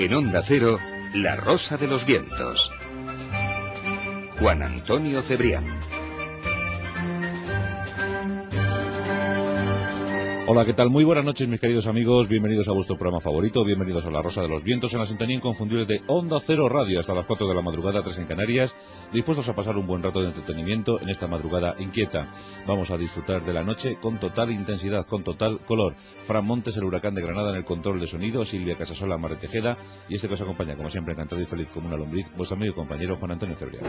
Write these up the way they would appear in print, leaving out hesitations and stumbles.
En Onda Cero, La Rosa de los Vientos. Juan Antonio Cebrián. Hola, ¿qué tal? Muy buenas noches, mis queridos amigos. Bienvenidos a vuestro programa favorito. Bienvenidos a La Rosa de los Vientos en la sintonía inconfundible de Onda Cero Radio hasta las 4 de la madrugada, 3 en Canarias. Dispuestos a pasar un buen rato de entretenimiento en esta madrugada inquieta. Vamos a disfrutar de la noche con total intensidad, con total color. Fran Montes, el huracán de Granada, en el control de sonido. Silvia Casasola, Mar Tejeda. Y este que os acompaña, como siempre, encantado y feliz como una lombriz, vuestro amigo y compañero Juan Antonio Cebrián.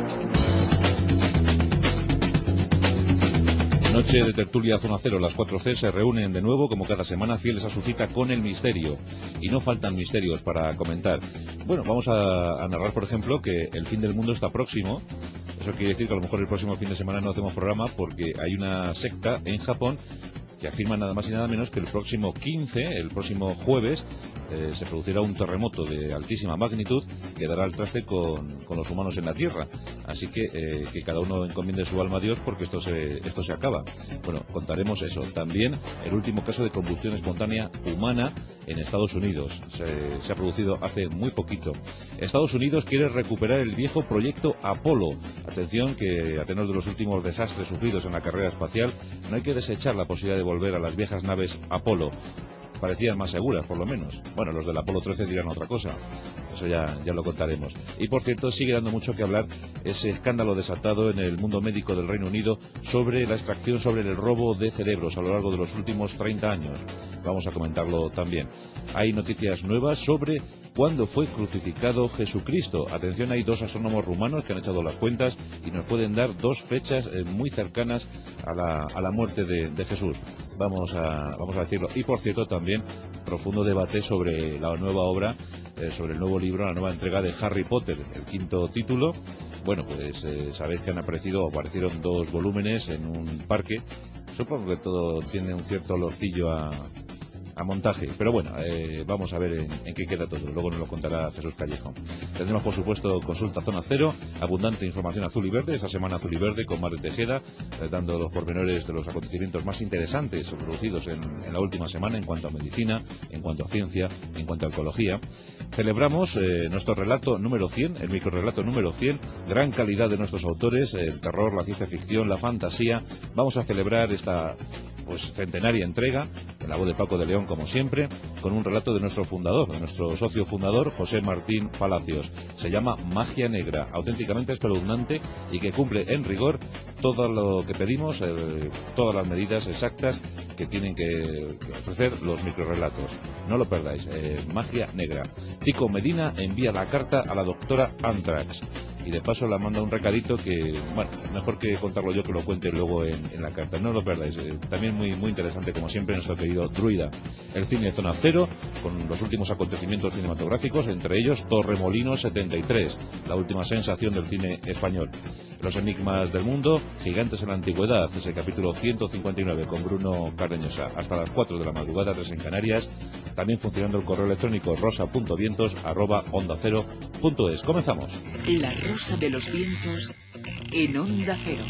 Noche de tertulia Zona Cero, las 4C se reúnen de nuevo, como cada semana, fieles a su cita con el misterio. Y no faltan misterios para comentar. Bueno, vamos a narrar, por ejemplo, que el fin del mundo está próximo. Eso quiere decir que a lo mejor el próximo fin de semana no hacemos programa porque hay una secta en Japón que afirma nada más y nada menos que el próximo 15, el próximo jueves, se producirá un terremoto de altísima magnitud que dará el traste con los humanos en la Tierra. Así que cada uno encomiende su alma a Dios porque esto se acaba. Bueno, contaremos eso. También el último caso de combustión espontánea humana en Estados Unidos. Se ha producido hace muy poquito. Estados Unidos quiere recuperar el viejo proyecto Apolo. Atención que a tenor de los últimos desastres sufridos en la carrera espacial, no hay que desechar la posibilidad de volver a las viejas naves Apolo. Parecían más seguras, por lo menos. Bueno, los del Apolo 13 dirán otra cosa. Eso ya lo contaremos. Y por cierto, sigue dando mucho que hablar ese escándalo desatado en el mundo médico del Reino Unido sobre la extracción, sobre el robo de cerebros a lo largo de los últimos 30 años. Vamos a comentarlo también. Hay noticias nuevas sobre cuándo fue crucificado Jesucristo. Atención, hay dos astrónomos rumanos que han echado las cuentas y nos pueden dar dos fechas muy cercanas a la muerte de Jesús. Vamos a decirlo. Y por cierto, también profundo debate sobre la nueva obra, sobre el nuevo libro, la nueva entrega de Harry Potter, el quinto título. Bueno, pues sabéis que aparecieron dos volúmenes en un parque. Supongo que todo tiene un cierto olorcillo a montaje, pero bueno, vamos a ver en qué queda todo. Luego nos lo contará Jesús Callejo. Tendremos, por supuesto, consulta Zona Cero, abundante información azul y verde, esa semana azul y verde con Mar Tejeda, dando los pormenores de los acontecimientos más interesantes producidos en la última semana en cuanto a medicina, en cuanto a ciencia, en cuanto a ecología. Celebramos nuestro relato número 100, el microrrelato número 100, gran calidad de nuestros autores, el terror, la ciencia ficción, la fantasía. Vamos a celebrar esta centenaria entrega, en la voz de Paco de León, como siempre, con un relato de nuestro fundador, de nuestro socio fundador, José Martín Palacios. Se llama Magia Negra, auténticamente espeluznante y que cumple en rigor todo lo que pedimos, todas las medidas exactas que tienen que ofrecer los microrrelatos. No lo perdáis, Magia Negra. Tico Medina envía la carta a la doctora Antrax. Y de paso la manda un recadito que, bueno, mejor que contarlo yo que lo cuente luego en la carta. No lo perdáis. También muy interesante, como siempre, nuestro querido Druida. El cine Zona Cero, con los últimos acontecimientos cinematográficos, entre ellos Torremolinos 73, la última sensación del cine español. Los enigmas del mundo, gigantes en la antigüedad, es el capítulo 159 con Bruno Cardeñosa. Hasta las 4 de la madrugada, 3 en Canarias. También funcionando el correo electrónico rosa.vientos@onda0.es. Comenzamos. La Rosa de los Vientos en Onda Cero.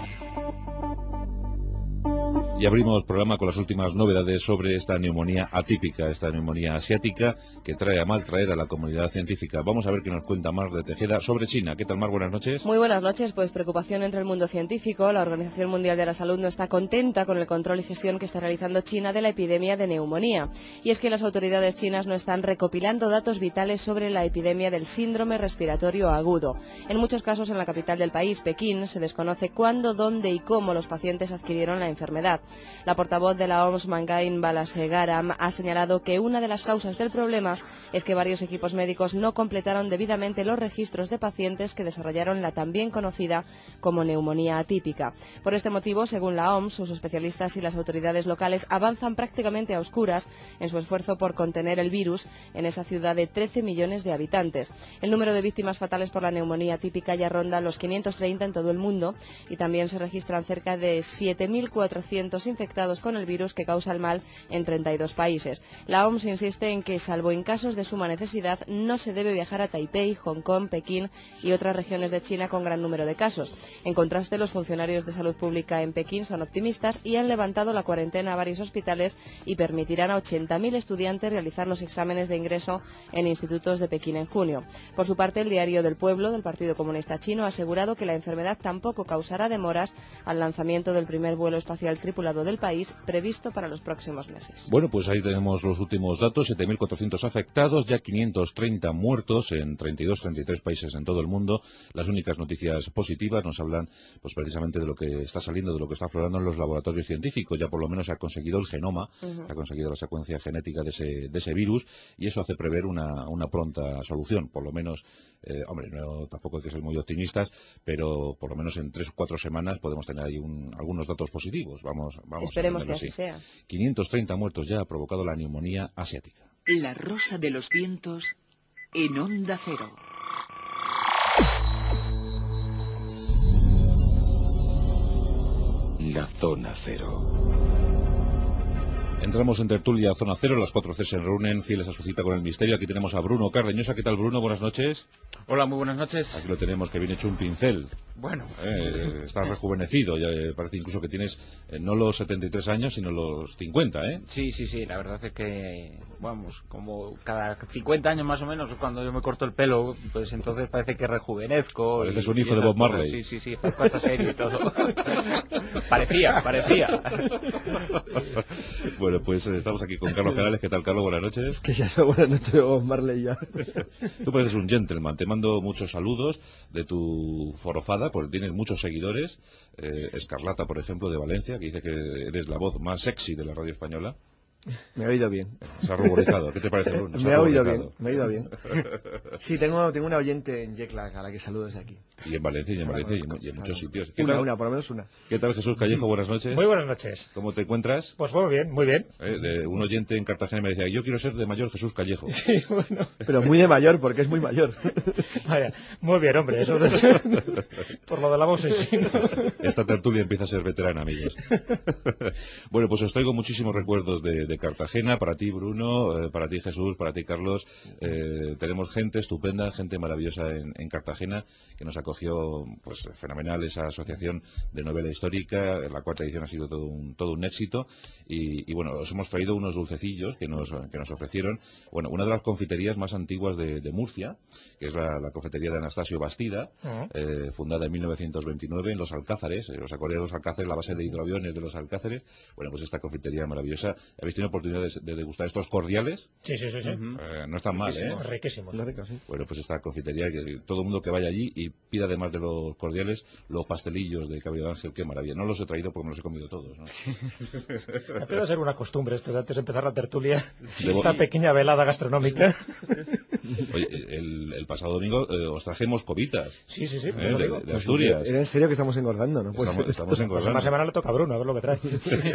Y abrimos programa con las últimas novedades sobre esta neumonía atípica, esta neumonía asiática que trae a mal traer a la comunidad científica. Vamos a ver qué nos cuenta Mar de Tejeda sobre China. ¿Qué tal, Mar? Buenas noches. Muy buenas noches. Pues preocupación entre el mundo científico. La Organización Mundial de la Salud no está contenta con el control y gestión que está realizando China de la epidemia de neumonía. Y es que las autoridades chinas no están recopilando datos vitales sobre la epidemia del síndrome respiratorio agudo. En muchos casos en la capital del país, Pekín, se desconoce cuándo, dónde y cómo los pacientes adquirieron la enfermedad. La portavoz de la OMS, Mangain Balasegaram, ha señalado que una de las causas del problema es que varios equipos médicos no completaron debidamente los registros de pacientes que desarrollaron la también conocida como neumonía atípica. Por este motivo, según la OMS, sus especialistas y las autoridades locales avanzan prácticamente a oscuras en su esfuerzo por contener el virus en esa ciudad de 13 millones de habitantes. El número de víctimas fatales por la neumonía atípica ya ronda los 530 en todo el mundo y también se registran cerca de 7.400 infectados con el virus que causa el mal en 32 países. La OMS insiste en que, salvo en casos de de suma necesidad, no se debe viajar a Taipei, Hong Kong, Pekín y otras regiones de China con gran número de casos. En contraste, los funcionarios de salud pública en Pekín son optimistas y han levantado la cuarentena a varios hospitales y permitirán a 80.000 estudiantes realizar los exámenes de ingreso en institutos de Pekín en junio. Por su parte, el Diario del Pueblo del Partido Comunista Chino ha asegurado que la enfermedad tampoco causará demoras al lanzamiento del primer vuelo espacial tripulado del país, previsto para los próximos meses. Bueno, pues ahí tenemos los últimos datos, 7.400 afectados, ya 530 muertos en 33 países en todo el mundo. Las únicas noticias positivas nos hablan pues precisamente de lo que está saliendo, de lo que está aflorando en los laboratorios científicos. Ya por lo menos se ha conseguido el genoma, se ha conseguido la secuencia genética de ese virus, y eso hace prever una pronta solución. Por lo menos, hombre, no, tampoco hay que ser muy optimistas, pero por lo menos en 3 o 4 semanas podemos tener ahí algunos datos positivos. Vamos Esperemos que así sea. 530 muertos ya ha provocado la neumonía asiática. La rosa de los vientos en Onda Cero. La zona cero. Entramos en tertulia Zona Cero, las 4 C se reúnen fieles a su cita con el misterio. Aquí tenemos a Bruno Cardeñosa. ¿Qué tal, Bruno? Buenas noches. Hola, muy buenas noches. Aquí lo tenemos, que viene hecho un pincel. Bueno. Estás rejuvenecido, ya parece incluso que tienes no los 73 años, sino los 50, ¿eh? Sí, la verdad es que, vamos, como cada 50 años más o menos, cuando yo me corto el pelo, pues entonces parece que rejuvenezco. Pareces un hijo de Bob Marley. Sí, parezco hasta serio y todo. parecía. Bueno, pues estamos aquí con Carlos Canales. ¿Qué tal, Carlos? Buenas noches. Que ya sea buenas noches de Bob Marley ya. Tú pareces un gentleman. Te mando muchos saludos de tu forofada, porque tienes muchos seguidores. Escarlata, por ejemplo, de Valencia, que dice que eres la voz más sexy de la radio española. Me ha oído bien. Se ha ruborizado. ¿Qué te parece, Bruno? Me ha oído bien. Sí, tengo una oyente en Yecla a la que saludo desde aquí. Y en Valencia, y en muchos sitios. Por lo menos una. ¿Qué tal, Jesús Callejo? Buenas noches. Muy buenas noches. ¿Cómo te encuentras? Pues muy bien. De un oyente en Cartagena me decía, yo quiero ser de mayor Jesús Callejo. Sí, bueno. Pero muy de mayor, porque es muy mayor. Vaya, muy bien, hombre. Eso por lo de la voz en sí. Esta tertulia empieza a ser veterana, amigos. Bueno, pues os traigo muchísimos recuerdos de Cartagena, para ti, Bruno, para ti, Jesús, para ti, Carlos. Tenemos gente estupenda, gente maravillosa en Cartagena, que nos acogió pues fenomenal esa asociación de novela histórica. La 4ª edición ha sido todo un éxito, y bueno, os hemos traído unos dulcecillos que nos ofrecieron. Bueno, una de las confiterías más antiguas de Murcia, que es la confitería de Anastasio Bastida, fundada en 1929 en Los Alcázares. ¿Os acordáis de Los Alcázares, la base de hidroaviones de Los Alcázares? Bueno, pues esta confitería maravillosa. ¿Habéis tenido oportunidad de degustar estos cordiales? Sí. No están mal, Riquísimos. Sí. Bueno, pues esta confitería, que todo el mundo que vaya allí y pida, además de los cordiales, los pastelillos de cabello de ángel, qué maravilla. No los he traído porque me los he comido todos, ¿no? Empieza a ser una costumbre esto de antes de empezar la tertulia, esta pequeña velada gastronómica. Oye, el pasado domingo os traje moscovitas. Sí. De Asturias. ¿Era en serio que estamos engordando, no? Estamos engordando. La semana le toca a Bruno, a ver lo que trae.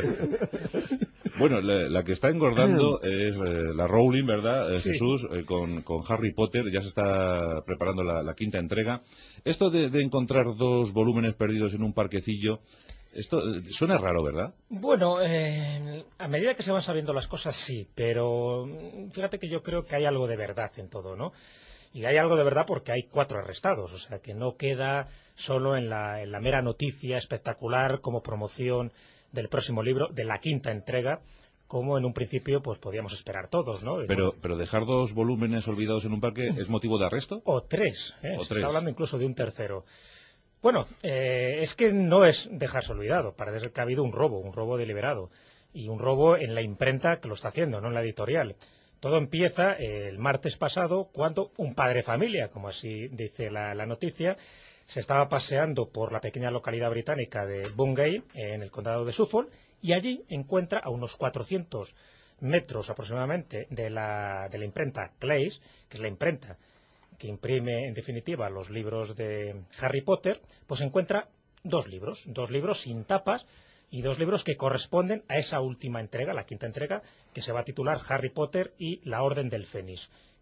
Bueno, la que está engordando es la Rowling, ¿verdad, Jesús? Con Harry Potter. Ya se está preparando la 5ª entrega. Esto de encontrar 2 volúmenes perdidos en un parquecillo, esto suena raro, ¿verdad? Bueno, a medida que se van sabiendo las cosas, sí, pero fíjate que yo creo que hay algo de verdad en todo, ¿no? Y hay algo de verdad porque hay 4 arrestados, o sea que no queda solo en la mera noticia espectacular como promoción del próximo libro, de la 5ª entrega, como en un principio pues podíamos esperar todos, ¿no? Pero dejar 2 volúmenes olvidados en un parque es motivo de arresto. O 3, Se está hablando incluso de un tercero. Bueno, es que no es dejarse olvidado, parece que ha habido un robo deliberado, y un robo en la imprenta que lo está haciendo, no en la editorial. Todo empieza el martes pasado, cuando un padre de familia, como así dice la noticia, se estaba paseando por la pequeña localidad británica de Bungay, en el condado de Suffolk, y allí encuentra a unos 400 metros aproximadamente de la imprenta Clays, que es la imprenta que imprime en definitiva los libros de Harry Potter, pues encuentra 2 libros sin tapas, y 2 libros que corresponden a esa última entrega, la 5ª entrega, que se va a titular Harry Potter y la Orden del Fénix,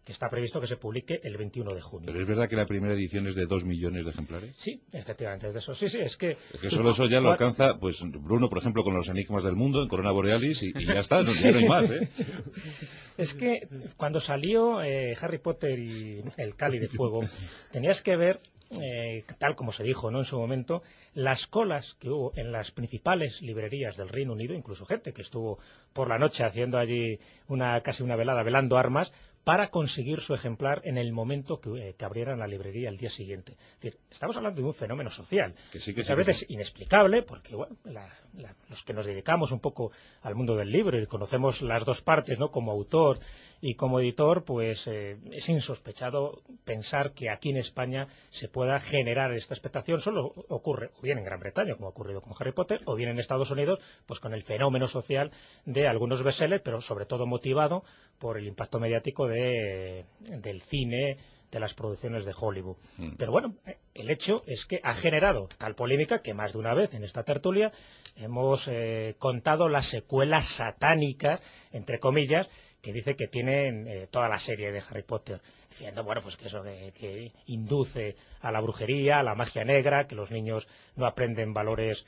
que está previsto que se publique el 21 de junio. ¿Pero es verdad que la primera edición es de 2 millones de ejemplares? Sí, efectivamente, es de eso. Sí, es que solo eso ya lo alcanza, pues Bruno, por ejemplo, con los enigmas del mundo, en Corona Borealis, y ya está, ya no hay más, ¿eh? Es que cuando salió Harry Potter y el Cáliz de Fuego, tenías que ver, tal como se dijo, ¿no?, en su momento, las colas que hubo en las principales librerías del Reino Unido, incluso gente que estuvo por la noche haciendo allí casi una velada, velando armas, para conseguir su ejemplar en el momento que abrieran la librería el día siguiente. Es decir, estamos hablando de un fenómeno social, que a veces inexplicable, porque bueno, los que nos dedicamos un poco al mundo del libro y conocemos las dos partes, ¿no?, como autor y como editor, pues es insospechado pensar que aquí en España se pueda generar esta expectación. Solo ocurre o bien en Gran Bretaña, como ha ocurrido con Harry Potter, o bien en Estados Unidos, pues con el fenómeno social de algunos bestsellers, pero sobre todo motivado por el impacto mediático del cine, de las producciones de Hollywood. Pero bueno, el hecho es que ha generado tal polémica que más de una vez en esta tertulia hemos contado las secuelas satánicas, entre comillas, que dice que tienen toda la serie de Harry Potter, diciendo, bueno, pues que eso que induce a la brujería, a la magia negra, que los niños no aprenden valores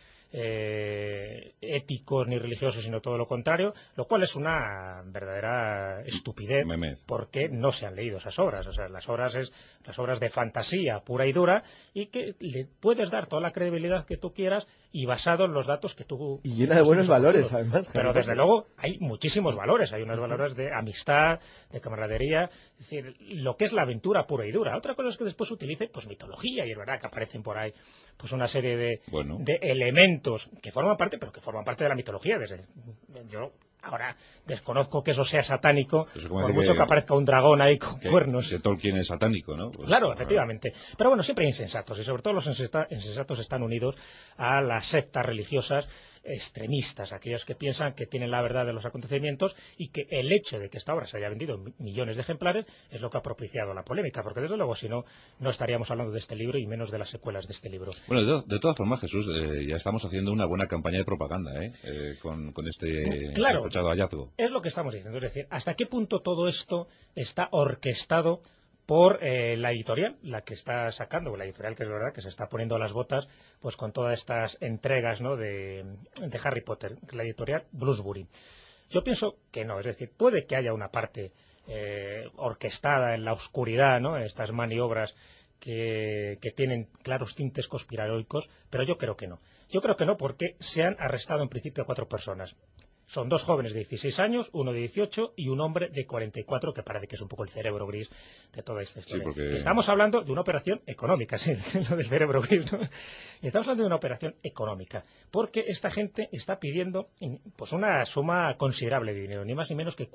éticos ni religiosos, sino todo lo contrario, lo cual es una verdadera estupidez, porque no se han leído esas obras. O sea, las obras de fantasía pura y dura, y que le puedes dar toda la credibilidad que tú quieras y basado en los datos que tú... Y llena de buenos valores, además. Pero desde luego hay muchísimos valores, hay unos valores de amistad, de camaradería, es decir, lo que es la aventura pura y dura. Otra cosa es que después utilice pues mitología, y es verdad que aparecen por ahí pues una serie de elementos que forman parte, pero que forman parte de la mitología. Yo ahora desconozco que eso sea satánico, por mucho que aparezca un dragón ahí con cuernos. Que Tolkien es satánico, ¿no? Pues, claro, efectivamente. Pero bueno, siempre hay insensatos, y sobre todo los insensatos están unidos a las sectas religiosas extremistas, aquellos que piensan que tienen la verdad de los acontecimientos, y que el hecho de que esta obra se haya vendido millones de ejemplares es lo que ha propiciado la polémica, porque desde luego si no, no estaríamos hablando de este libro y menos de las secuelas de este libro. Bueno, de todas formas, Jesús, ya estamos haciendo una buena campaña de propaganda con este sospechado hallazgo. Es lo que estamos diciendo, es decir, hasta qué punto todo esto está orquestado por la editorial, la que está sacando, la editorial que es verdad que se está poniendo las botas pues con todas estas entregas, ¿no?, de Harry Potter, la editorial Bloomsbury. Yo pienso que no, es decir, puede que haya una parte orquestada en la oscuridad, ¿no?, estas maniobras que tienen claros tintes conspiranoicos, pero yo creo que no. Yo creo que no, porque se han arrestado en principio a 4 personas. Son 2 jóvenes de 16 años, uno de 18 y un hombre de 44, que parece que es un poco el cerebro gris de toda esta historia. Sí, porque... Estamos hablando de una operación económica, sí, lo del cerebro gris, ¿no? Estamos hablando de una operación económica, porque esta gente está pidiendo pues una suma considerable de dinero, ni más ni menos que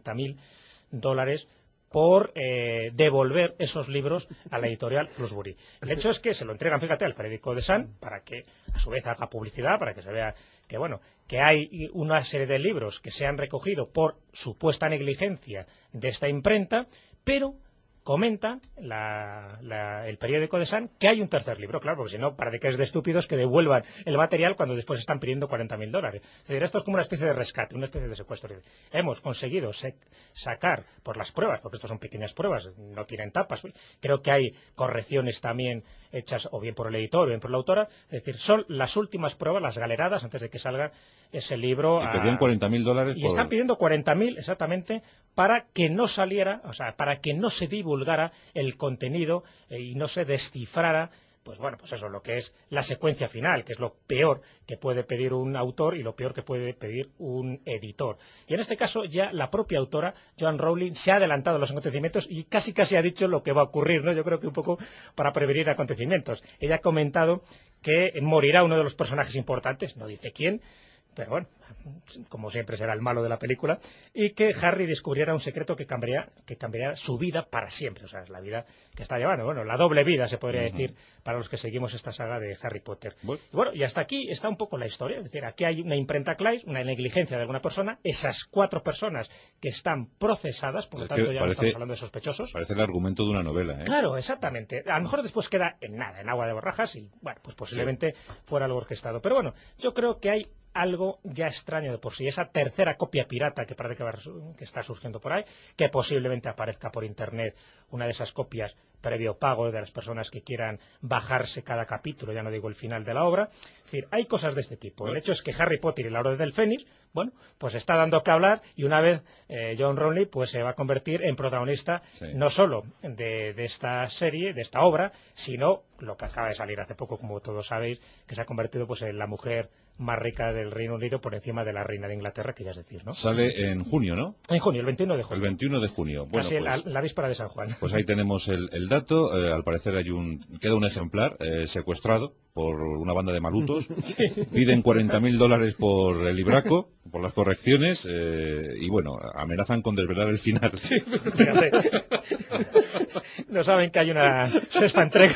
$40.000 por devolver esos libros a la editorial Bloomsbury. El hecho es que se lo entregan, fíjate, al periódico The Sun, para que a su vez haga publicidad, para que se vea que, bueno, que hay una serie de libros que se han recogido por supuesta negligencia de esta imprenta, pero comenta el periódico The Sun que hay un tercer libro, claro, porque si no, para de que es de estúpidos que devuelvan el material cuando después están pidiendo $40.000. Es decir, esto es como una especie de rescate, una especie de secuestro. Hemos conseguido sacar por las pruebas, porque estas son pequeñas pruebas, no tienen tapas, creo que hay correcciones también hechas o bien por el editor o bien por la autora, es decir, son las últimas pruebas, las galeradas, antes de que salga ese libro. Y pedían $40.000 y están pidiendo 40.000 exactamente para que no saliera, o sea, para que no se divulgara el contenido y no se descifrara, pues bueno, pues eso, lo que es la secuencia final, que es lo peor que puede pedir un autor y lo peor que puede pedir un editor. Y en este caso ya la propia autora, Joanne Rowling, se ha adelantado a los acontecimientos y casi ha dicho lo que va a ocurrir, ¿no? Yo creo que un poco para prevenir acontecimientos. Ella ha comentado que morirá uno de los personajes importantes, no dice quién, pero bueno, como siempre será el malo de la película, y que Harry descubriera un secreto que cambiaría su vida para siempre, o sea, es la vida que está llevando, bueno, la doble vida se podría decir para los que seguimos esta saga de Harry Potter. Y hasta aquí está un poco la historia, es decir, aquí hay una imprenta Clays, una negligencia de alguna persona, esas 4 personas que están procesadas, por lo tanto ya no estamos hablando de sospechosos. Parece el argumento de una novela, ¿eh? Claro, exactamente, a lo mejor después queda en nada, en agua de borrajas, y bueno, pues posiblemente fuera algo orquestado, pero bueno, yo creo que hay algo ya extraño de por sí. Esa tercera copia pirata que parece que está surgiendo por ahí, que posiblemente aparezca por internet una de esas copias previo pago de las personas que quieran bajarse cada capítulo, ya no digo el final de la obra. Es decir, hay cosas de este tipo. El hecho es que Harry Potter y la Orden del Fénix, bueno, pues está dando que hablar, y una vez John Rowling pues se va a convertir en protagonista no solo de esta serie, de esta obra, sino lo que acaba de salir hace poco, como todos sabéis, que se ha convertido pues en la mujer más rica del Reino Unido por encima de la reina de Inglaterra, que ya es decir, ¿no? Sale en junio, ¿no? En junio, el 21 de junio. El 21 de junio. Bueno, casi pues, la víspera de San Juan. Pues ahí tenemos el dato. Al parecer queda un ejemplar secuestrado por una banda de malutos. Piden $40.000 por el libraco, por las correcciones, y bueno, amenazan con desvelar el final. Sí, fíjate. No saben que hay una sexta entrega.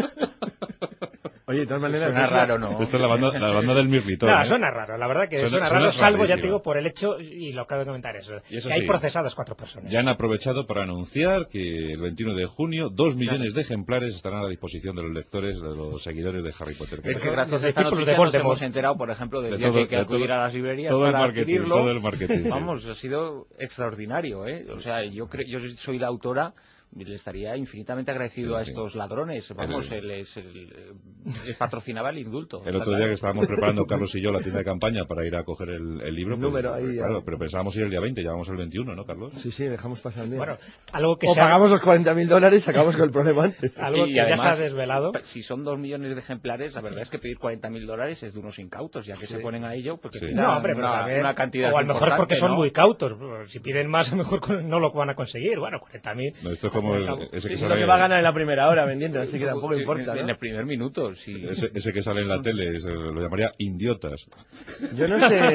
Oye, de todas maneras, suena raro, ¿no? Esta es la banda del Mirlitón. No, suena raro, la verdad que suena raro, salvo, ya te digo, por el hecho, y lo acabo de comentar eso, que sí, hay procesadas 4 personas. Ya han aprovechado para anunciar que el 21 de junio 2 millones de ejemplares estarán a la disposición de los lectores, de los seguidores de Harry Potter. Es que gracias a esta noticia nos hemos enterado, por ejemplo, del día que hay que acudir a las librerías para adquirirlo. Todo el marketing. Vamos, ha sido extraordinario, ¿eh? O sea, yo soy la autora, le estaría infinitamente agradecido a estos ladrones. Vamos, les patrocinaba el indulto. El otro día que estábamos preparando Carlos y yo la tienda de campaña para ir a coger el libro, número ahí, claro, pero pensábamos ir el día 20, llevamos el 21, ¿no, Carlos? Sí, dejamos pasar el día. Bueno, algo que pagamos los $40.000 y acabamos con el problema antes. Algo que además, ya se ha desvelado. Si son 2 millones de ejemplares, la verdad es que pedir $40.000 es de unos incautos, ya que se ponen a ello, porque no, hombre, una cantidad. O a lo mejor porque son muy cautos. Si piden más, a lo mejor no lo van a conseguir. Bueno, 40.000. No, esto es como ese que lo que va a ganar en la primera hora vendiendo, así que tampoco importa, ¿no? En el primer minuto, sí. Ese que sale en la tele, lo llamaría idiotas. Yo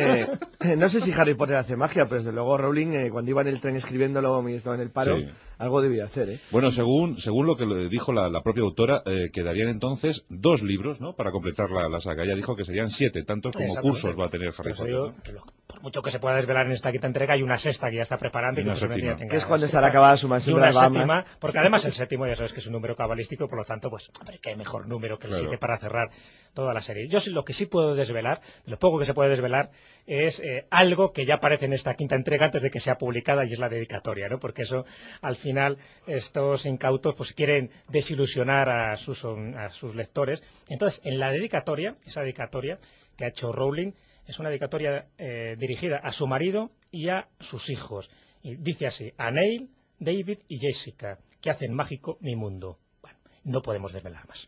no sé si Harry Potter hace magia, pero desde luego Rowling, cuando iba en el tren escribiéndolo y estaba en el paro, algo debía hacer, ¿eh? Bueno, según lo que dijo la propia autora, quedarían entonces 2 libros, ¿no?, para completar la saga. Ella dijo que serían 7, tantos como cursos va a tener Harry Potter, ¿no? Por mucho que se pueda desvelar en esta quinta entrega, hay una sexta que ya está preparando, y una séptima, que es cuando estará acabada su mansión de Bahamas. Porque además el séptimo ya sabes que es un número cabalístico, por lo tanto, pues, hombre, qué mejor número que el 7 para cerrar toda la serie. Yo lo que sí puedo desvelar, lo poco que se puede desvelar, es algo que ya aparece en esta quinta entrega antes de que sea publicada, y es la dedicatoria, ¿no? Porque eso, al final, estos incautos pues quieren desilusionar a sus lectores. Entonces, en la dedicatoria, esa dedicatoria que ha hecho Rowling, es una dedicatoria dirigida a su marido y a sus hijos. Y dice así: a Neil, David y Jessica, que hacen mágico mi mundo. Bueno, no podemos desvelar más.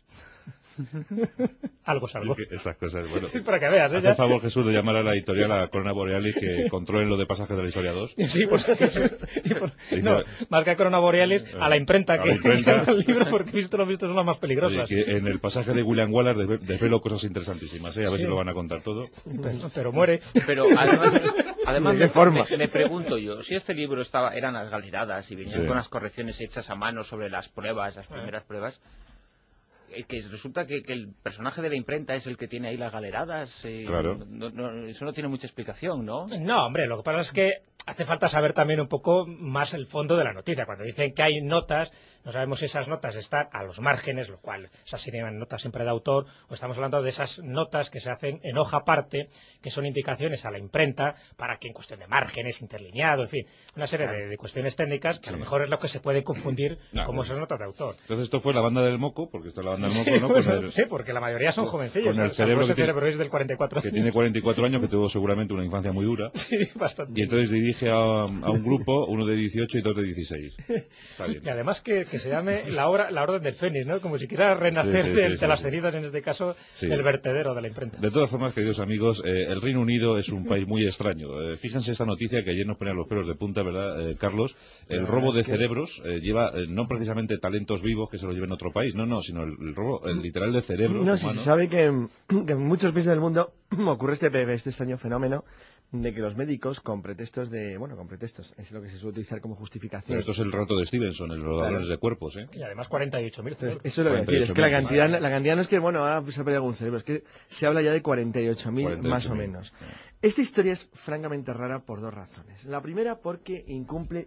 Algo salvo. Estas cosas, bueno. Sí, para que veas. Haz el favor, Jesús, de llamar a la editorial, a Corona Borealis, que controlen lo de Pasajes de la Historia 2. Sí, más que a Corona Borealis, a la imprenta que haga el libro, porque lo visto son las más peligrosas. Oye, que en el pasaje de William Wallace desvelo cosas interesantísimas, ¿eh? A ver si lo van a contar todo. Pero muere. Pero además me pregunto yo, si este libro eran las galeradas y venían con las correcciones hechas a mano sobre las pruebas, las primeras pruebas, que resulta que el personaje de la imprenta es el que tiene ahí las galeradas. Claro. Eso no tiene mucha explicación, ¿no? No, hombre, lo que pasa es que hace falta saber también un poco más el fondo de la noticia. Cuando dicen que hay notas, no sabemos si esas notas están a los márgenes, lo cual esas serían notas siempre de autor, o estamos hablando de esas notas que se hacen en hoja aparte, que son indicaciones a la imprenta para que en cuestión de márgenes, interlineado, en fin, una serie de cuestiones técnicas que a lo mejor es lo que se puede confundir como esas notas de autor. Entonces esto fue la banda del moco, porque está la banda del moco, ¿no? Sí, porque la mayoría son jovencillos. Con el cerebro es del 44. Que tiene 44 años, que tuvo seguramente una infancia muy dura. Sí, bastante. Y entonces dirige a un grupo, uno de 18 y 2 de 16. Está bien. Y además que se llame la Orden del Fénix, ¿no? Como si quiera renacer de las cenizas, en este caso, el vertedero de la imprenta. De todas formas, queridos amigos, el Reino Unido es un país muy extraño. Fíjense esta noticia que ayer nos ponía los pelos de punta, ¿verdad, Carlos? El robo de cerebros lleva no precisamente talentos vivos que se los lleven a otro país, no, sino el robo, el literal de cerebros. No, si se sabe que en muchos países del mundo ocurre este extraño fenómeno de que los médicos, con pretextos, es lo que se suele utilizar como justificación. Pero esto es el relato de Stevenson, los ladrones de cuerpos, ¿eh? Y además 48.000 cerebros. Eso es lo que decir, es que la cantidad no es que, se ha perdido algún cerebro, es que se habla ya de 48.000 más o menos. Esta historia es francamente rara por 2 razones. La primera, porque incumple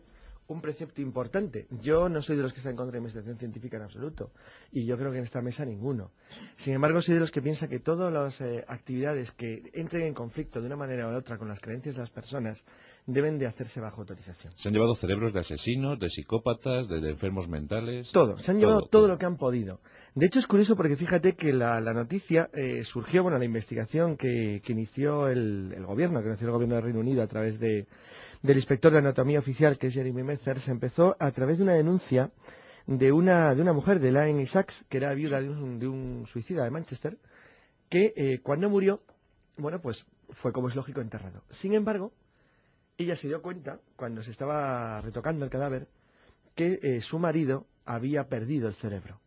un precepto importante. Yo no soy de los que están en contra de la investigación científica en absoluto, y yo creo que en esta mesa ninguno. Sin embargo, soy de los que piensa que todas las actividades que entren en conflicto de una manera u otra con las creencias de las personas deben de hacerse bajo autorización. Se han llevado cerebros de asesinos, de psicópatas, de enfermos mentales. Todo, se han llevado todo lo que han podido. De hecho, es curioso porque fíjate que la noticia surgió, bueno, la investigación que inició el gobierno del Reino Unido a través del inspector de anatomía oficial, que es Jeremy Metzer, se empezó a través de una denuncia de una mujer, de Elaine Sachs, que era viuda de un suicida de Manchester, que cuando murió, bueno, pues fue, como es lógico, enterrado. Sin embargo, ella se dio cuenta, cuando se estaba retocando el cadáver, que su marido había perdido el cerebro.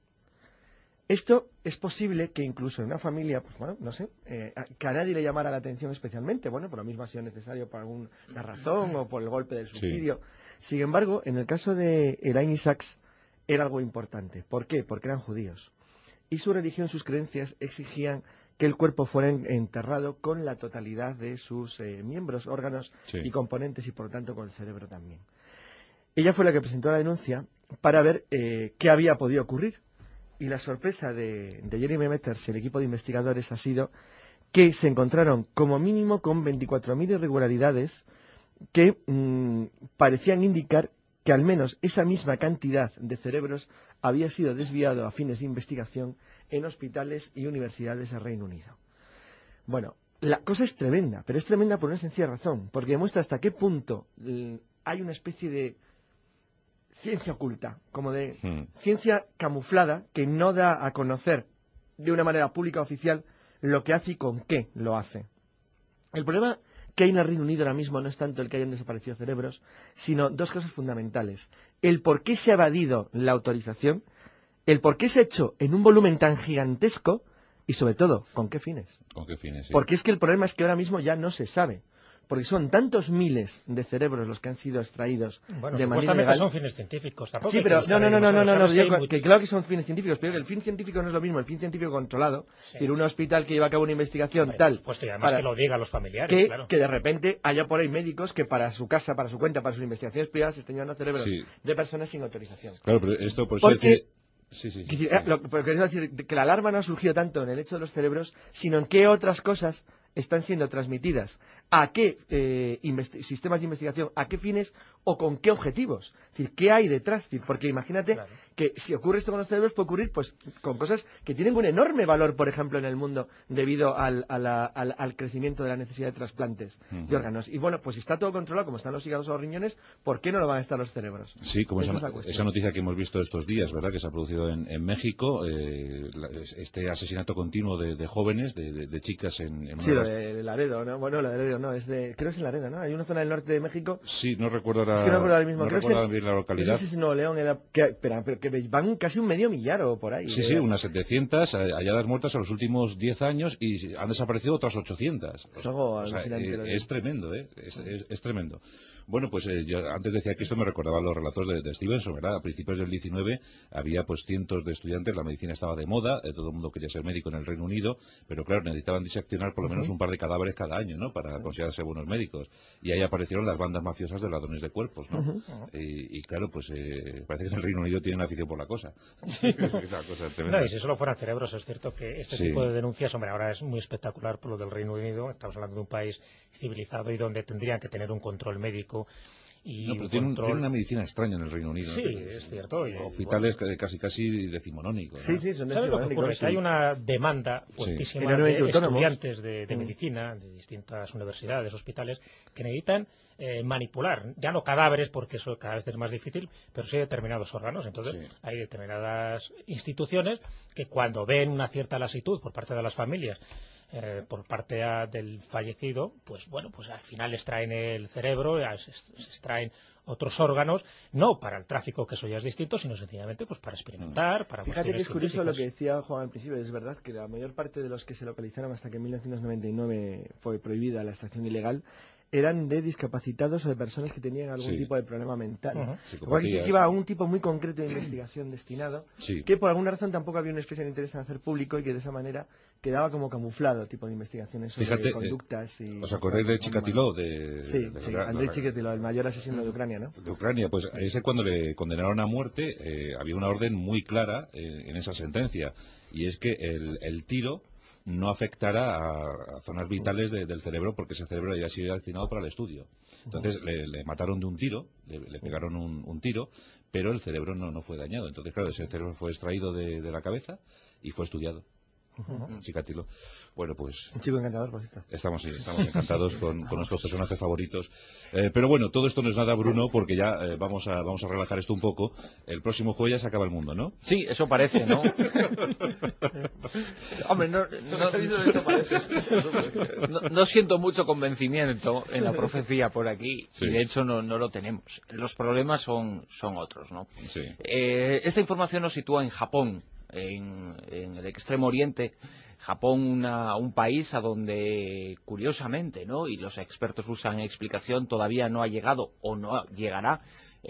Esto es posible que incluso en una familia, pues bueno, no sé, que a nadie le llamara la atención especialmente, bueno, por lo mismo ha sido necesario por alguna razón o por el golpe del suicidio. Sí. Sin embargo, en el caso de Elaine Sachs era algo importante. ¿Por qué? Porque eran judíos. Y su religión, sus creencias exigían que el cuerpo fuera enterrado con la totalidad de sus miembros, órganos y componentes, y por lo tanto con el cerebro también. Ella fue la que presentó la denuncia para ver qué había podido ocurrir. Y la sorpresa de Jeremy Metzer y el equipo de investigadores ha sido que se encontraron como mínimo con 24.000 irregularidades que parecían indicar que al menos esa misma cantidad de cerebros había sido desviado a fines de investigación en hospitales y universidades del Reino Unido. Bueno, la cosa es tremenda, pero es tremenda por una sencilla razón, porque demuestra hasta qué punto hay una especie de ciencia oculta, como de ciencia camuflada, que no da a conocer de una manera pública oficial lo que hace y con qué lo hace. El problema que hay en el Reino Unido ahora mismo no es tanto el que hayan desaparecido cerebros, sino dos cosas fundamentales. El por qué se ha evadido la autorización, el por qué se ha hecho en un volumen tan gigantesco y, sobre todo, ¿con qué fines? ¿Con qué fines? Sí. Porque es que el problema es que ahora mismo ya no se sabe. Porque son tantos miles de cerebros los que han sido extraídos de manera ilegal. Son fines científicos. Tampoco sí, pero no, que claro que son fines científicos, pero que el fin científico no es lo mismo, el fin científico controlado, es decir, un hospital que lleva a cabo una investigación tal, y además que lo diga a los familiares, que de repente haya por ahí médicos que para su casa, para su cuenta, para sus investigaciones privadas estén llevando cerebros de personas sin autorización. Claro, pero esto por eso decir... Pero quería decir que la alarma no ha surgido tanto en el hecho de los cerebros, sino en qué otras cosas están siendo transmitidas, a qué sistemas de investigación, a qué fines o con qué objetivos. Es decir, ¿qué hay detrás? Es decir, porque imagínate que si ocurre esto con los cerebros, puede ocurrir pues con cosas que tienen un enorme valor, por ejemplo, en el mundo, debido al crecimiento de la necesidad de trasplantes de órganos. Y bueno, pues si está todo controlado, como están los hígados o los riñones, ¿por qué no lo van a estar los cerebros? Sí, como esa noticia que hemos visto estos días, ¿verdad?, que se ha producido en México, este asesinato continuo de jóvenes, de chicas en sí, lo de Laredo, ¿no? Bueno, la de Laredo no, creo que es en Laredo, ¿no? Hay una zona del norte de México. Sí, no recuerdo ahora. Es que no recuerdo ahora mismo. No recuerdo bien la localidad. No sé si es Nuevo León, pero que van casi 1.000.000 o por ahí. Sí, unas 700 halladas muertas en los últimos 10 años y han desaparecido otras 800. Es algo alucinante. Es tremendo, ¿eh? Es tremendo. Bueno, pues yo antes decía que esto me recordaba los relatos de Stevenson, ¿verdad? A principios del 19 había pues cientos de estudiantes, la medicina estaba de moda, todo el mundo quería ser médico en el Reino Unido, pero claro, necesitaban diseccionar por lo menos un par de cadáveres cada año, ¿no?, para considerarse buenos médicos. Y ahí aparecieron las bandas mafiosas de ladrones de cuerpos, ¿no? Y claro, pues parece que en el Reino Unido tienen afición por la cosa. No, y si solo fueran cerebros, es cierto que este tipo de denuncias, hombre, ahora es muy espectacular por lo del Reino Unido, estamos hablando de un país civilizado y donde tendrían que tener un control médico. Pero tiene una medicina extraña en el Reino Unido. Sí, ¿no? Es cierto. Hospitales casi decimonónicos, ¿no? Sí, son ¿Sabes lo que ocurre? Que hay una demanda fuertísima de estudiantes de medicina, de distintas universidades, hospitales, que necesitan manipular, ya no cadáveres, porque eso cada vez es más difícil, pero sí determinados órganos. Entonces, hay determinadas instituciones que cuando ven una cierta lasitud por parte de las familias, por parte del fallecido, pues bueno, pues al final extraen el cerebro, se extraen otros órganos, no para el tráfico, que eso ya es distinto, sino sencillamente pues para experimentar, para Fíjate que es curioso lo que decía Juan al principio, es verdad que la mayor parte de los que se localizaron hasta que en 1999 fue prohibida la extracción ilegal, eran de discapacitados o de personas que tenían algún tipo de problema mental. Igual que iba a un tipo muy concreto de investigación destinado, que por alguna razón tampoco había un especial interés en hacer público y que de esa manera quedaba como camuflado tipo de investigaciones sobre conductas y... ¿Os acordáis de Chikatilo? Andrei Chikatilo, el mayor asesino de Ucrania, ¿no? De Ucrania, pues ese cuando le condenaron a muerte había una orden muy clara en esa sentencia, y es que el tiro no afectará a zonas vitales del cerebro, porque ese cerebro ya ha sido destinado para el estudio. Entonces le mataron de un tiro, le pegaron un tiro, pero el cerebro no fue dañado. Entonces, claro, ese cerebro fue extraído de la cabeza y fue estudiado. Chikatilo. Bueno, pues... Un chico encantador, por cierto. Estamos encantados con nuestros personajes favoritos. Pero bueno, todo esto no es nada, Bruno, porque ya vamos a relajar esto un poco. El próximo jueves ya se acaba el mundo, ¿no? Sí, eso parece, ¿no? Hombre, no siento mucho convencimiento en la profecía por aquí, y de hecho no lo tenemos. Los problemas son otros, ¿no? Sí. Esta información nos sitúa en Japón, en el Extremo Oriente. Japón, un país a donde, curiosamente, ¿no?, y los expertos usan explicación, todavía no ha llegado o no llegará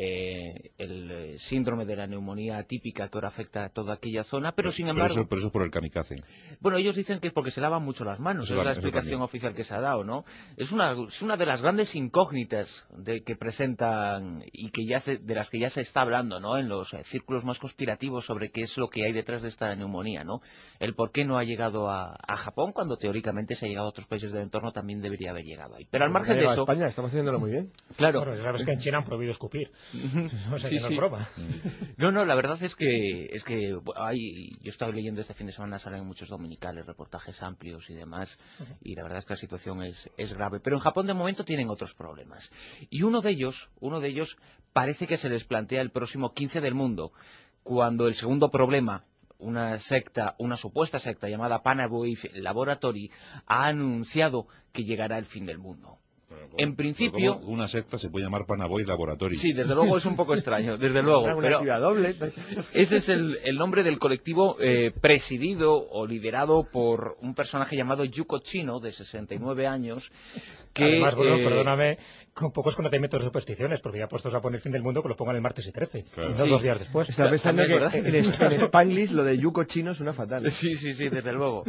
el síndrome de la neumonía atípica que ahora afecta a toda aquella zona, pero sin embargo... Pero eso es por el kamikaze. Bueno, ellos dicen que es porque se lavan mucho las manos, es la explicación oficial que se ha dado, ¿no? Es una de las grandes incógnitas que presentan y de las que ya se está hablando, ¿no?, en los círculos más conspirativos sobre qué es lo que hay detrás de esta neumonía, ¿no? El por qué no ha llegado a Japón, cuando teóricamente se ha llegado a otros países del entorno, también debería haber llegado ahí. Pero al margen de eso... España, estamos haciéndolo muy bien. Claro. Bueno, sabes que en China han prohibido escupir. O sea, que no es broma. No, la verdad es que yo estaba leyendo este fin de semana, salen muchos dominicales, reportajes amplios y demás, y la verdad es que la situación es grave. Pero en Japón de momento tienen otros problemas. Y uno de ellos parece que se les plantea el próximo 15 del mundo, cuando el segundo problema, una supuesta secta llamada Panaboy Laboratory, ha anunciado que llegará el fin del mundo. En principio... Una secta se puede llamar Panaboy Laboratory. Sí, desde luego es un poco extraño, desde luego. Pero ese es el nombre del colectivo presidido o liderado por un personaje llamado Yuko Chino, de 69 años, que... Además, Bruno, perdóname, con pocos conocimientos de supersticiones, porque ya puestos a poner fin del mundo, que lo pongan el martes y 13, claro. No 2 días después. Estaba pensando que en Spanglish lo de Yuko Chino suena fatal. Sí, desde luego.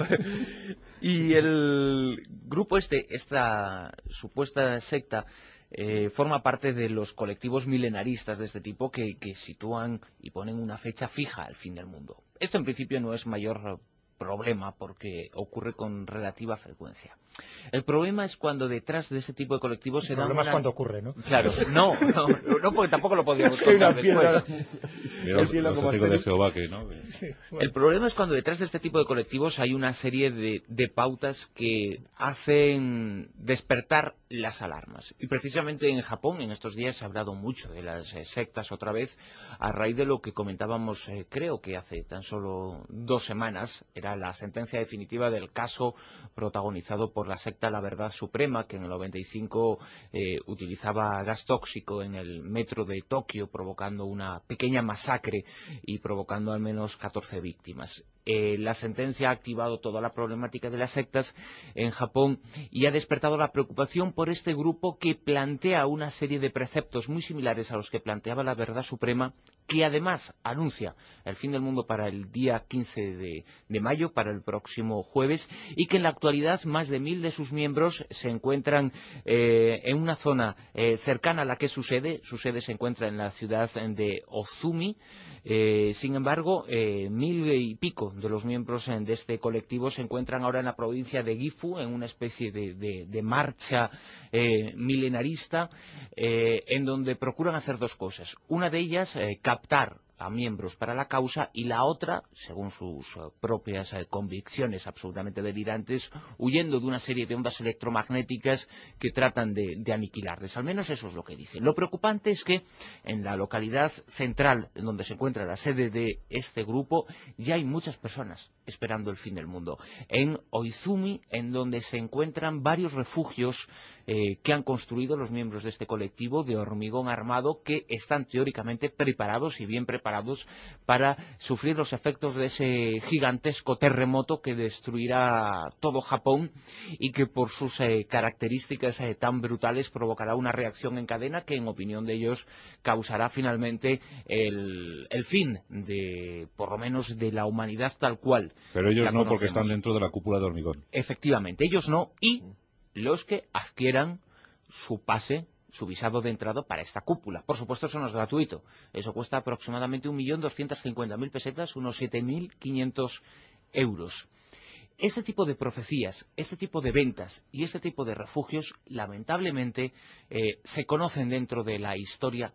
Y el grupo esta supuesta secta, forma parte de los colectivos milenaristas de este tipo que sitúan y ponen una fecha fija al fin del mundo. Esto en principio no es mayor problema porque ocurre con relativa frecuencia. El problema es cuando detrás de este tipo de colectivos se da... El problema es cuando ocurre, ¿no? Claro, no, porque tampoco lo podríamos contar después. El problema es cuando detrás de este tipo de colectivos hay una serie de pautas que hacen despertar las alarmas. Y precisamente en Japón en estos días se ha hablado mucho de las sectas otra vez, a raíz de lo que comentábamos, creo que hace tan solo 2 semanas, era la sentencia definitiva del caso protagonizado por la secta La Verdad Suprema, que en el 95 utilizaba gas tóxico en el metro de Tokio, provocando una pequeña masacre y provocando al menos 14 víctimas. La sentencia ha activado toda la problemática de las sectas en Japón y ha despertado la preocupación por este grupo que plantea una serie de preceptos muy similares a los que planteaba la Verdad Suprema, que además anuncia el fin del mundo para el día 15 de mayo, para el próximo jueves, y que en la actualidad más de 1000 de sus miembros se encuentran en una zona cercana a la que es su sede. Su sede se encuentra en la ciudad de Ozumi. Sin embargo, 1000 y pico de los miembros de este colectivo se encuentran ahora en la provincia de Gifu, en una especie de marcha milenarista, en donde procuran hacer 2 cosas. Una de ellas, captar a miembros para la causa, y la otra, según sus propias convicciones absolutamente delirantes, huyendo de una serie de ondas electromagnéticas que tratan de aniquilarles. Al menos eso es lo que dicen. Lo preocupante es que en la localidad central, en donde se encuentra la sede de este grupo, ya hay muchas personas esperando el fin del mundo. En Oizumi, en donde se encuentran varios refugios que han construido los miembros de este colectivo de hormigón armado, que están teóricamente preparados y bien preparados preparados para sufrir los efectos de ese gigantesco terremoto que destruirá todo Japón y que por sus características tan brutales provocará una reacción en cadena que, en opinión de ellos, causará finalmente el fin de, por lo menos, de la humanidad tal cual. Pero ellos no, porque están dentro de la cúpula de hormigón. Efectivamente, ellos no, y los que adquieran su pase, su visado de entrada para esta cúpula. Por supuesto, eso no es gratuito. Eso cuesta aproximadamente 1.250.000 pesetas, unos 7.500 euros. Este tipo de profecías, este tipo de ventas y este tipo de refugios, lamentablemente, se conocen dentro de la historia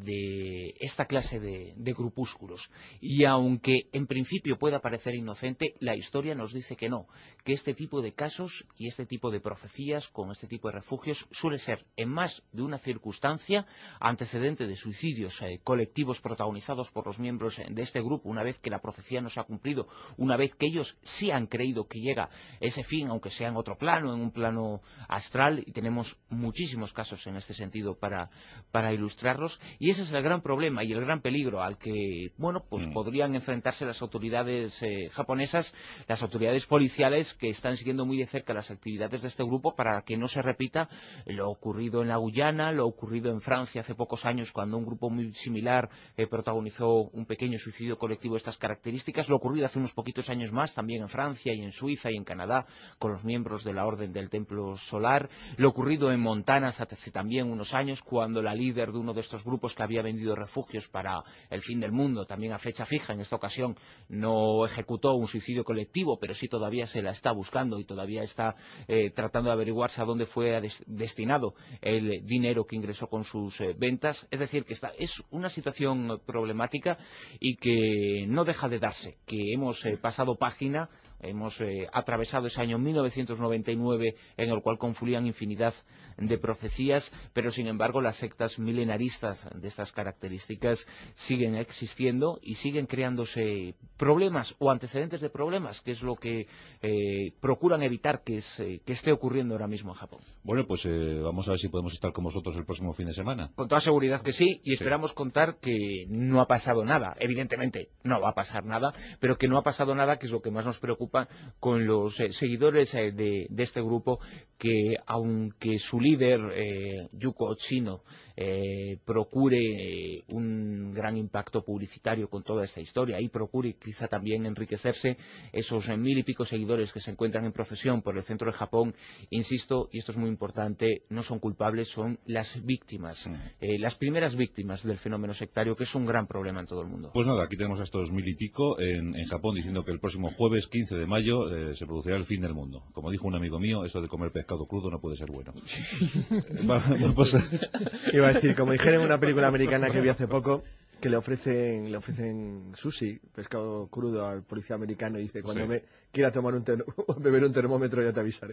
de esta clase de grupúsculos. Y aunque en principio pueda parecer inocente, la historia nos dice que no, que este tipo de casos y este tipo de profecías con este tipo de refugios suele ser, en más de una circunstancia, antecedente de suicidios colectivos protagonizados por los miembros de este grupo, una vez que la profecía no se ha cumplido, una vez que ellos sí han creído que llega ese fin, aunque sea en otro plano, en un plano astral, y tenemos muchísimos casos en este sentido para ilustrarlos, y ese es el gran problema y el gran peligro al que, bueno, pues podrían enfrentarse las autoridades japonesas, las autoridades policiales, que están siguiendo muy de cerca las actividades de este grupo para que no se repita lo ocurrido en la Guyana, lo ocurrido en Francia hace pocos años, cuando un grupo muy similar protagonizó un pequeño suicidio colectivo de estas características, lo ocurrido hace unos poquitos años más también en Francia y en Suiza y en Canadá con los miembros de la Orden del Templo Solar, lo ocurrido en Montana hace también unos años, cuando la líder de uno de estos grupos que había vendido refugios para el fin del mundo, también a fecha fija, en esta ocasión no ejecutó un suicidio colectivo, pero sí todavía se la está buscando y todavía está tratando de averiguarse a dónde fue destinado el dinero que ingresó con sus ventas. Es decir, que es una situación problemática y que no deja de darse, que hemos pasado página. Hemos atravesado ese año 1999 en el cual confluían infinidad de profecías, pero sin embargo las sectas milenaristas de estas características siguen existiendo y siguen creándose problemas o antecedentes de problemas, que es lo que procuran evitar que esté ocurriendo ahora mismo en Japón. Bueno, pues vamos a ver si podemos estar con vosotros el próximo fin de semana. Con toda seguridad que sí, y esperamos contar que no ha pasado nada. Evidentemente no va a pasar nada, pero que no ha pasado nada, que es lo que más nos preocupa con los seguidores de este grupo, que aunque su líder, Yuko Ochino, procure un gran impacto publicitario con toda esta historia y procure quizá también enriquecerse, esos 1.000 y pico seguidores que se encuentran en procesión por el centro de Japón, insisto, y esto es muy importante, no son culpables, son las víctimas, las primeras víctimas del fenómeno sectario, que es un gran problema en todo el mundo. Pues nada, aquí tenemos a estos 1.000 y pico en Japón diciendo que el próximo jueves 15 de mayo se producirá el fin del mundo. Como dijo un amigo mío, eso de comer pescado crudo no puede ser bueno. Iba a decir, como dijeron en una película americana que vi hace poco, que le ofrecen sushi, pescado crudo al policía americano, y dice, cuando me quiera tomar beber un termómetro ya te avisaré.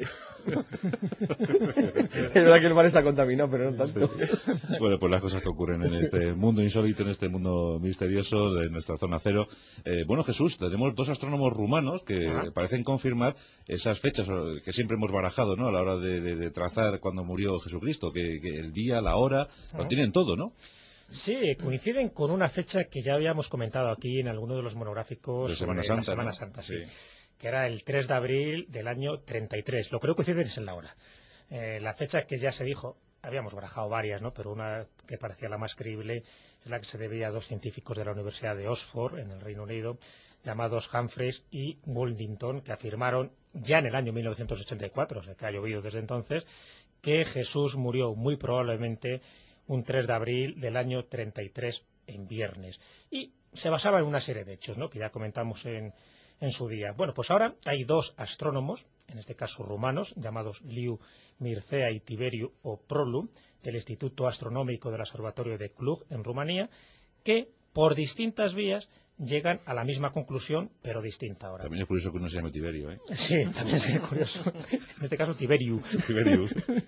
Es verdad que el mar está contaminado, pero no tanto. Sí. Bueno, pues las cosas que ocurren en este mundo insólito, en este mundo misterioso de nuestra zona cero. Bueno, Jesús, tenemos dos astrónomos rumanos que parecen confirmar esas fechas que siempre hemos barajado, ¿no?, a la hora de trazar cuando murió Jesucristo, que el día, la hora, lo tienen todo, ¿no? Sí, coinciden con una fecha que ya habíamos comentado aquí en alguno de los monográficos de Semana sobre Santa, la Semana ¿no? Santa, sí, que era el 3 de abril del año 33. Lo que no coinciden es en la hora. La fecha que ya se dijo, habíamos barajado varias, ¿no?, pero una que parecía la más creíble es la que se debía a dos científicos de la Universidad de Oxford, en el Reino Unido, llamados Humphreys y Goldington, que afirmaron ya en el año 1984, o sea que ha llovido desde entonces, que Jesús murió muy probablemente un 3 de abril del año 33 en viernes. Y se basaba en una serie de hechos, ¿no?, que ya comentamos en su día. Bueno, pues ahora hay dos astrónomos, en este caso rumanos, llamados Liu Mircea y Tiberiu Oprolu, del Instituto Astronómico del Observatorio de Cluj, en Rumanía, que por distintas vías llegan a la misma conclusión, pero distinta ahora. También es curioso que uno se llame Tiberio, ¿eh? Sí, también es curioso. En este caso, Tiberiu. Tiberiu.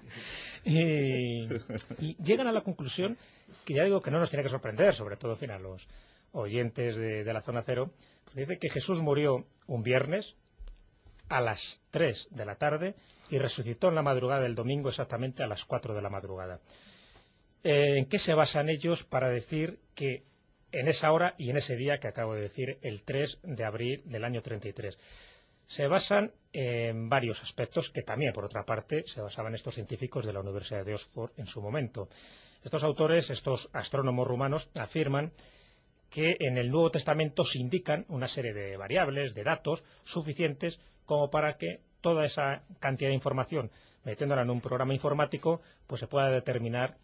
Y llegan a la conclusión que ya digo que no nos tiene que sorprender, sobre todo, en fin, a los oyentes de la zona cero. Dice que Jesús murió un viernes a las 3 de la tarde y resucitó en la madrugada del domingo exactamente a las 4 de la madrugada. ¿En qué se basan ellos para decir que en esa hora y en ese día que acabo de decir, el 3 de abril del año 33. Se basan en varios aspectos que también, por otra parte, se basaban estos científicos de la Universidad de Oxford en su momento. Estos autores, estos astrónomos rumanos, afirman que en el Nuevo Testamento se indican una serie de variables, de datos suficientes como para que toda esa cantidad de información, metiéndola en un programa informático, pues se pueda determinar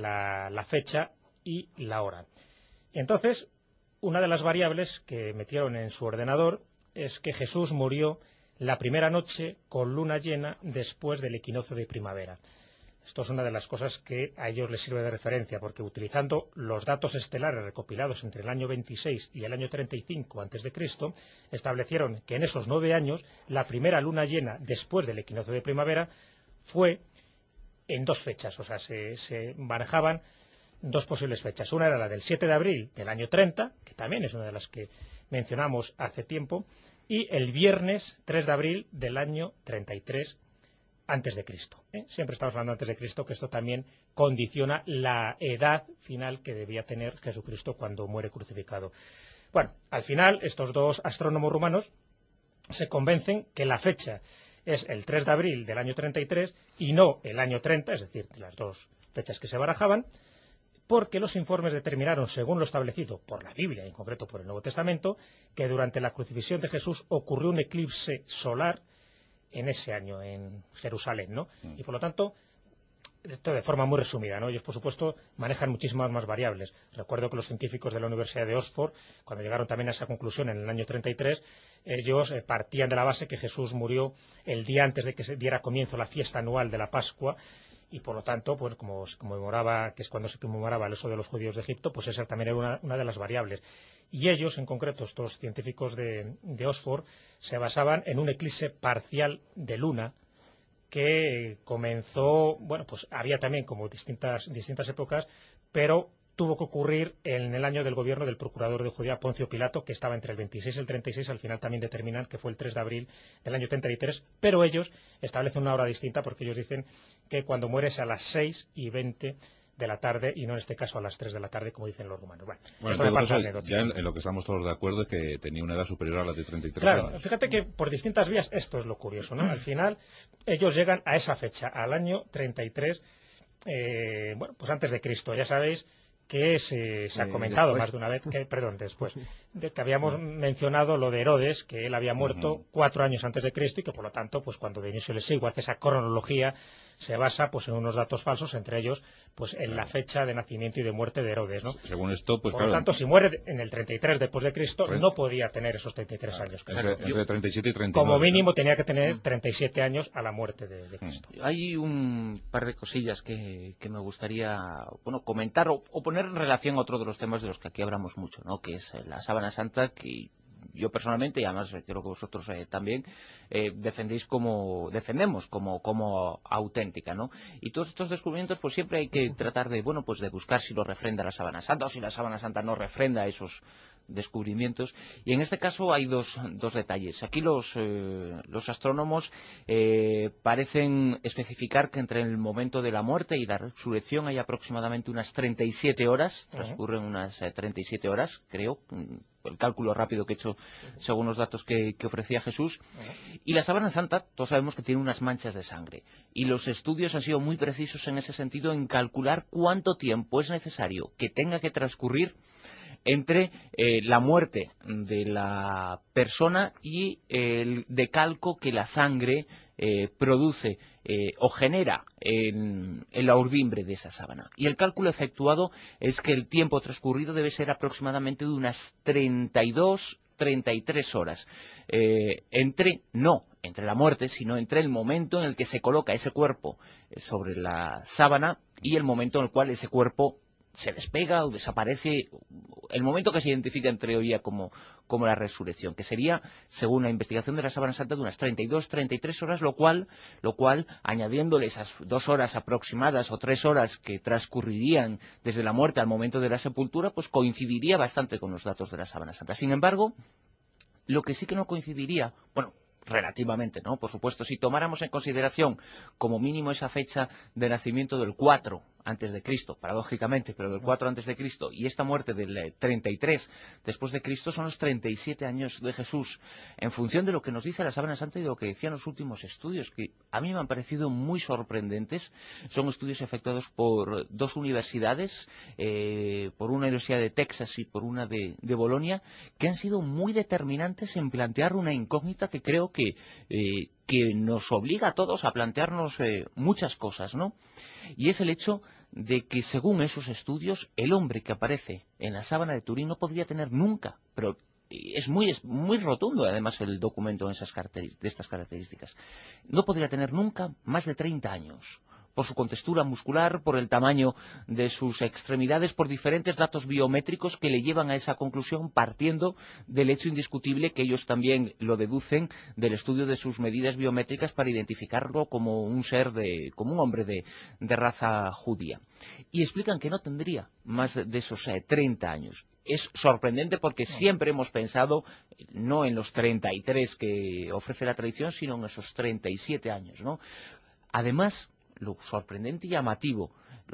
la fecha y la hora. Entonces, una de las variables que metieron en su ordenador es que Jesús murió la primera noche con luna llena después del equinoccio de primavera. Esto es una de las cosas que a ellos les sirve de referencia, porque utilizando los datos estelares recopilados entre el año 26 y el año 35 a.C., establecieron que en esos 9 años la primera luna llena después del equinoccio de primavera fue en 2 fechas, o sea, se barajaban 2 posibles fechas. Una era la del 7 de abril del año 30, que también es una de las que mencionamos hace tiempo, y el viernes 3 de abril del año 33 antes de Cristo. Siempre estamos hablando antes de Cristo, que esto también condiciona la edad final que debía tener Jesucristo cuando muere crucificado. Bueno, al final estos 2 astrónomos rumanos se convencen que la fecha es el 3 de abril del año 33 y no el año 30, es decir, las 2 fechas que se barajaban, porque los informes determinaron, según lo establecido por la Biblia, en concreto por el Nuevo Testamento, que durante la crucifixión de Jesús ocurrió un eclipse solar en ese año, en Jerusalén, ¿no? Y por lo tanto, esto de forma muy resumida, ¿no? Ellos, por supuesto, manejan muchísimas más variables. Recuerdo que los científicos de la Universidad de Oxford, cuando llegaron también a esa conclusión en el año 33, ellos partían de la base que Jesús murió el día antes de que se diera comienzo la fiesta anual de la Pascua, y por lo tanto, pues como se conmemoraba, que es cuando se conmemoraba el éxodo de los judíos de Egipto, pues esa también era una de las variables. Y ellos, en concreto, estos científicos de Oxford, se basaban en un eclipse parcial de luna que comenzó, bueno, pues había también como distintas épocas, pero tuvo que ocurrir en el año del gobierno del procurador de Judea, Poncio Pilato, que estaba entre el 26 y el 36, al final también determinan que fue el 3 de abril del año 33, pero ellos establecen una hora distinta porque ellos dicen que cuando muere es a las 6:20 de la tarde y no en este caso a las 3 de la tarde, como dicen los rumanos. Bueno, en todo caso, ya en lo que estamos todos de acuerdo es que tenía una edad superior a la de 33 claro, años. Fíjate que por distintas vías esto es lo curioso, ¿no? Al final ellos llegan a esa fecha, al año 33, bueno, pues antes de Cristo. Ya sabéis que se ha comentado después, más de una vez, después, de que habíamos mencionado lo de Herodes, que él había muerto 4 años antes de Cristo y que por lo tanto, pues cuando Dionisio Lesíguo hace esa cronología, se basa pues en unos datos falsos, entre ellos pues en la fecha de nacimiento y de muerte de Herodes, ¿no? Según esto, pues por lo tanto, si muere en el 33 después de Cristo, no podía tener esos 33 años. Entre 37 y 39. Como mínimo tenía que tener 37 años a la muerte de Cristo. Hay un par de cosillas que me gustaría comentar o poner en relación a otro de los temas de los que aquí hablamos mucho, ¿no? Que es la Sábana Santa, que yo personalmente, y además creo que vosotros también, defendemos como auténtica, ¿no? Y todos estos descubrimientos, pues siempre hay que tratar de buscar si lo refrenda la Sábana Santa o si la Sábana Santa no refrenda esos descubrimientos, y en este caso hay dos detalles. Aquí los astrónomos parecen especificar que entre el momento de la muerte y la resurrección hay aproximadamente unas 37 horas, transcurren unas 37 horas, creo, el cálculo rápido que he hecho según los datos que ofrecía Jesús. Y la Sábana Santa, todos sabemos que tiene unas manchas de sangre, y los estudios han sido muy precisos en ese sentido, en calcular cuánto tiempo es necesario que tenga que transcurrir entre la muerte de la persona y el decalco que la sangre produce o genera en la urdimbre de esa sábana. Y el cálculo efectuado es que el tiempo transcurrido debe ser aproximadamente de unas 33 horas. Entre la muerte, sino entre el momento en el que se coloca ese cuerpo sobre la sábana y el momento en el cual ese cuerpo se despega o desaparece, el momento que se identifica en teoría como la resurrección, que sería, según la investigación de la Sábana Santa, de unas 33 horas, lo cual, añadiéndole esas 2 horas aproximadas o 3 horas que transcurrirían desde la muerte al momento de la sepultura, pues coincidiría bastante con los datos de la Sábana Santa. Sin embargo, lo que sí que no coincidiría, relativamente, ¿no? Por supuesto, si tomáramos en consideración como mínimo esa fecha de nacimiento del 4 antes de Cristo, paradójicamente, pero del 4 antes de Cristo, y esta muerte del 33 después de Cristo son los 37 años de Jesús, en función de lo que nos dice la Sábana Santa y de lo que decían los últimos estudios, que a mí me han parecido muy sorprendentes. Son estudios efectuados por dos universidades, por una universidad de Texas y por una de Bolonia, que han sido muy determinantes en plantear una incógnita que creo que nos obliga a todos a plantearnos muchas cosas, ¿no? Y es el hecho de que, según esos estudios, el hombre que aparece en la sábana de Turín no podría tener nunca, pero es muy rotundo además el documento de estas características, no podría tener nunca más de 30 años. Por su contextura muscular, por el tamaño de sus extremidades, por diferentes datos biométricos que le llevan a esa conclusión, partiendo del hecho indiscutible que ellos también lo deducen del estudio de sus medidas biométricas para identificarlo como un como un hombre de raza judía. Y explican que no tendría más de esos 30 años. Es sorprendente porque siempre hemos pensado no en los 33 que ofrece la tradición, sino en esos 37 años, ¿no? Además, lo sorprendente y llamativo,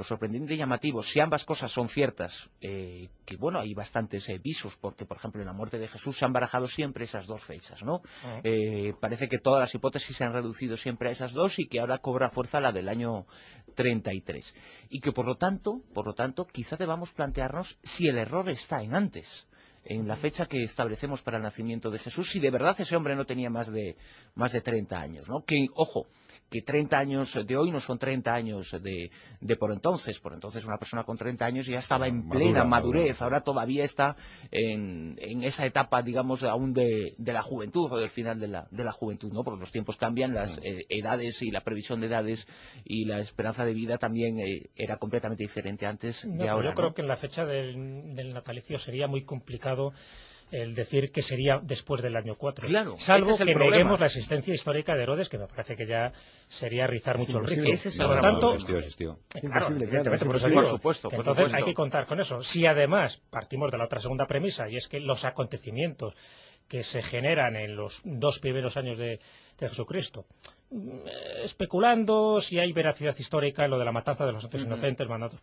si ambas cosas son ciertas, que bueno, hay bastantes visos, porque por ejemplo en la muerte de Jesús se han barajado siempre esas dos fechas, ¿no? Parece que todas las hipótesis se han reducido siempre a esas dos y que ahora cobra fuerza la del año 33. Y que por lo tanto, quizá debamos plantearnos si el error está en antes, en la fecha que establecemos para el nacimiento de Jesús, si de verdad ese hombre no tenía más de 30 años, ¿no? Que, ojo, que 30 años de hoy no son 30 años de por entonces. Por entonces una persona con 30 años ya estaba en plena madurez, ahora todavía está en esa etapa, digamos, aún de la juventud o del final de la juventud, ¿no? Porque los tiempos cambian, las edades y la previsión de edades y la esperanza de vida también era completamente diferente antes de ahora. Yo creo que en la fecha del natalicio sería muy complicado el decir que sería después del año 4. Claro, salvo que neguemos la existencia histórica de Herodes, que me parece que ya sería rizar mucho el rizo. Ese es por lo tanto, existió. Claro, evidentemente, por supuesto. Entonces hay que contar con eso. Si además partimos de la otra segunda premisa, y es que los acontecimientos que se generan en los 2 primeros años de Jesucristo, especulando si hay veracidad histórica en lo de la matanza de los santos inocentes mandados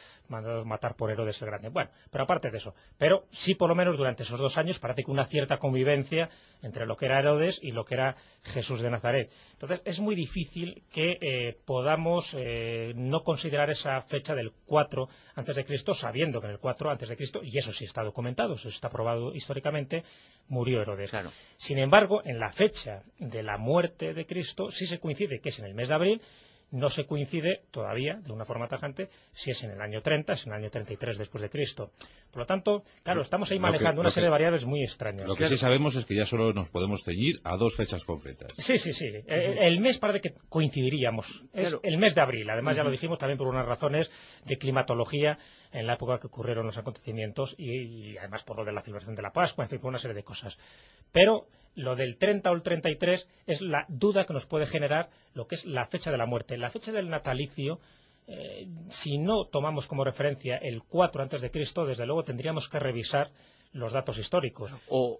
matar por Herodes el Grande. Bueno, pero aparte de eso, pero sí por lo menos durante esos 2 años parece que una cierta convivencia entre lo que era Herodes y lo que era Jesús de Nazaret. Entonces es muy difícil que podamos no considerar esa fecha del 4 antes de Cristo, sabiendo que en el 4 antes de Cristo, y eso sí está documentado, eso está probado históricamente, murió Herodes. Claro. Sin embargo, en la fecha de la muerte de Cristo sí se coincide que es en el mes de abril. No se coincide todavía, de una forma tajante, si es en el año 30, si es en el año 33 después de Cristo. Por lo tanto, claro, estamos ahí manejando una serie de variables muy extrañas. Lo que sí sabemos es que ya solo nos podemos ceñir a 2 fechas concretas. Sí. El mes parece que coincidiríamos. Es el mes de abril. Además, ya lo dijimos también por unas razones de climatología en la época que ocurrieron los acontecimientos y además por lo de la celebración de la Pascua, en fin, por una serie de cosas. Pero lo del 30 o el 33 es la duda que nos puede generar lo que es la fecha de la muerte. La fecha del natalicio, si no tomamos como referencia el 4 antes de Cristo, desde luego tendríamos que revisar los datos históricos.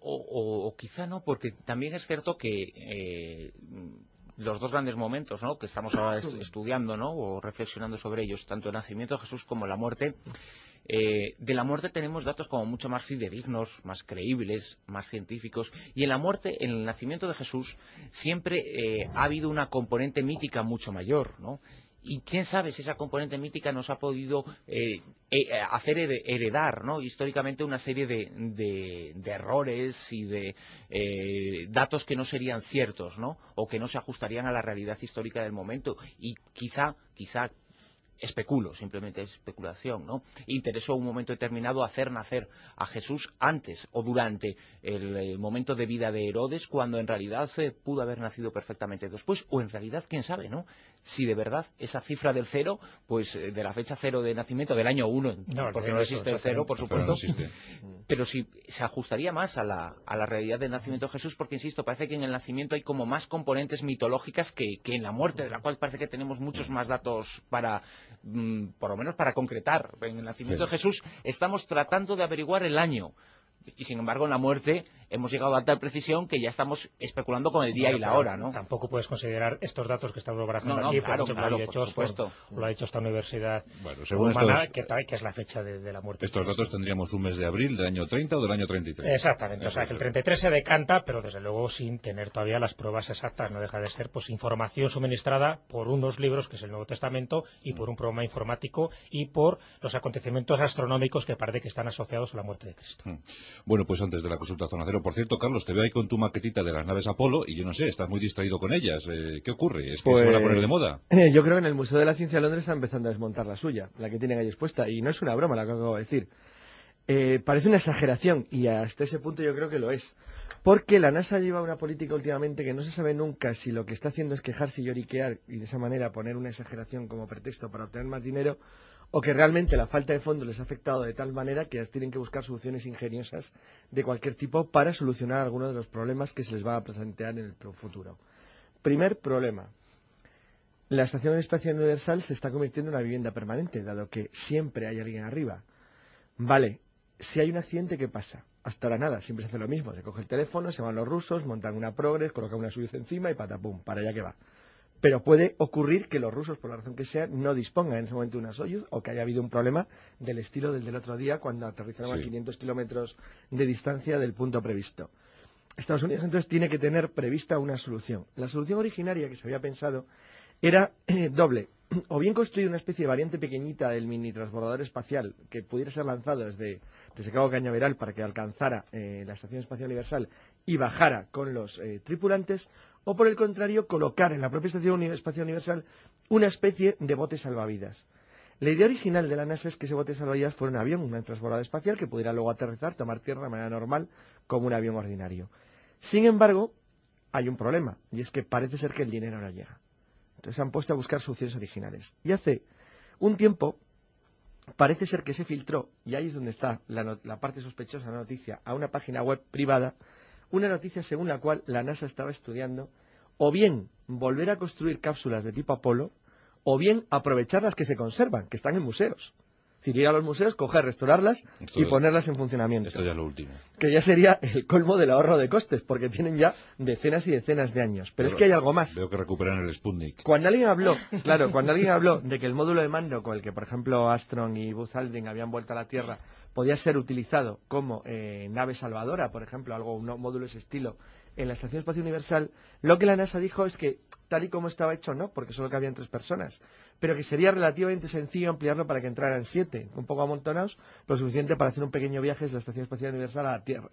O quizá no, porque también es cierto que los dos grandes momentos, ¿no?, que estamos ahora estudiando, ¿no?, o reflexionando sobre ellos, tanto el nacimiento de Jesús como la muerte, de la muerte tenemos datos como mucho más fidedignos, más creíbles, más científicos, y en la muerte, en el nacimiento de Jesús, siempre ha habido una componente mítica mucho mayor, ¿no? Y quién sabe si esa componente mítica nos ha podido hacer heredar, ¿no?, históricamente una serie de errores y de datos que no serían ciertos, ¿no?, o que no se ajustarían a la realidad histórica del momento. Y quizá especulo, simplemente es especulación, ¿no?, interesó un momento determinado hacer nacer a Jesús antes o durante el momento de vida de Herodes, cuando en realidad pudo haber nacido perfectamente después, o en realidad, quién sabe, ¿no?, si de verdad esa cifra del 0, pues de la fecha 0 de nacimiento, del año 1, porque no existe el 0, por supuesto, pero si se ajustaría más a la realidad del nacimiento de Jesús, porque, insisto, parece que en el nacimiento hay como más componentes mitológicas que en la muerte, de la cual parece que tenemos muchos más datos para, por lo menos para concretar. En el nacimiento de Jesús estamos tratando de averiguar el año, y sin embargo en la muerte hemos llegado a tal precisión que ya estamos especulando con el día y la hora, ¿no? Tampoco puedes considerar estos datos que estamos barajando aquí, claro, por supuesto. Lo ha dicho esta universidad humana, que es la fecha de la muerte. Estos datos tendríamos un mes de abril del año 30 o del año 33. Exactamente, o sea que el 33 se decanta, pero desde luego sin tener todavía las pruebas exactas. No deja de ser pues información suministrada por unos libros, que es el Nuevo Testamento, y por un programa informático, y por los acontecimientos astronómicos que parece que están asociados a la muerte de Cristo. Bueno, pues antes de la consulta Zona Cero, por cierto, Carlos, te veo ahí con tu maquetita de las naves Apolo y yo no sé, estás muy distraído con ellas. ¿Qué ocurre? ¿Es que se van a poner de moda? Yo creo que en el Museo de la Ciencia de Londres está empezando a desmontar la suya, la que tienen ahí expuesta, y no es una broma la que acabo de decir. Parece una exageración, y hasta ese punto yo creo que lo es. Porque la NASA lleva una política últimamente que no se sabe nunca si lo que está haciendo es quejarse y lloriquear y de esa manera poner una exageración como pretexto para obtener más dinero, o que realmente la falta de fondos les ha afectado de tal manera que tienen que buscar soluciones ingeniosas de cualquier tipo para solucionar algunos de los problemas que se les va a plantear en el futuro. Primer problema. La Estación Espacial Universal se está convirtiendo en una vivienda permanente, dado que siempre hay alguien arriba. Vale, si hay un accidente, ¿qué pasa? Hasta ahora nada, siempre se hace lo mismo. Se coge el teléfono, se van los rusos, montan una Progress, colocan una Soyuz encima y patapum, para allá que va. Pero puede ocurrir que los rusos, por la razón que sea, no dispongan en ese momento de una Soyuz, o que haya habido un problema del estilo del otro día cuando aterrizaron a 500 kilómetros de distancia del punto previsto. Estados Unidos entonces tiene que tener prevista una solución. La solución originaria que se había pensado era doble. O bien construir una especie de variante pequeñita del mini transbordador espacial que pudiera ser lanzado desde Cabo Cañaveral para que alcanzara la Estación Espacial Universal y bajara con los tripulantes, o por el contrario, colocar en la propia Estación Espacial Universal una especie de bote salvavidas. La idea original de la NASA es que ese bote salvavidas fuera un avión, un transbordador espacial que pudiera luego aterrizar, tomar tierra de manera normal como un avión ordinario. Sin embargo, hay un problema, y es que parece ser que el dinero no llega. Entonces se han puesto a buscar soluciones originales. Y hace un tiempo parece ser que se filtró, y ahí es donde está la parte sospechosa de la noticia, a una página web privada, una noticia según la cual la NASA estaba estudiando o bien volver a construir cápsulas de tipo Apolo, o bien aprovechar las que se conservan, que están en museos. Es decir, ir a los museos, coger, restaurarlas y ponerlas en funcionamiento. Esto ya es lo último. Que ya sería el colmo del ahorro de costes, porque tienen ya decenas y decenas de años. Pero es que hay algo más. Veo que recuperan el Sputnik. Cuando alguien habló de que el módulo de mando con el que, por ejemplo, Armstrong y Buzz Aldrin habían vuelto a la Tierra podía ser utilizado como nave salvadora, por ejemplo, un módulo de ese estilo, en la Estación Espacial Universal, lo que la NASA dijo es que, tal y como estaba hecho, no, porque solo cabían 3 personas, pero que sería relativamente sencillo ampliarlo para que entraran 7, un poco amontonados, lo suficiente para hacer un pequeño viaje desde la Estación Espacial Universal a la Tierra,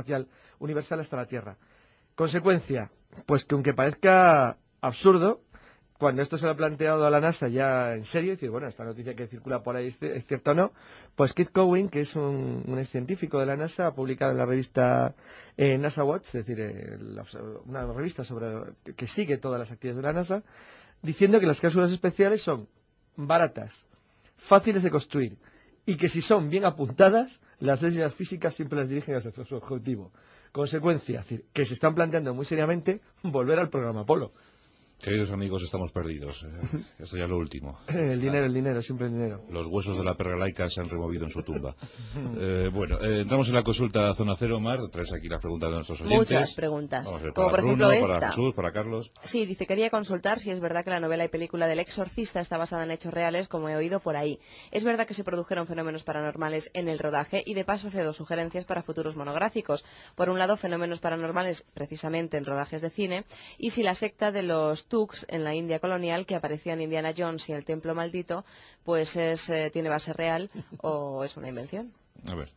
hasta la Tierra. Consecuencia, pues que aunque parezca absurdo, cuando esto se lo ha planteado a la NASA ya en serio, decir, bueno, esta noticia que circula por ahí es cierta o no, pues Keith Cowan, que es un ex científico de la NASA, ha publicado en la revista NASA Watch, es decir, una revista que sigue todas las actividades de la NASA, diciendo que las cápsulas especiales son baratas, fáciles de construir, y que si son bien apuntadas, las leyes de las físicas siempre las dirigen hacia su objetivo. Consecuencia, es decir, que se están planteando muy seriamente volver al programa Apolo. Queridos amigos, estamos perdidos. Esto ya es lo último. El dinero, siempre el dinero. Los huesos de la perra laica se han removido en su tumba. Bueno, entramos en la consulta Zona Cero, Mar. Traes aquí las preguntas de nuestros oyentes. Muchas preguntas. Vamos a ver, como por Bruno, ejemplo esta. Para Jesús, para Carlos. Sí, dice, quería consultar si es verdad que la novela y película del Exorcista está basada en hechos reales, como he oído por ahí. ¿Es verdad que se produjeron fenómenos paranormales en el rodaje? Y de paso hace 2 sugerencias para futuros monográficos. Por un lado, fenómenos paranormales precisamente en rodajes de cine, y si la secta de los Tuks en la India colonial que aparecía en Indiana Jones y el Templo Maldito, pues tiene base real o es una invención. A ver.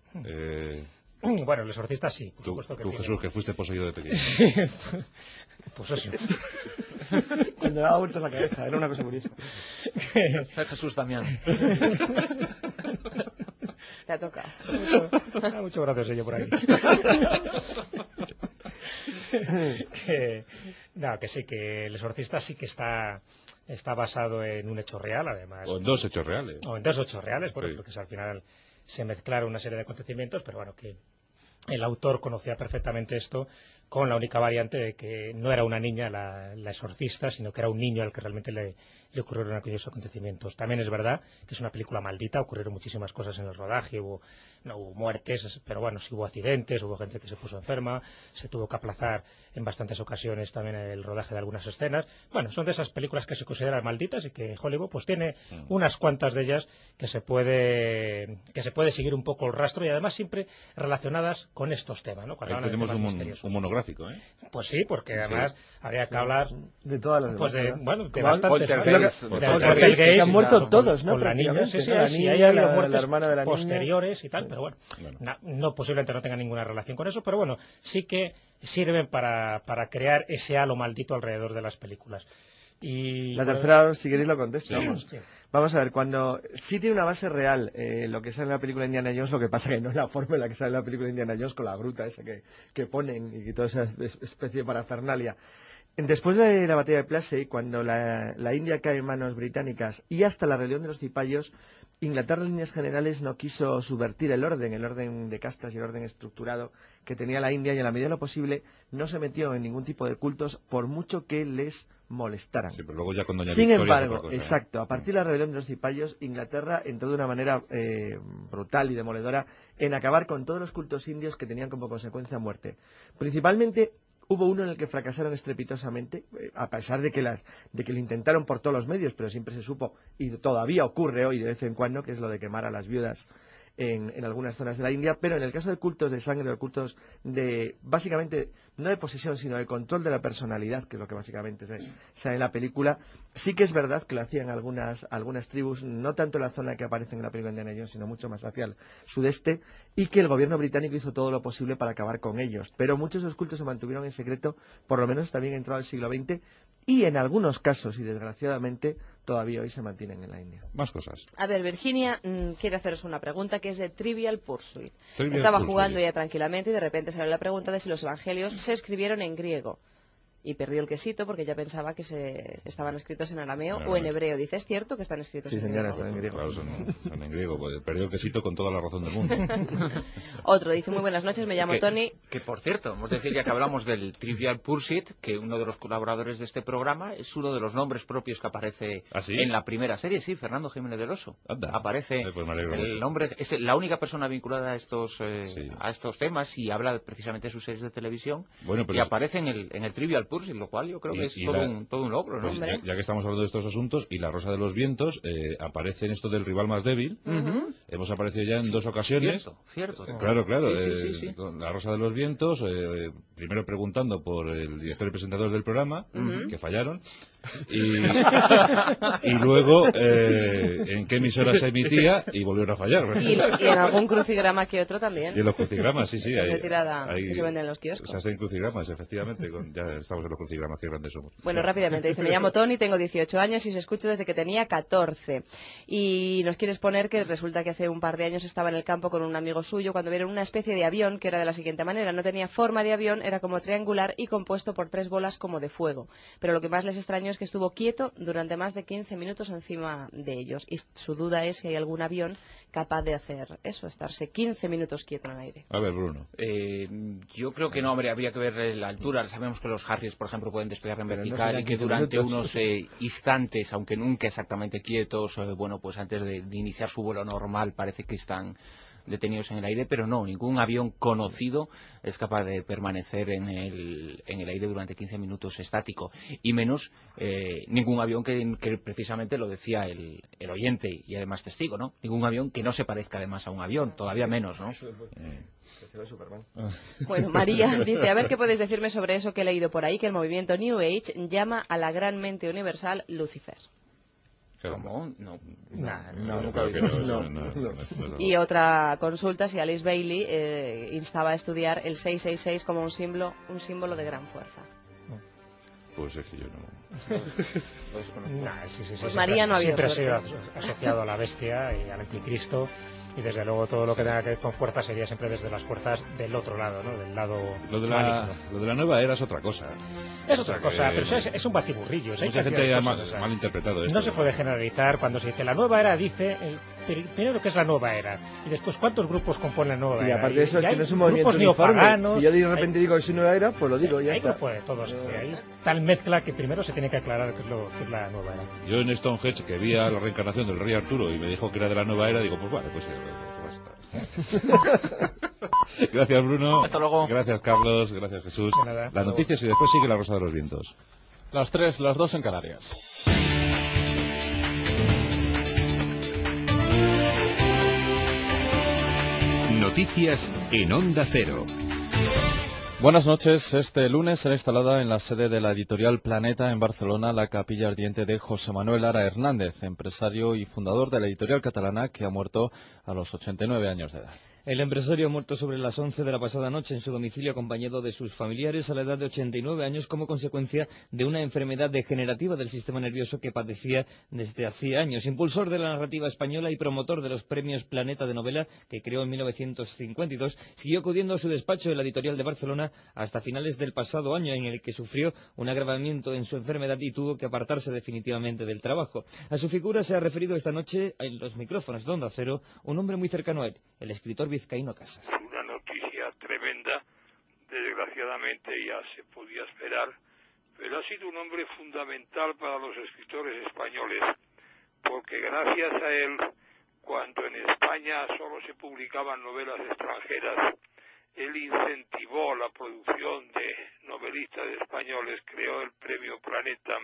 Bueno, el exorcista sí, por supuesto que tú, Jesús, que fuiste poseído de pequeño. Pues eso. Cuando le daba vueltas la cabeza, era una cosa curiosa. Soy Jesús Damián. Te ha tocado. Muchas gracias, yo por ahí. Que sí, que el exorcista sí que está basado en un hecho real, además. O en 2 hechos reales. O en 2 hechos reales, sí. Porque al final se mezclaron una serie de acontecimientos, pero bueno, que el autor conocía perfectamente esto con la única variante de que no era una niña la exorcista, sino que era un niño al que realmente le ocurrieron aquellos acontecimientos. También es verdad que es una película maldita, ocurrieron muchísimas cosas en el rodaje, no hubo muertes, pero bueno, sí hubo accidentes, hubo gente que se puso enferma, se tuvo que aplazar en bastantes ocasiones también el rodaje de algunas escenas. Bueno, son de esas películas que se consideran malditas y que Hollywood pues tiene unas cuantas de ellas que se puede seguir un poco el rastro y además siempre relacionadas con estos temas, ¿no? Ahí tenemos un monográfico, ¿eh? Pues sí, porque además habría que hablar de todas las pues demás, de bastantes, que han muerto todos, ¿no? Con la niña, sí, hay muertes hermana de la posteriores y tal, pero bueno, no posiblemente no tenga ninguna relación con eso, pero bueno, sí que sirven para crear ese halo maldito alrededor de las películas. Y la tercera, si queréis, lo contesto. Sí. Vamos a ver, cuando sí tiene una base real lo que sale en la película Indiana Jones, lo que pasa que no es la forma en la que sale en la película Indiana Jones con la gruta esa que ponen y toda esa especie de parafernalia. Después de la batalla de Plassey, cuando la India cae en manos británicas y hasta la rebelión de los cipayos, Inglaterra en líneas generales no quiso subvertir el orden de castas y el orden estructurado que tenía la India, y en la medida de lo posible no se metió en ningún tipo de cultos por mucho que les molestaran. Sí, pero luego ya con Doña Sin Victoria embargo, otra cosa, exacto, a partir de la rebelión de los cipayos, Inglaterra entró de una manera brutal y demoledora en acabar con todos los cultos indios que tenían como consecuencia muerte. Principalmente hubo uno en el que fracasaron estrepitosamente, a pesar de que lo intentaron por todos los medios, pero siempre se supo, y todavía ocurre hoy de vez en cuando, que es lo de quemar a las viudas en algunas zonas de la India. Pero en el caso de cultos de sangre, de cultos de, básicamente, no de posesión, sino de control de la personalidad, que es lo que básicamente sale en la película, sí que es verdad que lo hacían algunas tribus, no tanto en la zona que aparece en la película Indiana Jones, sino mucho más hacia el sudeste, y que el gobierno británico hizo todo lo posible para acabar con ellos. Pero muchos de los cultos se mantuvieron en secreto, por lo menos hasta bien entrado el siglo XX, y en algunos casos, y desgraciadamente, todavía hoy se mantienen en la India. Más cosas. A ver, Virginia quiere haceros una pregunta que es de Trivial Pursuit. Trivial Estaba Pursuit. jugando ya tranquilamente y de repente sale la pregunta de si los evangelios se escribieron en griego. Y perdió el quesito porque ya pensaba que estaban escritos en arameo o en hebreo. Dice, ¿es cierto que están escritos en griego? Sí, señora, están en griego. Claro, son en griego. Pues perdió el quesito con toda la razón del mundo. Otro dice, muy buenas noches, me llamo Tony. Que por cierto, hemos de decir, ya que hablamos del Trivial Pursuit, que uno de los colaboradores de este programa es uno de los nombres propios que aparece en la primera serie, sí, Fernando Jiménez del Oso. Anda. Aparece Pues me alegro el mucho. nombre, es la única persona vinculada a estos temas y habla precisamente de sus series de televisión, Bueno, pero y aparece en el Trivial Pursuit, lo cual yo creo que es todo un logro, ¿no? Pues ya que estamos hablando de estos asuntos, y La Rosa de los Vientos, aparece en esto del rival más débil. Hemos aparecido ya en 2 ocasiones. Cierto. Claro. Sí. Con La Rosa de los Vientos, primero preguntando por el director y presentador del programa, que fallaron, y luego en qué emisora se emitía y volvieron a fallar. Y en algún crucigrama que otro también. Y en los crucigramas, sí. De tirada que se venden en los kioscos. Se hacen crucigramas, efectivamente. Ya estamos en los crucigramas, qué grandes somos. Bueno, rápidamente, dice, me llamo Tony, tengo 18 años y se escucho desde que tenía 14. Y nos quieres poner que resulta que hace un par de años estaba en el campo con un amigo suyo cuando vieron una especie de avión que era de la siguiente manera. No tenía forma de avión, era como triangular y compuesto por 3 bolas como de fuego. Pero lo que más les extrañó es que estuvo quieto durante más de 15 minutos encima de ellos. Y su duda es si hay algún avión capaz de hacer eso, estarse 15 minutos quieto en el aire. A ver, Bruno. Yo creo que no, hombre, habría que ver la altura. Sabemos que los Harriers, por ejemplo, pueden despegar en vertical y que durante unos instantes, aunque nunca exactamente quietos, pues antes de iniciar su vuelo normal, parece que están detenidos en el aire, pero no, ningún avión conocido es capaz de permanecer en el aire durante 15 minutos estático, y menos ningún avión que precisamente lo decía el oyente y además testigo, ¿no? Ningún avión que no se parezca además a un avión, todavía menos, ¿no? Bueno, María dice, a ver qué podéis decirme sobre eso que he leído por ahí, que el movimiento New Age llama a la gran mente universal Lucifer. ¿Cómo? No, nunca he visto. Y otra consulta, si Alice Bailey instaba a estudiar el 666 como un símbolo de gran fuerza. Pues es que yo no. Pues María no había siempre ha sido asociado a la bestia y al anticristo, y desde luego todo lo que tenga que ver con fuerza sería siempre desde las fuerzas del otro lado, ¿no? Del lado maligno. Lo de la nueva era es otra cosa. Es otra cosa, pero es un batiburrillo. Mucha gente ha malinterpretado esto. No se puede generalizar cuando se dice la nueva era, dice primero qué es la nueva era y después cuántos grupos componen la nueva era. Y aparte de eso, es que no es un movimiento grupos neopaganos. Si yo de repente digo que soy nueva era, pues lo digo, ya hay está. grupos de todos. Hay tal mezcla que primero se tiene que aclarar qué es la nueva era. Yo en Stonehenge, que vi a la reencarnación del rey Arturo y me dijo que era de la nueva era, digo, pues vale, pues Gracias, Bruno. Hasta luego. Gracias, Carlos. Gracias, Jesús. Las noticias y después sigue la Rosa de los Vientos. Las 3, las 2 en Canarias. Noticias en Onda Cero. Buenas noches. Este lunes será instalada en la sede de la editorial Planeta en Barcelona la capilla ardiente de José Manuel Lara Hernández, empresario y fundador de la editorial catalana que ha muerto a los 89 años de edad. El empresario ha muerto sobre las 11 de la pasada noche en su domicilio acompañado de sus familiares a la edad de 89 años como consecuencia de una enfermedad degenerativa del sistema nervioso que padecía desde hacía años. Impulsor de la narrativa española y promotor de los premios Planeta de novela que creó en 1952, siguió acudiendo a su despacho en la editorial de Barcelona hasta finales del pasado año, en el que sufrió un agravamiento en su enfermedad y tuvo que apartarse definitivamente del trabajo. A su figura se ha referido esta noche en los micrófonos de Onda Cero un hombre muy cercano a él, el escritor vizcaíno Casas. Una noticia tremenda, desgraciadamente ya se podía esperar, pero ha sido un hombre fundamental para los escritores españoles, porque gracias a él, cuando en España solo se publicaban novelas extranjeras, él incentivó la producción de novelistas españoles, creó el premio Planeta,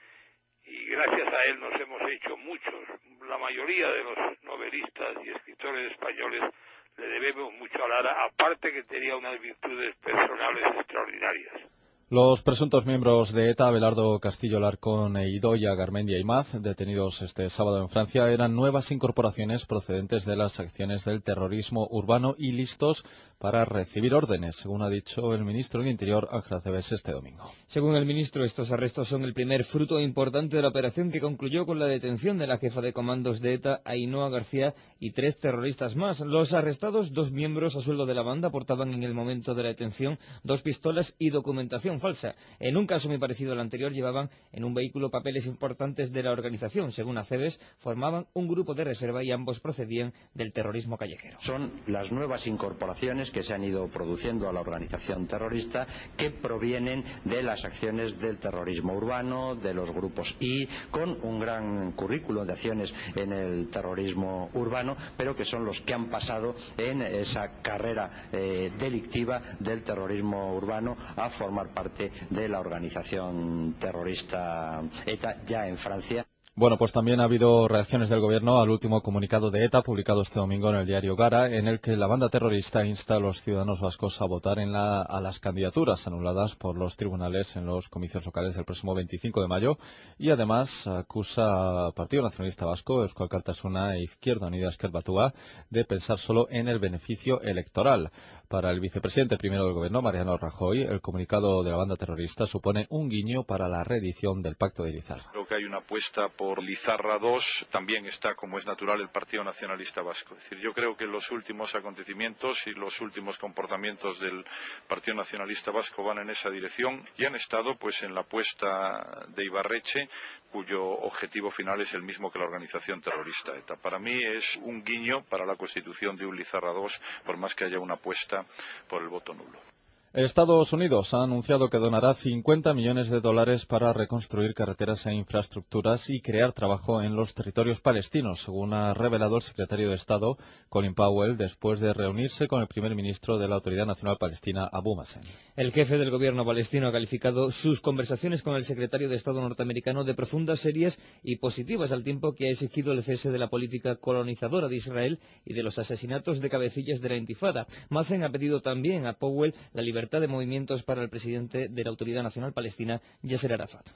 y gracias a él nos hemos hecho muchos, la mayoría de los novelistas y escritores españoles le debemos mucho a Lara, aparte que tenía unas virtudes personales extraordinarias. Los presuntos miembros de ETA, Abelardo Castillo Larcón e Idoia Garmendia Imaz, detenidos este sábado en Francia, eran nuevas incorporaciones procedentes de las acciones del terrorismo urbano y listos para recibir órdenes, según ha dicho el ministro del Interior, Ángel Acebes, este domingo. Según el ministro, estos arrestos son el primer fruto importante de la operación que concluyó con la detención de la jefa de comandos de ETA, Ainhoa García, y 3 terroristas más. Los arrestados, 2 miembros a sueldo de la banda, portaban en el momento de la detención 2 pistolas y documentación falsa. En un caso muy parecido al anterior, llevaban en un vehículo papeles importantes de la organización. Según Acebes, formaban un grupo de reserva y ambos procedían del terrorismo callejero. Son las nuevas incorporaciones que se han ido produciendo a la organización terrorista que provienen de las acciones del terrorismo urbano, de los grupos I, con un gran currículo de acciones en el terrorismo urbano, pero que son los que han pasado en esa carrera delictiva del terrorismo urbano a formar parte de la organización terrorista ETA ya en Francia. Bueno, pues también ha habido reacciones del Gobierno al último comunicado de ETA, publicado este domingo en el diario Gara, en el que la banda terrorista insta a los ciudadanos vascos a votar a las candidaturas anuladas por los tribunales en los comicios locales del próximo 25 de mayo y además acusa al Partido Nacionalista Vasco, Eusko Alkartasuna e Izquierda Unida Ezker Batua, de pensar solo en el beneficio electoral. Para el vicepresidente primero del Gobierno, Mariano Rajoy, el comunicado de la banda terrorista supone un guiño para la reedición del Pacto de Lizarra. Creo que hay una apuesta por Lizarra II, también está, como es natural, el Partido Nacionalista Vasco. Es decir, yo creo que los últimos acontecimientos y los últimos comportamientos del Partido Nacionalista Vasco van en esa dirección y han estado pues en la apuesta de Ibarretxe, cuyo objetivo final es el mismo que la organización terrorista ETA. Para mí es un guiño para la constitución de un Lizarra II, por más que haya una apuesta por el voto nulo. Estados Unidos ha anunciado que donará $50 millones para reconstruir carreteras e infraestructuras y crear trabajo en los territorios palestinos, según ha revelado el secretario de Estado, Colin Powell, después de reunirse con el primer ministro de la Autoridad Nacional Palestina, Abu Mazen. El jefe del gobierno palestino ha calificado sus conversaciones con el secretario de Estado norteamericano de profundas, serias y positivas, al tiempo que ha exigido el cese de la política colonizadora de Israel y de los asesinatos de cabecillas de la Intifada. Mazen ha pedido también a Powell la libertad de movimientos para el presidente de la Autoridad Nacional Palestina, Yasser Arafat.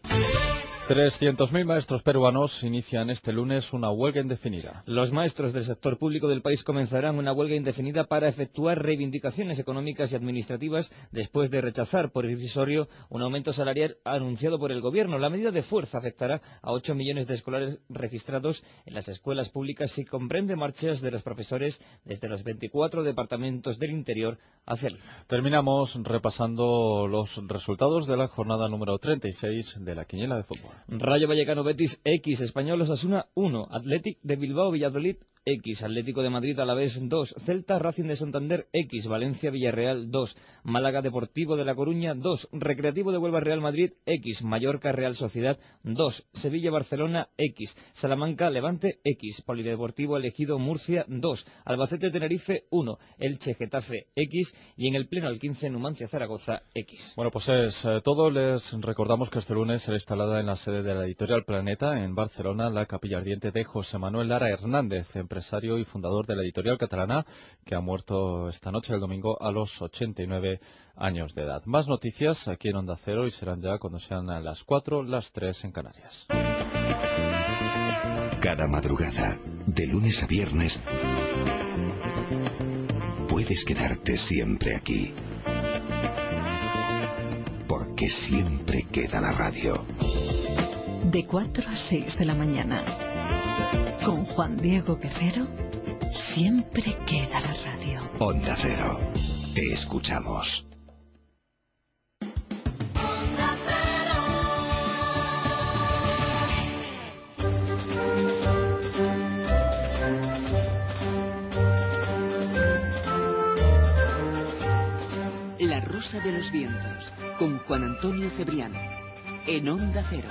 300.000 maestros peruanos inician este lunes una huelga indefinida. Los maestros del sector público del país comenzarán una huelga indefinida para efectuar reivindicaciones económicas y administrativas después de rechazar por irrisorio un aumento salarial anunciado por el gobierno. La medida de fuerza afectará a 8 millones de escolares registrados en las escuelas públicas y comprende marchas de los profesores desde los 24 departamentos del interior hacia Lima. Terminamos repasando los resultados de la jornada número 36 de la quiniela de fútbol. Rayo Vallecano Betis X, Español Osasuna 1, Athletic de Bilbao Valladolid X, Atlético de Madrid Alavés 2, Celta Racing de Santander X, Valencia Villarreal 2, Málaga Deportivo de La Coruña 2, Recreativo de Huelva Real Madrid X, Mallorca Real Sociedad 2, Sevilla Barcelona X, Salamanca Levante X, Polideportivo Elegido Murcia 2, Albacete Tenerife 1, Elche Getafe X y en el pleno al 15 Numancia Zaragoza X. Bueno, pues es todo. Les recordamos que este lunes será instalada en la sede de la Editorial Planeta en Barcelona la capilla ardiente de José Manuel Lara Hernández, empresario y fundador de la editorial catalana, que ha muerto esta noche el domingo a los 89 años de edad. Más noticias aquí en Onda Cero y serán ya cuando sean las 4, las 3 en Canarias. Cada madrugada, de lunes a viernes, puedes quedarte siempre aquí. Porque siempre queda la radio. De 4 a 6 de la mañana. Con Juan Diego Guerrero, siempre queda la radio. Onda Cero. Te escuchamos. La Rosa de los Vientos, con Juan Antonio Cebrián, en Onda Cero.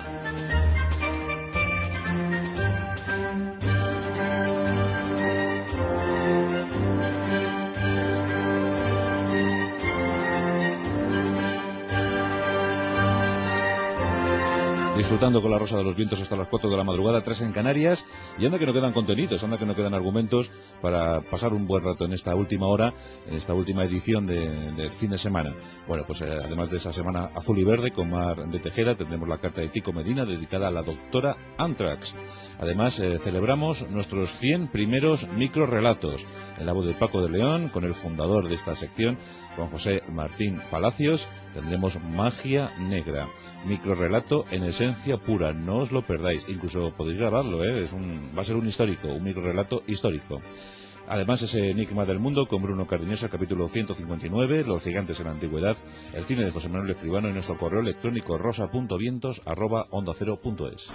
Disfrutando con la Rosa de los Vientos hasta las 4 de la madrugada, 3 en Canarias, y anda que no quedan contenidos, anda que no quedan argumentos para pasar un buen rato en esta última hora, en esta última edición del fin de semana. Bueno, pues además de esa semana azul y verde con Mar de Tejera, tendremos la carta de Tico Medina dedicada a la doctora Anthrax. Además, celebramos nuestros 100 primeros microrelatos, en la voz de Paco de León, con el fundador de esta sección, Juan José Martín Palacios. Tendremos Magia Negra, microrelato en esencia pura, no os lo perdáis, incluso podéis grabarlo, va a ser un histórico, un microrelato histórico. Además, ese enigma del mundo con Bruno Cardeñosa, capítulo 159, los gigantes en la antigüedad, el cine de José Manuel Escribano y nuestro correo electrónico rosa.vientos@ondacero.es.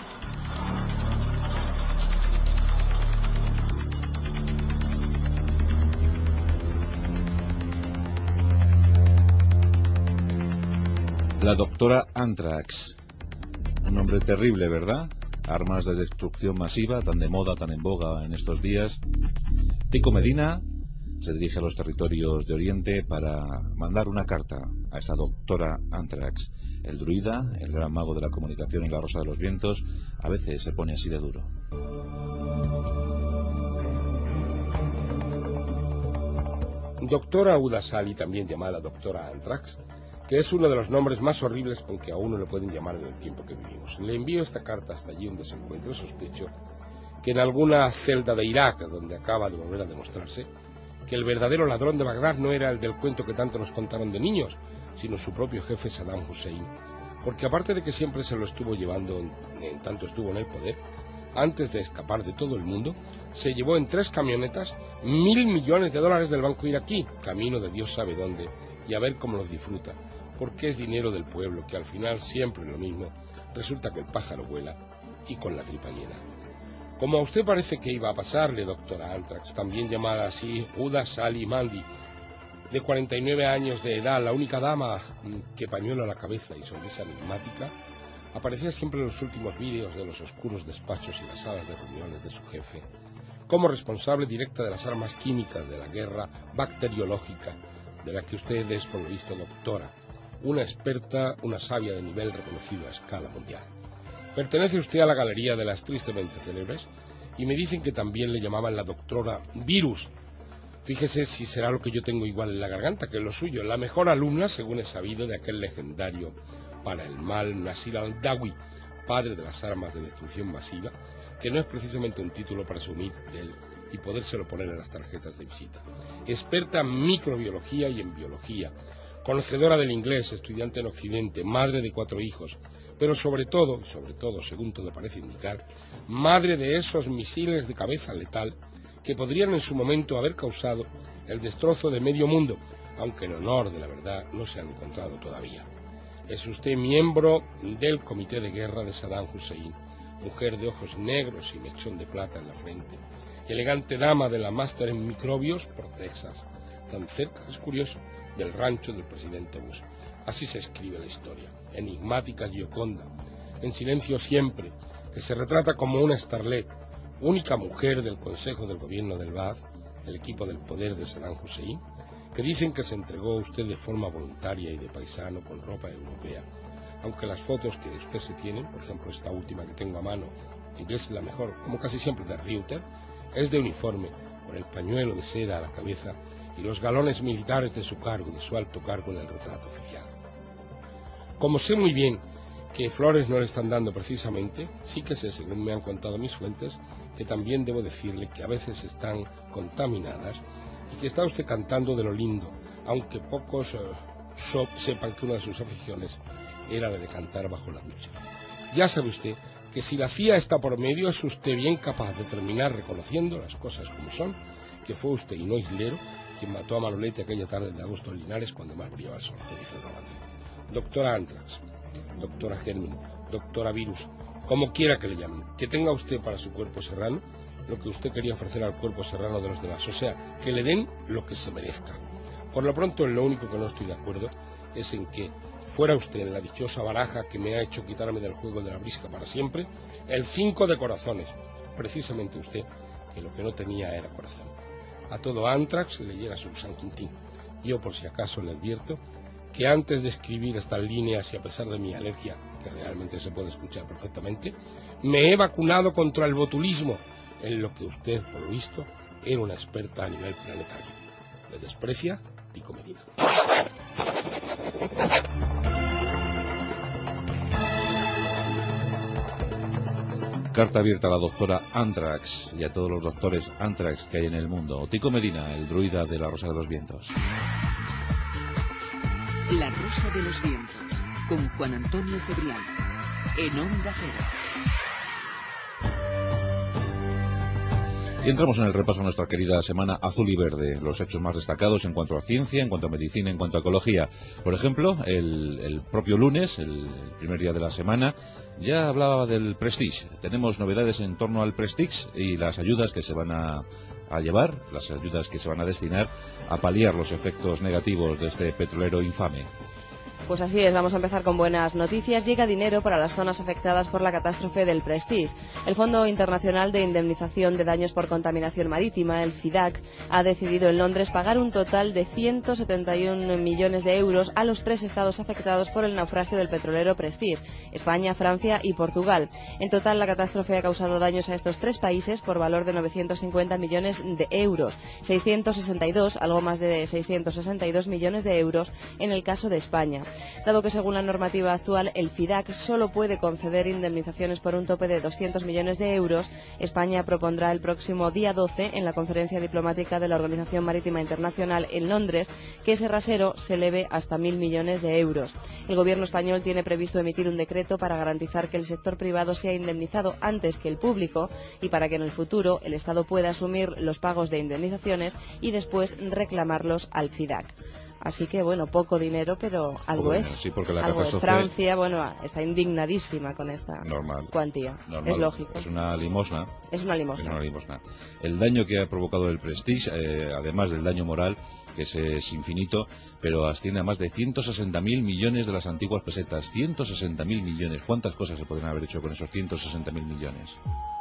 La doctora Anthrax, un nombre terrible, ¿verdad? Armas de destrucción masiva, tan de moda, tan en boga en estos días. Tico Medina se dirige a los territorios de Oriente para mandar una carta a esta doctora Anthrax. El druida, el gran mago de la comunicación en la Rosa de los Vientos, a veces se pone así de duro. Doctora Uda Sali, también llamada doctora Anthrax, que es uno de los nombres más horribles con que a uno le pueden llamar en el tiempo que vivimos. Le envío esta carta hasta allí donde se encuentre. Sospecho que en alguna celda de Irak, donde acaba de volver a demostrarse que el verdadero ladrón de Bagdad no era el del cuento que tanto nos contaron de niños, sino su propio jefe Saddam Hussein, porque aparte de que siempre se lo estuvo llevando en tanto estuvo en el poder, antes de escapar de todo el mundo, se llevó en 3 camionetas $1.000 millones del banco iraquí, camino de Dios sabe dónde, y a ver cómo los disfruta, porque es dinero del pueblo, que al final siempre lo mismo, resulta que el pájaro vuela y con la tripa llena. Como a usted parece que iba a pasarle, doctora Anthrax, también llamada así Uda Sali Mandi, de 49 años de edad, la única dama que pañuelo a la cabeza y sonrisa enigmática, aparecía siempre en los últimos vídeos de los oscuros despachos y las salas de reuniones de su jefe, como responsable directa de las armas químicas de la guerra bacteriológica, de la que usted es, por lo visto, doctora, una experta, una sabia de nivel reconocido a escala mundial. Pertenece usted a la galería de las tristemente célebres y me dicen que también le llamaban la doctora Virus. Fíjese si será lo que yo tengo igual en la garganta que lo suyo. La mejor alumna, según he sabido, de aquel legendario para el mal Nasir al-Dawi, padre de las armas de destrucción masiva, que no es precisamente un título para asumir de él y podérselo poner en las tarjetas de visita. Experta en microbiología y en biología, conocedora del inglés, estudiante en Occidente, madre de 4 hijos, pero sobre todo, según todo parece indicar, madre de esos misiles de cabeza letal que podrían en su momento haber causado el destrozo de medio mundo, aunque en honor de la verdad no se han encontrado todavía. Es usted miembro del comité de guerra de Saddam Hussein, mujer de ojos negros y mechón de plata en la frente, elegante dama de la máster en microbios por Texas, tan cerca, es curioso, del rancho del presidente Bush. Así se escribe la historia, enigmática Gioconda, en silencio siempre, que se retrata como una starlet, única mujer del Consejo del Gobierno del Ba'ath, el equipo del poder de Saddam Hussein, que dicen que se entregó a usted de forma voluntaria y de paisano con ropa europea, aunque las fotos que usted se tienen, por ejemplo esta última que tengo a mano, que es la mejor, como casi siempre de Reuter, es de uniforme, con el pañuelo de seda a la cabeza y los galones militares de su cargo, de su alto cargo en el retrato oficial. Como sé muy bien que flores no le están dando precisamente, sí que sé, según me han contado mis fuentes, que también debo decirle que a veces están contaminadas y que está usted cantando de lo lindo, aunque pocos sepan que una de sus aficiones era la de cantar bajo la ducha. Ya sabe usted que si la CIA está por medio, es usted bien capaz de terminar reconociendo las cosas como son, que fue usted y no Islero quien mató a Manolete aquella tarde de agosto en Linares cuando más brillaba el sol, que dice el romance. Doctora Antrax, doctora Germin, doctora Virus, como quiera que le llamen, que tenga usted para su cuerpo serrano lo que usted quería ofrecer al cuerpo serrano de los demás, o sea, que le den lo que se merezca. Por lo pronto, en lo único que no estoy de acuerdo es en que fuera usted en la dichosa baraja que me ha hecho quitarme del juego de la brisca para siempre, el 5 de corazones, precisamente usted, que lo que no tenía era corazón. A todo Antrax le llega su San Quintín. Yo, por si acaso, le advierto que antes de escribir estas líneas y a pesar de mi alergia, que realmente se puede escuchar perfectamente, me he vacunado contra el botulismo, en lo que usted, por lo visto, era una experta a nivel planetario. Le desprecia Tico Medina. Carta abierta a la doctora Antrax y a todos los doctores Antrax que hay en el mundo. Tico Medina, el druida de la Rosa de los Vientos. La Rosa de los Vientos, con Juan Antonio Cebrián, en Onda Cero. Y entramos en el repaso de nuestra querida semana azul y verde, los hechos más destacados en cuanto a ciencia, en cuanto a medicina, en cuanto a ecología. Por ejemplo, el propio lunes, el primer día de la semana, ya hablaba del Prestige. Tenemos novedades en torno al Prestige y las ayudas que se van a llevar, las ayudas que se van a destinar a paliar los efectos negativos de este petrolero infame. Pues así es, vamos a empezar con buenas noticias. Llega dinero para las zonas afectadas por la catástrofe del Prestige. El Fondo Internacional de Indemnización de Daños por Contaminación Marítima, el FIDAC, ha decidido en Londres pagar un total de 171 millones de euros a los 3 estados afectados por el naufragio del petrolero Prestige, España, Francia y Portugal. En total, la catástrofe ha causado daños a estos 3 países por valor de 950 millones de euros, 662, algo más de 662 millones de euros en el caso de España. Dado que según la normativa actual el FIDAC solo puede conceder indemnizaciones por un tope de 200 millones de euros, España propondrá el próximo día 12 en la conferencia diplomática de la Organización Marítima Internacional en Londres que ese rasero se eleve hasta 1.000 millones de euros. El gobierno español tiene previsto emitir un decreto para garantizar que el sector privado sea indemnizado antes que el público y para que en el futuro el Estado pueda asumir los pagos de indemnizaciones y después reclamarlos al FIDAC. Así que, bueno, poco dinero, pero algo es. Sí, porque la algo catástrofe... es. Francia, bueno, está indignadísima con esta cuantía. Normal. Es lógico. Es una limosna. Es una limosna. Es una limosna. El daño que ha provocado el Prestige, además del daño moral, que es infinito, pero asciende a más de 160.000 millones de las antiguas pesetas. 160.000 millones. ¿Cuántas cosas se podrían haber hecho con esos 160.000 millones?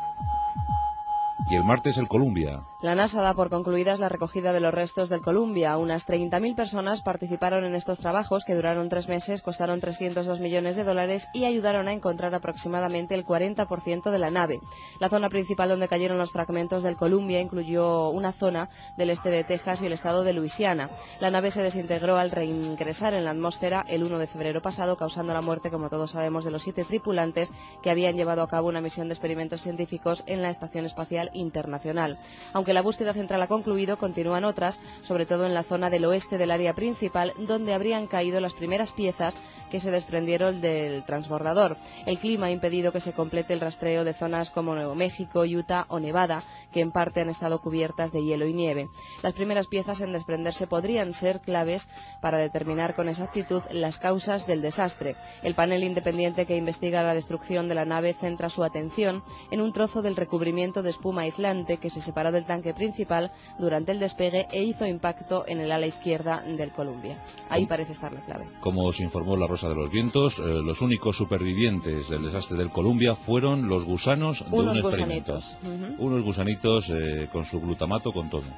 Y el martes el Columbia. La NASA da por concluidas la recogida de los restos del Columbia. Unas 30.000 personas participaron en estos trabajos que duraron 3 meses, costaron 302 millones de dólares y ayudaron a encontrar aproximadamente el 40% de la nave. La zona principal donde cayeron los fragmentos del Columbia incluyó una zona del este de Texas y el estado de Luisiana. La nave se desintegró al reingresar en la atmósfera el 1 de febrero pasado, causando la muerte, como todos sabemos, de los 7 tripulantes que habían llevado a cabo una misión de experimentos científicos en la Estación Espacial Internacional. Aunque la búsqueda central ha concluido, continúan otras, sobre todo en la zona del oeste del área principal, donde habrían caído las primeras piezas que se desprendieron del transbordador. El clima ha impedido que se complete el rastreo de zonas como Nuevo México, Utah o Nevada, que en parte han estado cubiertas de hielo y nieve. Las primeras piezas en desprenderse podrían ser claves para determinar con exactitud las causas del desastre. El panel independiente que investiga la destrucción de la nave centra su atención en un trozo del recubrimiento de espuma aislante que se separó del tanque principal durante el despegue e hizo impacto en el ala izquierda del Columbia. Ahí parece estar la clave. Como os informó La Rosa de los Vientos, los únicos supervivientes del desastre del Columbia fueron los gusanos de un experimento. Unos gusanitos con su glutamato, con todo.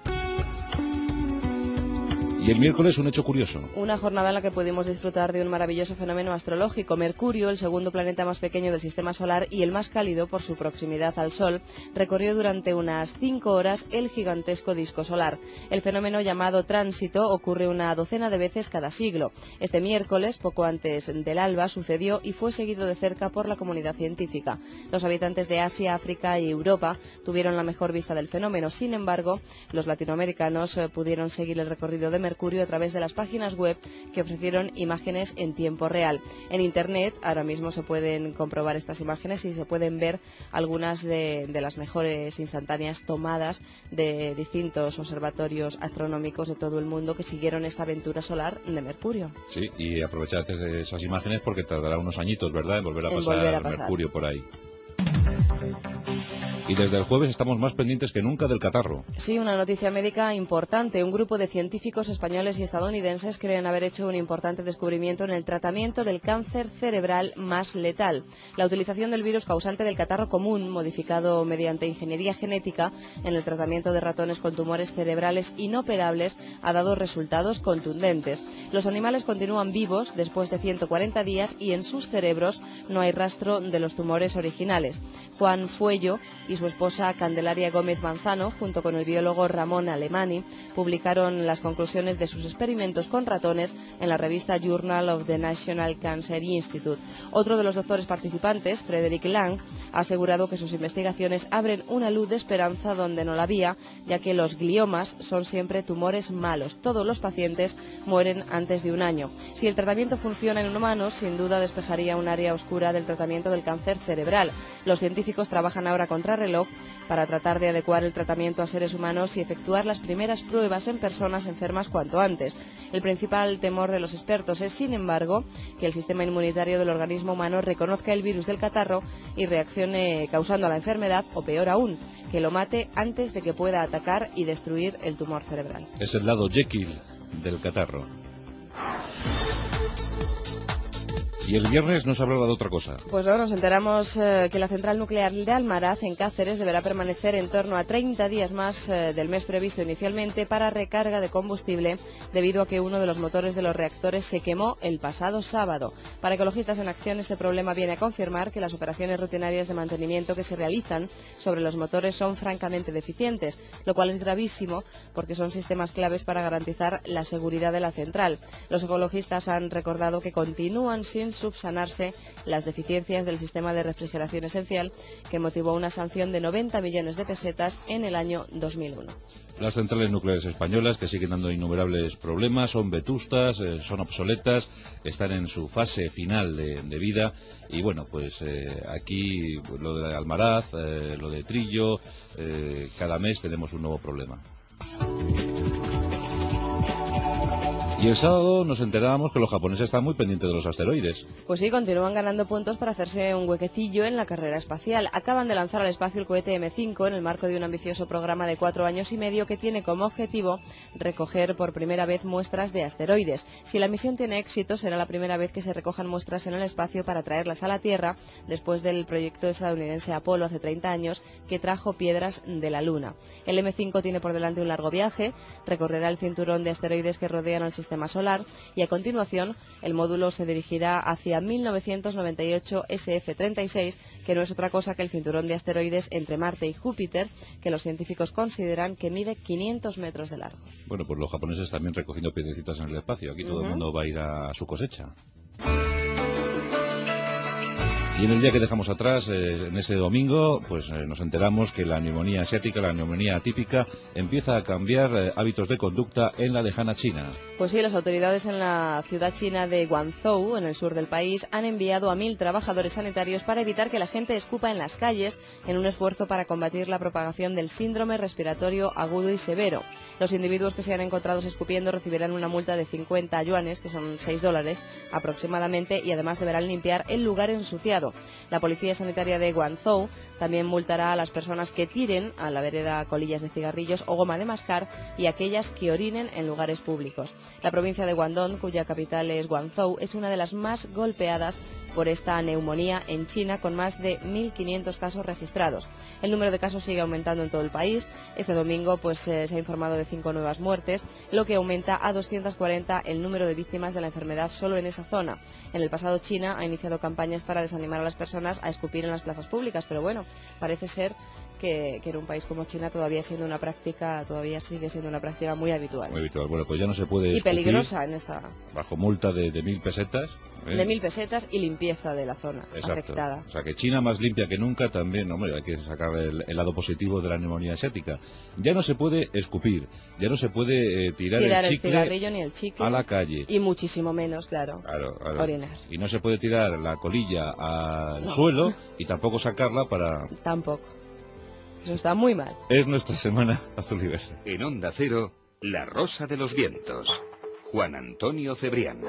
Y el miércoles un hecho curioso. Una jornada en la que pudimos disfrutar de un maravilloso fenómeno astrológico. Mercurio, el segundo planeta más pequeño del sistema solar y el más cálido por su proximidad al Sol, recorrió durante unas 5 horas el gigantesco disco solar. El fenómeno llamado tránsito ocurre una docena de veces cada siglo. Este miércoles, poco antes del alba, sucedió y fue seguido de cerca por la comunidad científica. Los habitantes de Asia, África y Europa tuvieron la mejor vista del fenómeno. Sin embargo, los latinoamericanos pudieron seguir el recorrido de Mercurio a través de las páginas web que ofrecieron imágenes en tiempo real. En Internet ahora mismo se pueden comprobar estas imágenes y se pueden ver algunas de las mejores instantáneas tomadas de distintos observatorios astronómicos de todo el mundo que siguieron esta aventura solar de Mercurio. Sí, y aprovechad esas imágenes porque tardará unos añitos, ¿verdad?, en volver a pasar Mercurio por ahí. Y desde el jueves estamos más pendientes que nunca del catarro. Sí, una noticia médica importante. Un grupo de científicos españoles y estadounidenses creen haber hecho un importante descubrimiento en el tratamiento del cáncer cerebral más letal. La utilización del virus causante del catarro común, modificado mediante ingeniería genética en el tratamiento de ratones con tumores cerebrales inoperables, ha dado resultados contundentes. Los animales continúan vivos después de 140 días y en sus cerebros no hay rastro de los tumores originales. Juan Fuello y su esposa Candelaria Gómez Manzano, junto con el biólogo Ramón Alemani, publicaron las conclusiones de sus experimentos con ratones en la revista Journal of the National Cancer Institute. Otro de los doctores participantes, Frederick Lang, ha asegurado que sus investigaciones abren una luz de esperanza donde no la había, ya que los gliomas son siempre tumores malos. Todos los pacientes mueren antes de un año. Si el tratamiento funciona en humanos, sin duda despejaría un área oscura del tratamiento del cáncer cerebral. Los científicos trabajan ahora contrarreloj para tratar de adecuar el tratamiento a seres humanos y efectuar las primeras pruebas en personas enfermas cuanto antes. El principal temor de los expertos es, sin embargo, que el sistema inmunitario del organismo humano reconozca el virus del catarro y reaccione causando la enfermedad, o peor aún, que lo mate antes de que pueda atacar y destruir el tumor cerebral. Es el lado Jekyll del catarro. Y el viernes nos hablaba de otra cosa. Pues ahora nos enteramos que la central nuclear de Almaraz, en Cáceres, deberá permanecer en torno a 30 días más del mes previsto inicialmente para recarga de combustible, debido a que uno de los motores de los reactores se quemó el pasado sábado. Para Ecologistas en Acción, este problema viene a confirmar que las operaciones rutinarias de mantenimiento que se realizan sobre los motores son francamente deficientes, lo cual es gravísimo porque son sistemas claves para garantizar la seguridad de la central. Los ecologistas han recordado que continúan sin subsanarse las deficiencias del sistema de refrigeración esencial que motivó una sanción de 90 millones de pesetas en el año 2001. Las centrales nucleares españolas, que siguen dando innumerables problemas, son vetustas, son obsoletas, están en su fase final de vida y bueno, pues aquí lo de Almaraz, lo de Trillo, cada mes tenemos un nuevo problema. Y el sábado nos enterábamos que los japoneses están muy pendientes de los asteroides. Pues sí, continúan ganando puntos para hacerse un huequecillo en la carrera espacial. Acaban de lanzar al espacio el cohete M5 en el marco de un ambicioso programa de 4 años y medio que tiene como objetivo recoger por primera vez muestras de asteroides. Si la misión tiene éxito, será la primera vez que se recojan muestras en el espacio para traerlas a la Tierra, después del proyecto estadounidense Apolo hace 30 años, que trajo piedras de la Luna. El M5 tiene por delante un largo viaje, recorrerá el cinturón de asteroides que rodean al sistema solar y a continuación el módulo se dirigirá hacia 1998 SF-36, que no es otra cosa que el cinturón de asteroides entre Marte y Júpiter, que los científicos consideran que mide 500 metros de largo. Bueno, pues los japoneses también recogiendo piedrecitas en el espacio. Aquí todo el mundo va a ir a su cosecha. Y en el día que dejamos atrás, en ese domingo, pues nos enteramos que la neumonía asiática, la neumonía atípica, empieza a cambiar hábitos de conducta en la lejana China. Pues sí, las autoridades en la ciudad china de Guangzhou, en el sur del país, han enviado a 1.000 trabajadores sanitarios para evitar que la gente escupa en las calles en un esfuerzo para combatir la propagación del síndrome respiratorio agudo y severo. Los individuos que sean encontrados escupiendo recibirán una multa de 50 yuanes, que son $6 aproximadamente, y además deberán limpiar el lugar ensuciado. La Policía Sanitaria de Guangzhou también multará a las personas que tiren a la vereda colillas de cigarrillos o goma de mascar y aquellas que orinen en lugares públicos. La provincia de Guangdong, cuya capital es Guangzhou, es una de las más golpeadas por esta neumonía en China, con más de 1.500 casos registrados. El número de casos sigue aumentando en todo el país. Este domingo se ha informado de 5 nuevas muertes, lo que aumenta a 240 el número de víctimas de la enfermedad solo en esa zona. En el pasado, China ha iniciado campañas para desanimar a las personas a escupir en las plazas públicas, pero bueno, parece ser que en un país como China todavía sigue siendo una práctica muy habitual. Muy habitual. Bueno, pues ya no se puede y escupir, peligrosa en esta. Bajo multa de 1.000 pesetas. De 1.000 pesetas y limpieza de la zona afectada. O sea que China, más limpia que nunca, también, hombre, hay que sacar el lado positivo de la neumonía asiática. Ya no se puede escupir, ya no se puede tirar el cigarrillo ni el chicle a la calle. Y muchísimo menos, claro. Orinar. Y no se puede tirar la colilla al suelo y tampoco sacarla para... Tampoco. Eso está muy mal. Es nuestra semana azul y verde. En Onda Cero, La Rosa de los Vientos. Juan Antonio Cebrián.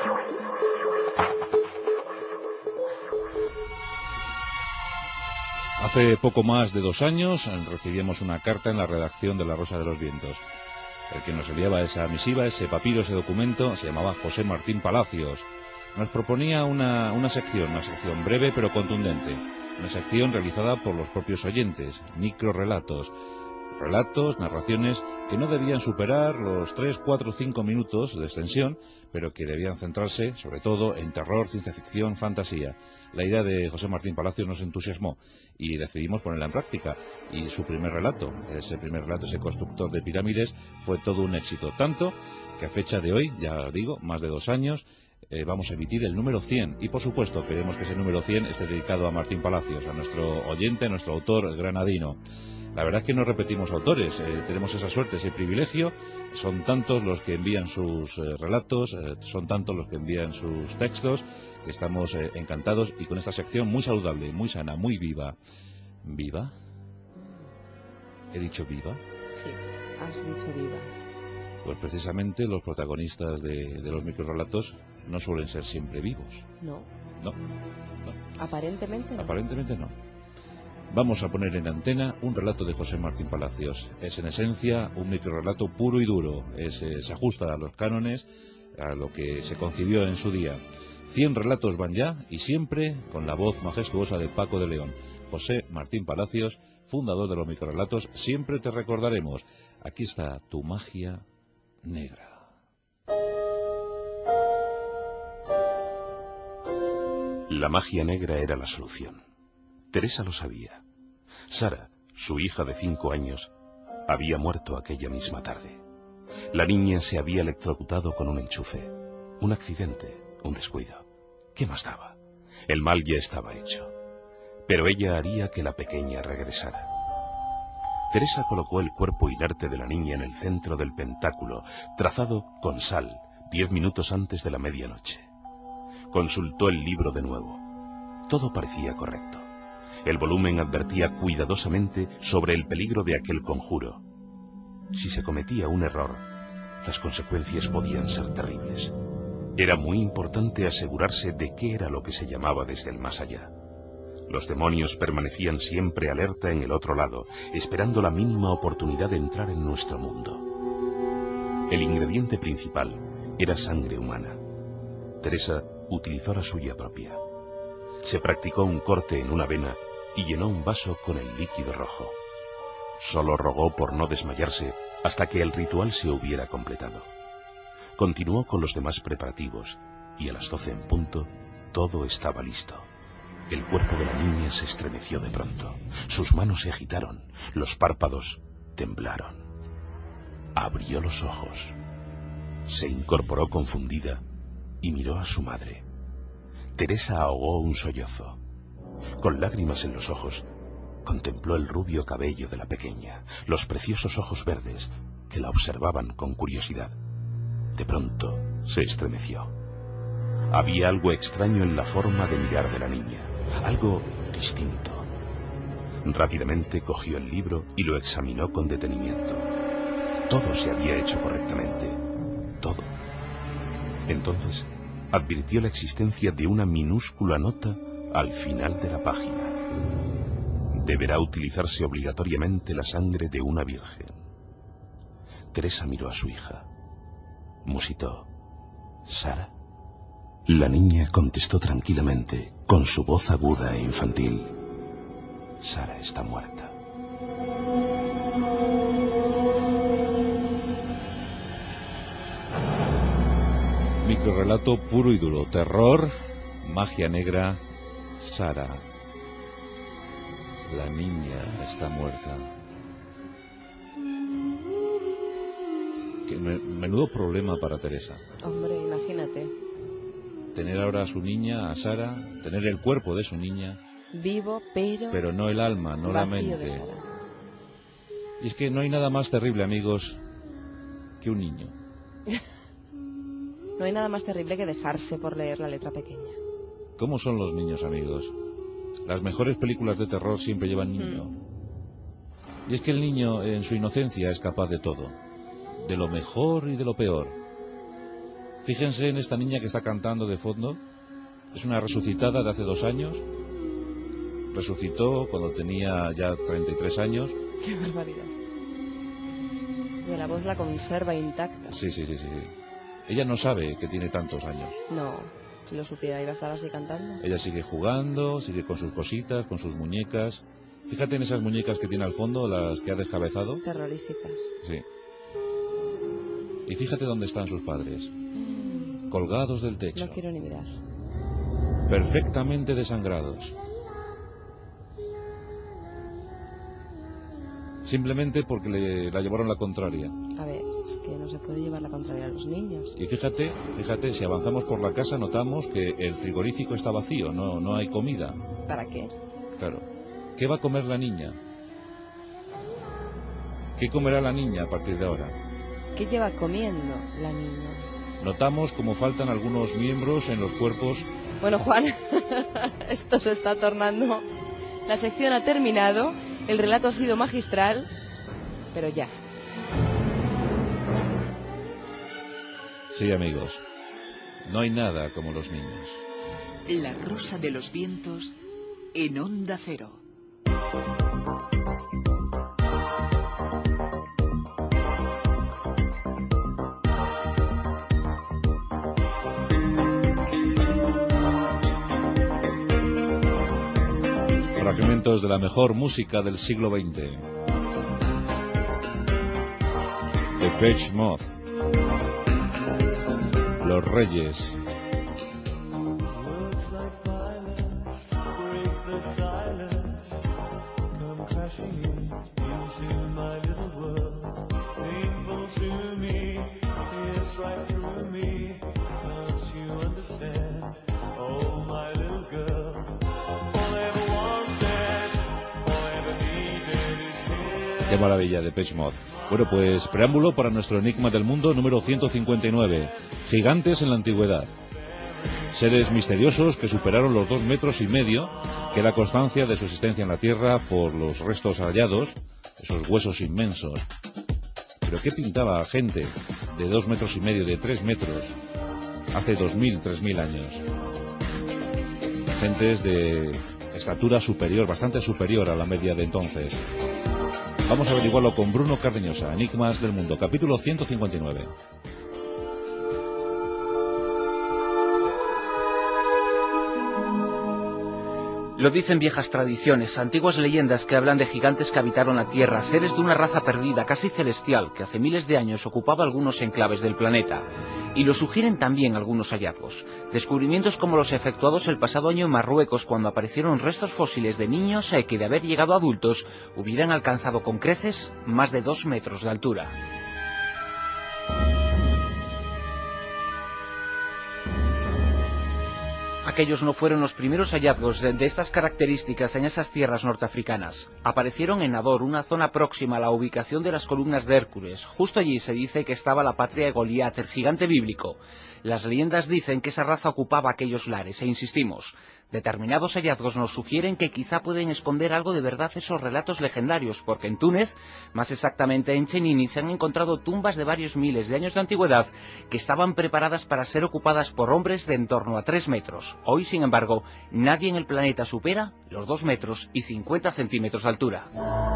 Hace poco más de 2 años recibíamos una carta en la redacción de La Rosa de los Vientos. El que nos enviaba esa misiva, ese papiro, ese documento, se llamaba José Martín Palacios. Nos proponía una sección breve pero contundente. Una sección realizada por los propios oyentes, microrelatos. Relatos, narraciones que no debían superar los 3, 4, 5 minutos de extensión, pero que debían centrarse, sobre todo, en terror, ciencia ficción, fantasía. La idea de José Martín Palacios nos entusiasmó y decidimos ponerla en práctica. Y su primer relato, ese constructor de pirámides, fue todo un éxito. Tanto que a fecha de hoy, ya digo, más de 2 años, vamos a emitir el número 100. Y por supuesto queremos que ese número 100 esté dedicado a Martín Palacios, a nuestro oyente, a nuestro autor granadino. La verdad es que no repetimos autores, tenemos esa suerte, ese privilegio. Son tantos los que envían sus relatos, son tantos los que envían sus textos, que estamos encantados y con esta sección muy saludable, muy sana, muy viva. ¿Viva? ¿He dicho viva? Sí, has dicho viva. Pues precisamente los protagonistas de los microrelatos no suelen ser siempre vivos. No. No. Aparentemente no. Aparentemente no. Vamos a poner en antena un relato de José Martín Palacios. Es en esencia un microrelato puro y duro. Se ajusta a los cánones, a lo que se concibió en su día. 100 relatos van ya y siempre con la voz majestuosa de Paco de León. José Martín Palacios, fundador de los microrelatos, siempre te recordaremos. Aquí está tu magia negra. La magia negra era la solución. Teresa lo sabía. Sara, su hija de 5 años, había muerto aquella misma tarde. La niña se había electrocutado con un enchufe. Un accidente, un descuido. ¿Qué más daba? El mal ya estaba hecho. Pero ella haría que la pequeña regresara. Teresa colocó el cuerpo inerte de la niña en el centro del pentáculo, trazado con sal, 10 minutos antes de la medianoche. Consultó el libro de nuevo. Todo parecía correcto. El volumen advertía cuidadosamente sobre el peligro de aquel conjuro. Si se cometía un error, las consecuencias podían ser terribles. Era muy importante asegurarse de qué era lo que se llamaba desde el más allá. Los demonios permanecían siempre alerta en el otro lado, esperando la mínima oportunidad de entrar en nuestro mundo. El ingrediente principal era sangre humana. Teresa utilizó la suya propia. Se practicó un corte en una vena y llenó un vaso con el líquido rojo. Solo rogó por no desmayarse hasta que el ritual se hubiera completado. Continuó con los demás preparativos y a las 12 en punto todo estaba listo. El cuerpo de la niña se estremeció de pronto. Sus manos se agitaron, los párpados temblaron. Abrió los ojos. Se incorporó confundida y miró a su madre. Teresa ahogó un sollozo. Con lágrimas en los ojos, contempló el rubio cabello de la pequeña, los preciosos ojos verdes que la observaban con curiosidad. De pronto se estremeció. Había algo extraño en la forma de mirar de la niña, algo distinto. Rápidamente cogió el libro y lo examinó con detenimiento. Todo se había hecho correctamente, todo. Entonces advirtió la existencia de una minúscula nota al final de la página. Deberá utilizarse obligatoriamente la sangre de una virgen. Teresa miró a su hija. Musitó: ¿Sara? La niña contestó tranquilamente, con su voz aguda e infantil: Sara está muerta. Microrrelato puro y duro, terror, magia negra, Sara. La niña está muerta. Menudo problema para Teresa. Hombre, imagínate. Tener ahora a su niña, a Sara, tener el cuerpo de su niña. Vivo, pero no el alma, no la mente. De Sara. Y es que no hay nada más terrible, amigos, que un niño. No hay nada más terrible que dejarse por leer la letra pequeña. ¿Cómo son los niños, amigos? Las mejores películas de terror siempre llevan niño. Y es que el niño, en su inocencia, es capaz de todo. De lo mejor y de lo peor. Fíjense en esta niña que está cantando de fondo. Es una resucitada de hace 2 años. Resucitó cuando tenía ya 33 años. ¡Qué barbaridad! Y la voz la conserva intacta. Sí. Ella no sabe que tiene tantos años. No, si lo supiera iba a estar así cantando. Ella sigue jugando, sigue con sus cositas, con sus muñecas. Fíjate en esas muñecas que tiene al fondo, las que ha descabezado. Terroríficas. Sí. Y fíjate dónde están sus padres. Colgados del techo. No quiero ni mirar. Perfectamente desangrados. Simplemente porque la llevaron la contraria. A ver, es que no se puede llevar la contraria a los niños. Y fíjate, si avanzamos por la casa notamos que el frigorífico está vacío, no hay comida. ¿Para qué? Claro. ¿Qué va a comer la niña? ¿Qué comerá la niña a partir de ahora? ¿Qué lleva comiendo la niña? Notamos como faltan algunos miembros en los cuerpos. Bueno, Juan, esto se está tornando. La sección ha terminado, el relato ha sido magistral, pero ya. Sí, amigos, no hay nada como los niños. La Rosa de los Vientos en Onda Cero. Fragmentos de la mejor música del siglo XX. Depeche Mode. Los Reyes. Qué maravilla, Depeche Mode. Bueno, pues preámbulo para nuestro Enigma del Mundo número 159. Gigantes en la antigüedad. Seres misteriosos que superaron los 2,5 metros, que la constancia de su existencia en la Tierra por los restos hallados, esos huesos inmensos. Pero ¿qué pintaba gente de 2,5 metros, de 3 metros, hace 2.000, 3.000 años? Gentes de estatura superior, bastante superior a la media de entonces. Vamos a averiguarlo con Bruno Cardeñosa, Enigmas del Mundo, capítulo 159. Lo dicen viejas tradiciones, antiguas leyendas que hablan de gigantes que habitaron la Tierra, seres de una raza perdida, casi celestial, que hace miles de años ocupaba algunos enclaves del planeta. Y lo sugieren también algunos hallazgos. Descubrimientos como los efectuados el pasado año en Marruecos, cuando aparecieron restos fósiles de niños que de haber llegado a adultos hubieran alcanzado con creces más de 2 metros de altura. aquellos no fueron los primeros hallazgos de estas características en esas tierras norteafricanas. Aparecieron en Nador, una zona próxima a la ubicación de las columnas de Hércules. Justo allí se dice que estaba la patria de Goliat, el gigante bíblico. Las leyendas dicen que esa raza ocupaba aquellos lares, e insistimos, determinados hallazgos nos sugieren que quizá pueden esconder algo de verdad esos relatos legendarios, porque en Túnez, más exactamente en Chenini, se han encontrado tumbas de varios miles de años de antigüedad que estaban preparadas para ser ocupadas por hombres de en torno a 3 metros. Hoy, sin embargo, nadie en el planeta supera los 2 metros y 50 centímetros de altura.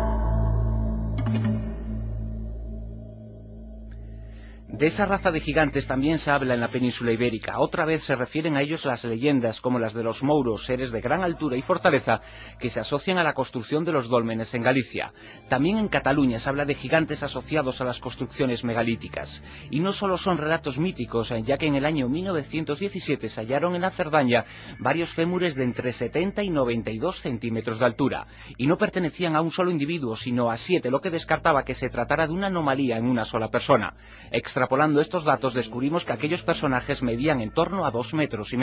De esa raza de gigantes también se habla en la península ibérica. Otra vez se refieren a ellos las leyendas como las de los mouros, seres de gran altura y fortaleza que se asocian a la construcción de los dólmenes en Galicia. También en Cataluña se habla de gigantes asociados a las construcciones megalíticas. Y no solo son relatos míticos, ya que en el año 1917 se hallaron en la Cerdaña varios fémures de entre 70 y 92 centímetros de altura. Y no pertenecían a un solo individuo, sino a 7, lo que descartaba que se tratara de una anomalía en una sola persona. Extrapolando estos datos descubrimos que aquellos personajes medían en torno a 2,5 metros.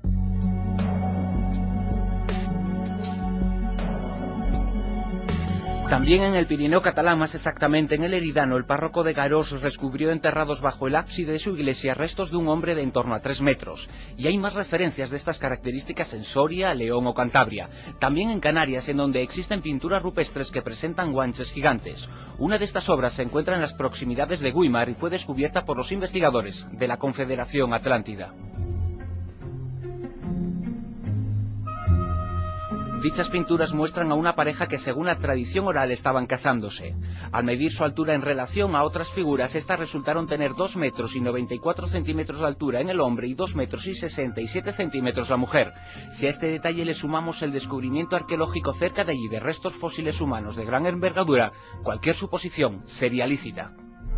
También en el Pirineo catalán, más exactamente en el Eridano, el párroco de Garós descubrió enterrados bajo el ábside de su iglesia restos de un hombre de en torno a 3 metros. Y hay más referencias de estas características en Soria, León o Cantabria. También en Canarias, en donde existen pinturas rupestres que presentan guanches gigantes. Una de estas obras se encuentra en las proximidades de Güímar y fue descubierta por los investigadores de la Confederación Atlántida. Dichas pinturas muestran a una pareja que según la tradición oral estaban casándose. Al medir su altura en relación a otras figuras, estas resultaron tener 2 metros y 94 centímetros de altura en el hombre y 2 metros y 67 centímetros la mujer. Si a este detalle le sumamos el descubrimiento arqueológico cerca de allí de restos fósiles humanos de gran envergadura, cualquier suposición sería lícita.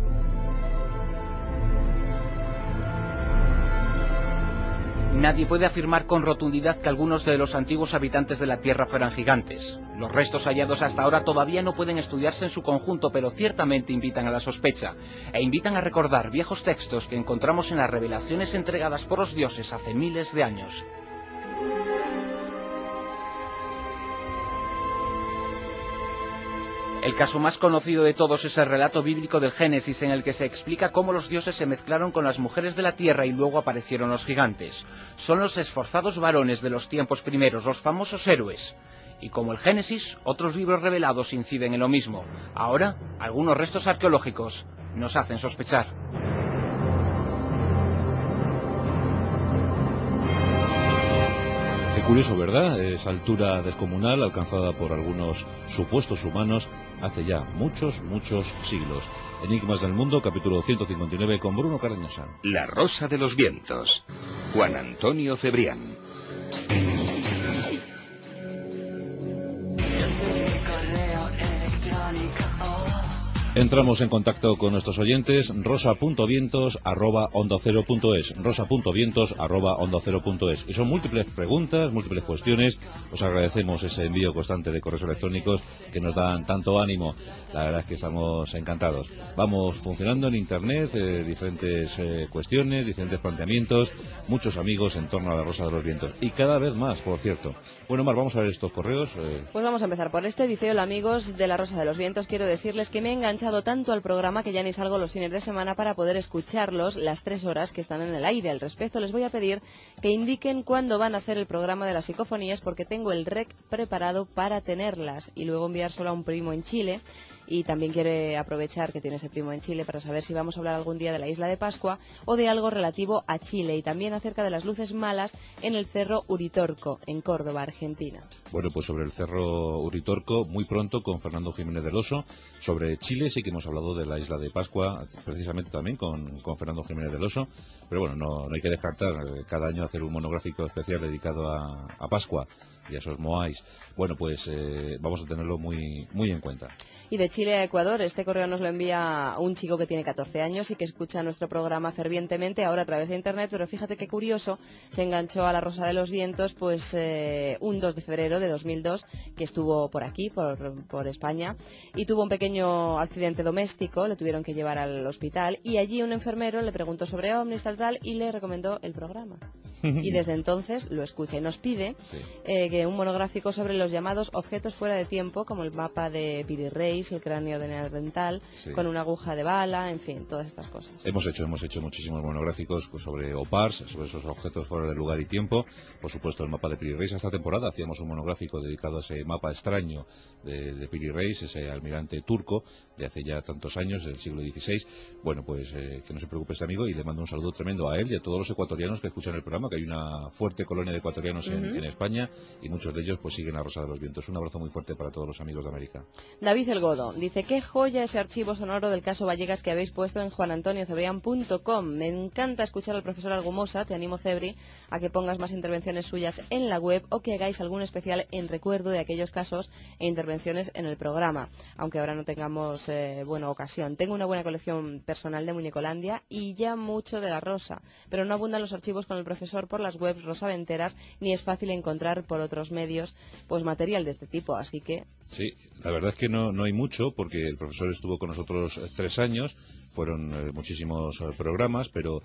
Nadie puede afirmar con rotundidad que algunos de los antiguos habitantes de la Tierra fueran gigantes. Los restos hallados hasta ahora todavía no pueden estudiarse en su conjunto, pero ciertamente invitan a la sospecha, e invitan a recordar viejos textos que encontramos en las revelaciones entregadas por los dioses hace miles de años. El caso más conocido de todos es el relato bíblico del Génesis, en el que se explica cómo los dioses se mezclaron con las mujeres de la tierra y luego aparecieron los gigantes. Son los esforzados varones de los tiempos primeros, los famosos héroes. Y como el Génesis, otros libros revelados inciden en lo mismo. Ahora, algunos restos arqueológicos nos hacen sospechar. Qué curioso, ¿verdad? Esa altura descomunal alcanzada por algunos supuestos humanos hace ya muchos, muchos siglos. Enigmas del Mundo, capítulo 159, con Bruno Cardeñosa. La Rosa de los Vientos. Juan Antonio Cebrián. Entramos en contacto con nuestros oyentes, rosa.vientos@ondacero.es, rosa.vientos@ondacero.es. Y son múltiples preguntas, múltiples cuestiones. Os agradecemos ese envío constante de correos electrónicos que nos dan tanto ánimo. La verdad es que estamos encantados. Vamos funcionando en Internet, diferentes cuestiones, diferentes planteamientos, muchos amigos en torno a la Rosa de los Vientos. Y cada vez más, por cierto. Bueno, Mar, vamos a ver estos correos. Pues vamos a empezar por este. Dice: hola amigos de la Rosa de los Vientos, quiero decirles que me he enganchado tanto al programa que ya ni salgo los fines de semana para poder escucharlos las 3 horas que están en el aire. Al respecto les voy a pedir que indiquen cuándo van a hacer el programa de las psicofonías, porque tengo el rec preparado para tenerlas y luego enviárselo a un primo en Chile. Y también quiere aprovechar que tiene ese primo en Chile para saber si vamos a hablar algún día de la isla de Pascua o de algo relativo a Chile, y también acerca de las luces malas en el Cerro Uritorco, en Córdoba, Argentina. Bueno, pues sobre el Cerro Uritorco, muy pronto con Fernando Jiménez del Oso. Sobre Chile sí que hemos hablado de la isla de Pascua, precisamente también con Fernando Jiménez del Oso. Pero bueno, no hay que descartar cada año hacer un monográfico especial dedicado a Pascua y a esos moais. Bueno, pues vamos a tenerlo muy, muy en cuenta. Y de Chile a Ecuador, este correo nos lo envía un chico que tiene 14 años y que escucha nuestro programa fervientemente ahora a través de Internet, pero fíjate qué curioso, se enganchó a la Rosa de los Vientos pues un 2 de febrero de 2002, que estuvo por aquí, por España, y tuvo un pequeño accidente doméstico, le tuvieron que llevar al hospital, y allí un enfermero le preguntó sobre ovnis, tal, y le recomendó el programa. y desde entonces lo escucha y nos pide que un monográfico sobre los llamados objetos fuera de tiempo, como el mapa de Piri Reis, el cráneo de Neandertal, con una aguja de bala, en fin, todas estas cosas. Hemos hecho muchísimos monográficos sobre OPARs, sobre esos objetos fuera de lugar y tiempo. Por supuesto, el mapa de Piri Reis. Esta temporada hacíamos un monográfico dedicado a ese mapa extraño de Piri Reis, ese almirante turco de hace ya tantos años, del siglo XVI. Bueno, pues que no se preocupe este amigo, y le mando un saludo tremendo a él y a todos los ecuatorianos que escuchan el programa, que hay una fuerte colonia de ecuatorianos en España, y muchos de ellos pues siguen a Rosa de los Vientos. Un abrazo muy fuerte para todos los amigos de América. David El Godo dice: qué joya ese archivo sonoro del caso Vallecas que habéis puesto en juanantoniocebrián.com. Me encanta escuchar al profesor Argumosa. Te animo, Cebri, a que pongas más intervenciones suyas en la web, o que hagáis algún especial en recuerdo de aquellos casos e intervenciones en el programa, aunque ahora no tengamos buena ocasión. Tengo una buena colección personal de Muñecolandia y ya mucho de la Rosa, pero no abundan los archivos con el profesor por las webs rosaventeras, ni es fácil encontrar por otros medios pues material de este tipo, así que... Sí, la verdad es que no hay mucho, porque el profesor estuvo con nosotros 3 años, fueron muchísimos programas, pero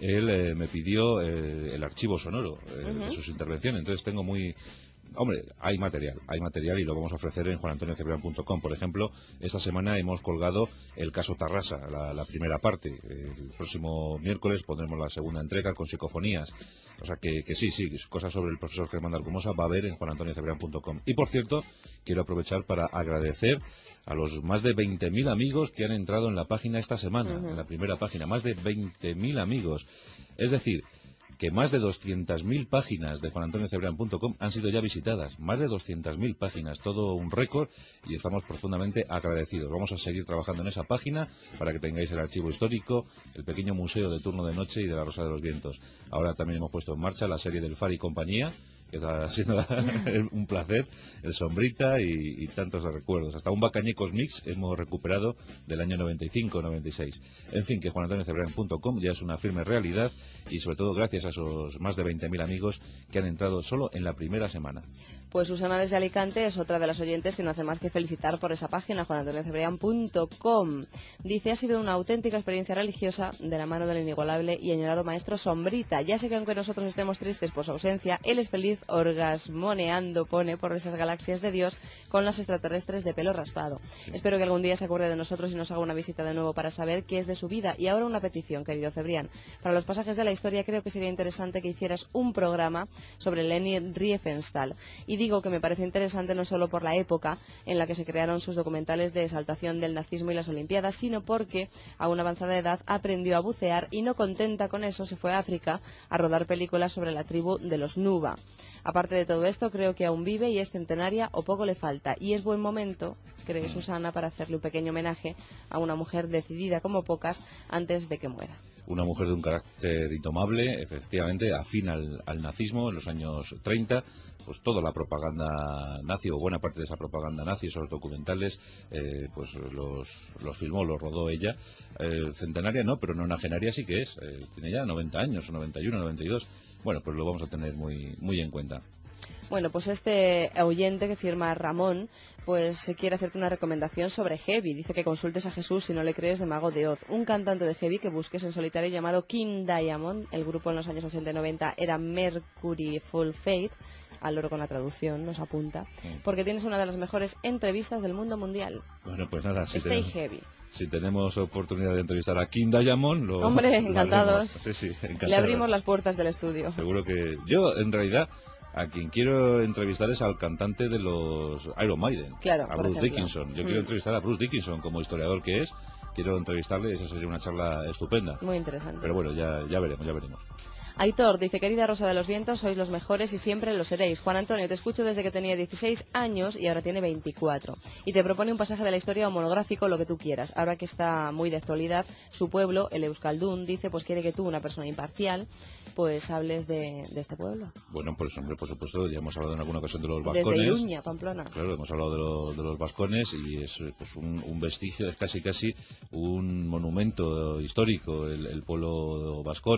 él me pidió el archivo sonoro de sus intervenciones, entonces tengo muy... Hombre, hay material y lo vamos a ofrecer en juanantoniocebrián.com. Por ejemplo, esta semana hemos colgado el caso Tarrasa, la primera parte. El próximo miércoles pondremos la segunda entrega con psicofonías. O sea que sí, cosas sobre el profesor Germán Argumosa va a haber en juanantoniocebrián.com. Y por cierto, quiero aprovechar para agradecer a los más de 20.000 amigos que han entrado en la página esta semana, en la primera página. Más de 20.000 amigos. Es decir, que más de 200.000 páginas de juanantoniocebrián.com han sido ya visitadas. Más de 200.000 páginas, todo un récord, y estamos profundamente agradecidos. Vamos a seguir trabajando en esa página para que tengáis el archivo histórico, el pequeño museo de Turno de Noche y de la Rosa de los Vientos. Ahora también hemos puesto en marcha la serie del Far y compañía, que está siendo un placer, el Sombrita y tantos recuerdos. Hasta un Bacañecos Mix hemos recuperado del año 95-96. En fin, que juanantoniocebrián.com ya es una firme realidad, y sobre todo gracias a esos más de 20.000 amigos que han entrado solo en la primera semana. Pues Susana desde Alicante es otra de las oyentes que no hace más que felicitar por esa página, juanantoniocebrián.com. Dice: ha sido una auténtica experiencia religiosa de la mano del inigualable y añorado maestro Sombrita. Ya sé que aunque nosotros estemos tristes por su ausencia, él es feliz orgasmoneando, pone, por esas galaxias de Dios con las extraterrestres de pelo raspado. Espero que algún día se acuerde de nosotros y nos haga una visita de nuevo para saber qué es de su vida. Y ahora una petición, querido Cebrián. Para los pasajes de la historia creo que sería interesante que hicieras un programa sobre Leni Riefenstahl. Y digo que me parece interesante no solo por la época en la que se crearon sus documentales de exaltación del nazismo y las Olimpiadas, sino porque a una avanzada edad aprendió a bucear y, no contenta con eso, se fue a África a rodar películas sobre la tribu de los Nuba. Aparte de todo esto, creo que aún vive y es centenaria o poco le falta, y es buen momento, cree Susana, para hacerle un pequeño homenaje a una mujer decidida como pocas antes de que muera. Una mujer de un carácter indomable, efectivamente, afín al nazismo en los años 30, pues toda la propaganda nazi, o buena parte de esa propaganda nazi, esos documentales, pues los filmó, los rodó ella. Centenaria no, pero nonagenaria sí que es, tiene ya 90 años, 91, 92. Bueno, pues lo vamos a tener muy en cuenta. Bueno, pues este oyente que firma Ramón, pues quiere hacerte una recomendación sobre heavy. Dice que consultes a Jesús si no le crees de Mago de Oz, un cantante de heavy que busques en solitario llamado King Diamond. El grupo en los años 80 y 90 era Mercury Full Faith, al loro con la traducción, nos apunta, porque tienes una de las mejores entrevistas del mundo mundial. Bueno, pues nada, Heavy. Si tenemos oportunidad de entrevistar a King Diamond, Hombre, encantados. Sí, encantados. Le abrimos las puertas del estudio. Seguro que yo, en realidad, a quien quiero entrevistar es al cantante de los Iron Maiden, claro, a Bruce Dickinson. Yo quiero entrevistar a Bruce Dickinson como historiador que es. Quiero entrevistarle, esa sería una charla estupenda. Muy interesante. Pero bueno, ya veremos. Aitor dice: querida Rosa de los Vientos, sois los mejores y siempre lo seréis. Juan Antonio, te escucho desde que tenía 16 años y ahora tiene 24. Y te propone un pasaje de la historia o monográfico, lo que tú quieras. Ahora que está muy de actualidad, su pueblo, el Euskaldun, dice, pues quiere que tú, una persona imparcial, pues hables de este pueblo. Bueno, pues hombre, por supuesto, ya hemos hablado en alguna ocasión de los vascones. Desde Iruña, Pamplona. Claro, hemos hablado de los vascones, y es pues un vestigio, es casi un monumento histórico, el pueblo vascón.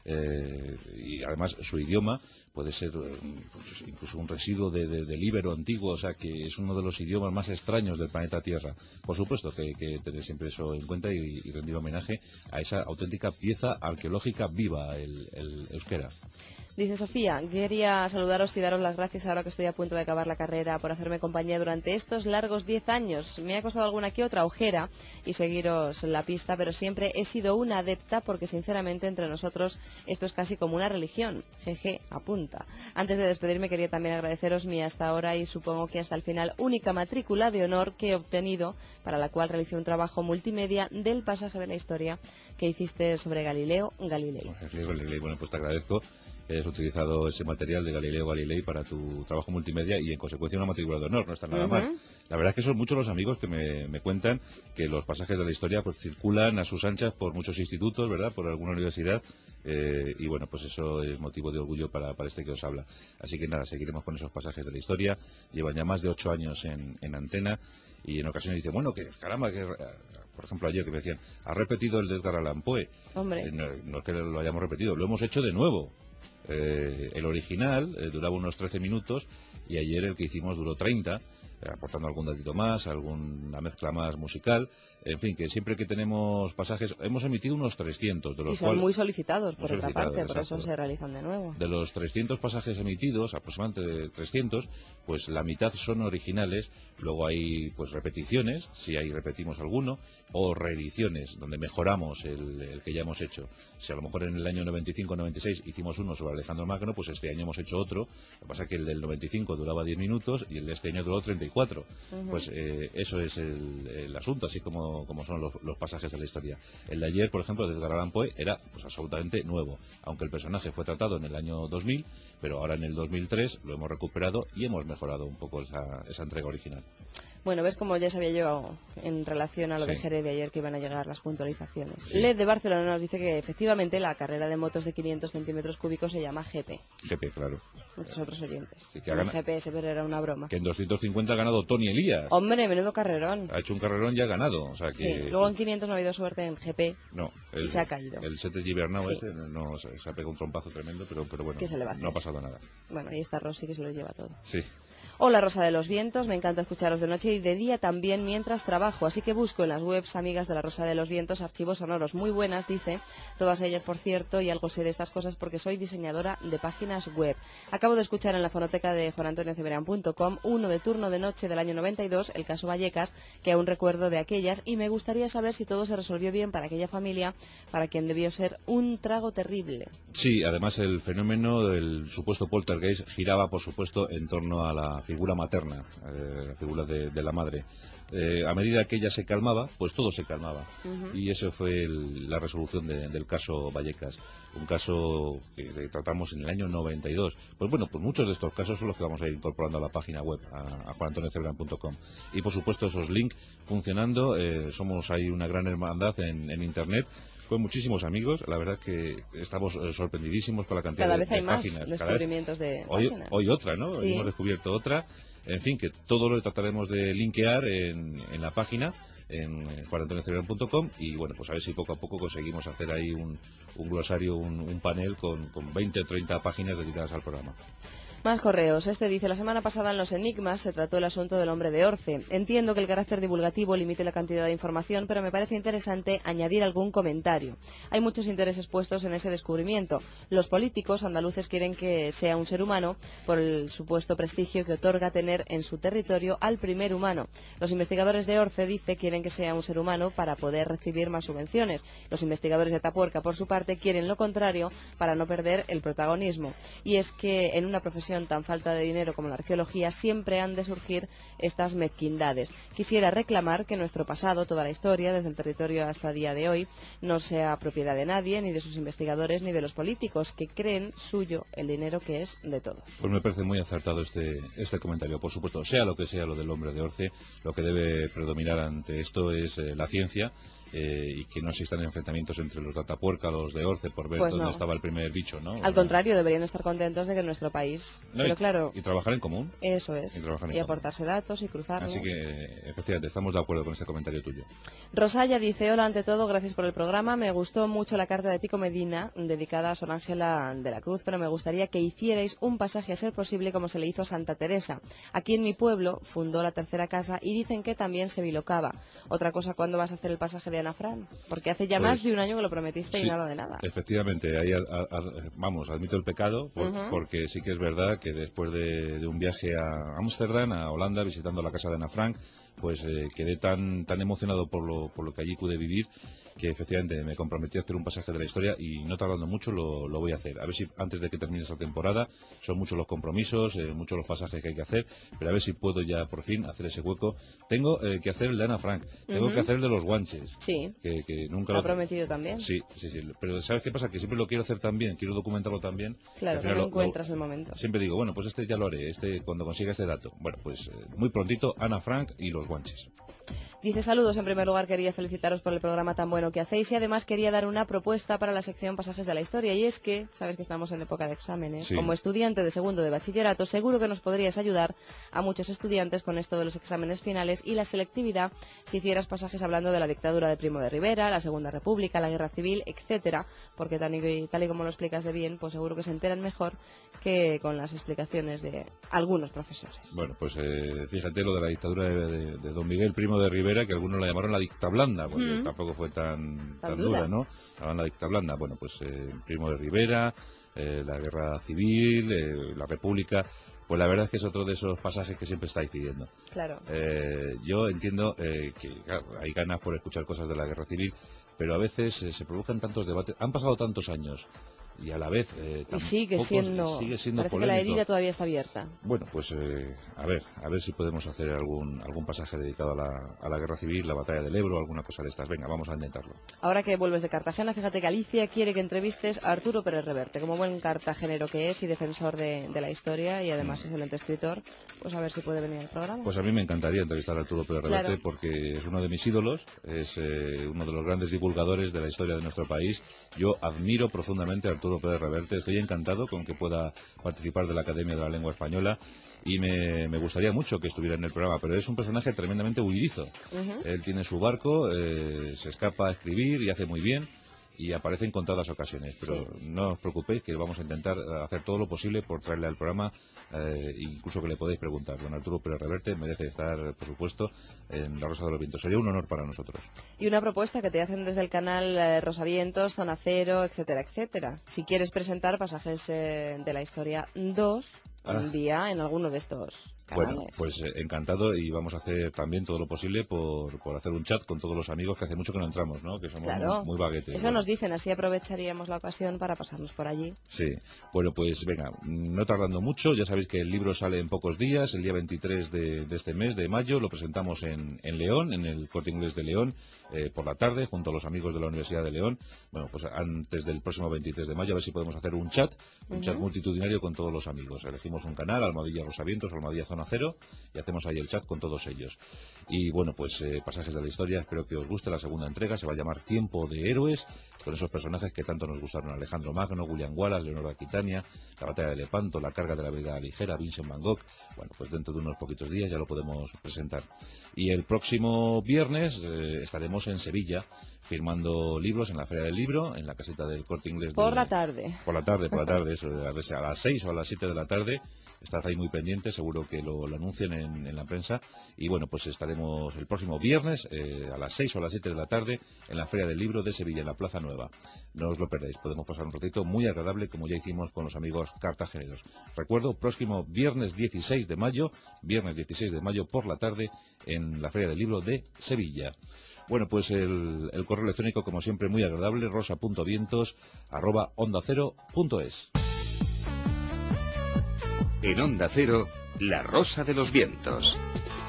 Y además su idioma puede ser pues, incluso un residuo del íbero antiguo, o sea que es uno de los idiomas más extraños del planeta Tierra. Por supuesto que hay que tener siempre eso en cuenta y rendir homenaje a esa auténtica pieza arqueológica viva, el euskera. Dice Sofía, quería saludaros y daros las gracias ahora que estoy a punto de acabar la carrera por hacerme compañía durante estos largos 10 años. Me ha costado alguna que otra ojera y seguiros la pista, pero siempre he sido una adepta porque sinceramente entre nosotros esto es casi como una religión. Jeje, apunta. Antes de despedirme quería también agradeceros mi hasta ahora y supongo que hasta el final única matrícula de honor que he obtenido, para la cual realicé un trabajo multimedia del pasaje de la historia que hiciste sobre Galileo Galilei. Bueno, pues te agradezco. Has utilizado ese material de Galileo Galilei para tu trabajo multimedia y en consecuencia una matrícula de honor, no está nada mal. La verdad es que son muchos los amigos que me cuentan que los pasajes de la historia pues circulan a sus anchas por muchos institutos, ¿verdad? Por alguna universidad y bueno, pues eso es motivo de orgullo para este que os habla. Así que nada, seguiremos con esos pasajes de la historia. Llevan ya más de 8 años en antena y en ocasiones dicen, bueno, que caramba, que por ejemplo ayer que me decían, ¿has repetido el de Edgar Allan Poe? Hombre. No es que lo hayamos repetido, lo hemos hecho de nuevo. El original duraba unos 13 minutos y ayer el que hicimos duró 30, aportando algún datito más, alguna mezcla más musical. En fin, que siempre que tenemos pasajes, hemos emitido unos 300, de los y son cuales, muy solicitados, por otra parte, exacto. por eso se realizan de nuevo. De los 300 pasajes emitidos, aproximadamente 300, pues la mitad son originales, luego hay pues repeticiones, si ahí repetimos alguno, o reediciones, donde mejoramos el que ya hemos hecho. Si a lo mejor en el año 95-96 hicimos uno sobre Alejandro Magno, pues este año hemos hecho otro. Lo que pasa es que el del 95 duraba 10 minutos y el de este año duró 34. Pues eso es el asunto, así como son los pasajes de la historia. El de ayer, por ejemplo, de Edgar Allan Poe, era pues absolutamente nuevo, aunque el personaje fue tratado en el año 2000, pero ahora en el 2003 lo hemos recuperado y hemos mejorado un poco esa entrega original. Bueno, ves como ya sabía yo en relación a lo de Jerez de ayer que iban a llegar las puntualizaciones. LED de Barcelona nos dice que efectivamente la carrera de motos de 500 centímetros cúbicos se llama GP. GP, claro. Muchos otros oyentes. Sí, que GPS, pero era una broma. Que en 250 ha ganado Tony Elías. Hombre, menudo carrerón. Ha hecho un carrerón y ha ganado. O sea que... Sí, luego en 500 no ha habido suerte en GP. No. Y se ha caído. El 7 Gibernau no, se ha pegado un trompazo tremendo, pero bueno, no ha pasado nada. Bueno, y está Rossi que se lo lleva todo. Sí. Hola Rosa de los Vientos, me encanta escucharos de noche y de día también mientras trabajo, así que busco en las webs amigas de la Rosa de los Vientos archivos sonoros muy buenas, dice, todas ellas por cierto, y algo sé de estas cosas porque soy diseñadora de páginas web. Acabo de escuchar en la fonoteca de juanantoniocebrián.com uno de turno de noche del año 92, el caso Vallecas, que aún recuerdo de aquellas, y me gustaría saber si todo se resolvió bien para aquella familia, para quien debió ser un trago terrible. Sí, además el fenómeno del supuesto poltergeist giraba, por supuesto, en torno a la figura materna, la figura de la madre. A medida que ella se calmaba, pues todo se calmaba. Y eso fue la resolución del caso Vallecas, un caso que tratamos en el año 92. Pues bueno, pues muchos de estos casos son los que vamos a ir incorporando a la página web, a juanantoniocebrián.com. Y por supuesto esos links funcionando, somos ahí una gran hermandad en Internet, con muchísimos amigos. La verdad que estamos sorprendidísimos con la cantidad de páginas. Cada vez hay más descubrimientos de páginas. Hoy otra, ¿no? Sí. Hoy hemos descubierto otra. En fin, que todo lo trataremos de linkear en la página, en juanantoniocebrián.com, y bueno, pues a ver si poco a poco conseguimos hacer ahí un glosario, un panel con 20 o 30 páginas dedicadas al programa. Más correos. Este dice, la semana pasada en los Enigmas se trató el asunto del hombre de Orce. Entiendo que el carácter divulgativo limite la cantidad de información, pero me parece interesante añadir algún comentario. Hay muchos intereses puestos en ese descubrimiento. Los políticos andaluces quieren que sea un ser humano por el supuesto prestigio que otorga tener en su territorio al primer humano. Los investigadores de Orce, dice, quieren que sea un ser humano para poder recibir más subvenciones. Los investigadores de Atapuerca, por su parte, quieren lo contrario para no perder el protagonismo. Y es que en una profesión tan falta de dinero como la arqueología siempre han de surgir estas mezquindades. Quisiera reclamar que nuestro pasado, toda la historia, desde el territorio hasta el día de hoy, no sea propiedad de nadie, ni de sus investigadores, ni de los políticos, que creen suyo el dinero que es de todos. Pues me parece muy acertado este comentario. Por supuesto, sea lo que sea lo del hombre de Orce, lo que debe predominar ante esto es la ciencia, y que no existan enfrentamientos entre los de Atapuerca, los de Orce, por ver dónde estaba el primer bicho, ¿no? Al contrario, deberían estar contentos de que nuestro país... pero claro... Y trabajar en común. Eso es. Y aportarse datos y cruzarlos. Así que, efectivamente, estamos de acuerdo con este comentario tuyo. Rosalla dice, hola, ante todo, gracias por el programa. Me gustó mucho la carta de Pico Medina, dedicada a Sor Ángela de la Cruz, pero me gustaría que hicierais un pasaje a ser posible como se le hizo a Santa Teresa. Aquí en mi pueblo fundó la tercera casa y dicen que también se bilocaba. Otra cosa, ¿cuándo vas a hacer el pasaje de Ana Fran? Porque hace ya más de un año que lo prometiste y nada de nada. Efectivamente, ahí admito el pecado, porque sí que es verdad que después de un viaje a Ámsterdam, a Holanda, visitando la casa de Ana Frank, pues quedé tan emocionado por lo que allí pude vivir, que efectivamente me comprometí a hacer un pasaje de la historia y no tardando mucho lo voy a hacer. A ver si antes de que termine esta temporada, son muchos los compromisos, muchos los pasajes que hay que hacer, pero a ver si puedo ya por fin hacer ese hueco. Tengo que hacer el de Ana Frank, tengo que hacer el de los guanches. Sí, que nunca lo ha prometido también. Sí, pero ¿sabes qué pasa? Que siempre lo quiero hacer también, quiero documentarlo también. Claro, que no encuentras el momento. Siempre digo, bueno, pues este ya lo haré, cuando consiga este dato. Bueno, pues muy prontito, Ana Frank y los guanches. Dice: saludos, en primer lugar quería felicitaros por el programa tan bueno que hacéis y además quería dar una propuesta para la sección Pasajes de la Historia, y es que, sabes que estamos en época de exámenes, como estudiante de segundo de bachillerato seguro que nos podrías ayudar a muchos estudiantes con esto de los exámenes finales y la selectividad si hicieras pasajes hablando de la dictadura de Primo de Rivera, la Segunda República, la Guerra Civil, etcétera, porque tal y como lo explicas de bien, pues seguro que se enteran mejor que con las explicaciones de algunos profesores. Bueno, pues fíjate lo de la dictadura de don Miguel Primo de Rivera, que algunos la llamaron la dicta blanda, porque tampoco fue tan dura, ¿no? La dicta blanda. Bueno, pues Primo de Rivera, la Guerra Civil, la República, pues la verdad es que es otro de esos pasajes que siempre estáis pidiendo. Claro. Yo entiendo que claro, hay ganas por escuchar cosas de la Guerra Civil, pero a veces se provocan tantos debates, han pasado tantos años y a la vez y sigue siendo parece polémico. Que la herida todavía está abierta. Bueno, pues a ver si podemos hacer algún pasaje dedicado a la Guerra Civil, la batalla del Ebro, alguna cosa de estas. Venga, vamos a intentarlo. Ahora que vuelves de Cartagena, fíjate que Alicia quiere que entrevistes a Arturo Pérez Reverte, como buen cartagenero que es y defensor de la historia, y además excelente escritor, pues a ver si puede venir al programa. Pues a mí me encantaría entrevistar a Arturo Pérez Reverte, porque es uno de mis ídolos, es uno de los grandes divulgadores de la historia de nuestro país. Yo admiro profundamente a Arturo Pérez Reverte, estoy encantado con que pueda participar de la Academia de la Lengua Española y me gustaría mucho que estuviera en el programa, pero es un personaje tremendamente huidizo. Él tiene su barco, se escapa a escribir y hace muy bien y aparece en contadas ocasiones, pero no os preocupéis que vamos a intentar hacer todo lo posible por traerle al programa, incluso que le podéis preguntar. Don Arturo Pérez Reverte merece estar, por supuesto, en La Rosa de los Vientos. Sería un honor para nosotros. Y una propuesta que te hacen desde el canal Rosavientos, Zona Cero, etcétera, etcétera. Si quieres presentar pasajes de la historia 2, un día en alguno de estos canales. Bueno, pues encantado, y vamos a hacer también todo lo posible por hacer un chat con todos los amigos, que hace mucho que no entramos, ¿no? Que somos muy baguetes. Eso nos dicen, así aprovecharíamos la ocasión para pasarnos por allí. Sí, bueno, pues venga, no tardando mucho, ya sabéis que el libro sale en pocos días, el día 23 de este mes de mayo, lo presentamos en León, en el Corte Inglés de León, por la tarde, junto a los amigos de la Universidad de León. Bueno, pues antes del próximo 23 de mayo, a ver si podemos hacer un chat multitudinario con todos los amigos. Elegimos un canal, Almohadilla Rosavientos, Almohadilla Zona Cero, y hacemos ahí el chat con todos ellos. Y bueno, pues pasajes de la historia, espero que os guste la segunda entrega, se va a llamar Tiempo de Héroes, con esos personajes que tanto nos gustaron: Alejandro Magno, William Wallace, Leonor de Aquitania, la batalla de Lepanto, la carga de la Brigada Ligera, Vincent Van Gogh. Bueno, pues dentro de unos poquitos días ya lo podemos presentar. Y el próximo viernes estaremos en Sevilla firmando libros en la Feria del Libro, en la caseta del Corte Inglés. Por la tarde, eso, a las 6 o a las 7 de la tarde. Estad ahí muy pendientes, seguro que lo anuncian en la prensa. Y bueno, pues estaremos el próximo viernes a las 6 o a las 7 de la tarde en la Feria del Libro de Sevilla, en la Plaza Nueva. No os lo perdáis, podemos pasar un ratito muy agradable, como ya hicimos con los amigos cartageneros. Recuerdo, próximo viernes 16 de mayo por la tarde en la Feria del Libro de Sevilla. Bueno, pues el correo electrónico, como siempre, muy agradable, rosa.vientos@ondacero.es. En Onda Cero, La Rosa de los Vientos.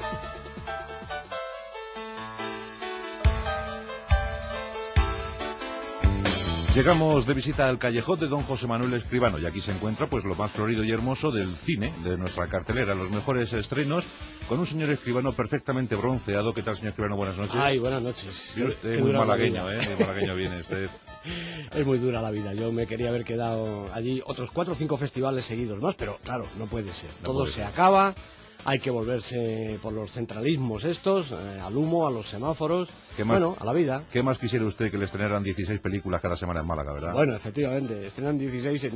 Llegamos de visita al callejón de don José Manuel Escribano, y aquí se encuentra pues lo más florido y hermoso del cine, de nuestra cartelera, los mejores estrenos, con un señor Escribano perfectamente bronceado. ¿Qué tal, señor Escribano? Buenas noches. Ay, buenas noches. Usted muy malagueño, muy malagueño viene usted. Es muy dura la vida. Yo me quería haber quedado allí otros 4 o 5 festivales seguidos más, pero claro, no puede ser. Todo se acaba. hay que volverse por los centralismos estos, al humo, a los semáforos, a la vida. ¿Qué más quisiera usted que le estrenaran 16 películas cada semana en Málaga, verdad? Bueno, efectivamente, estrenan 16,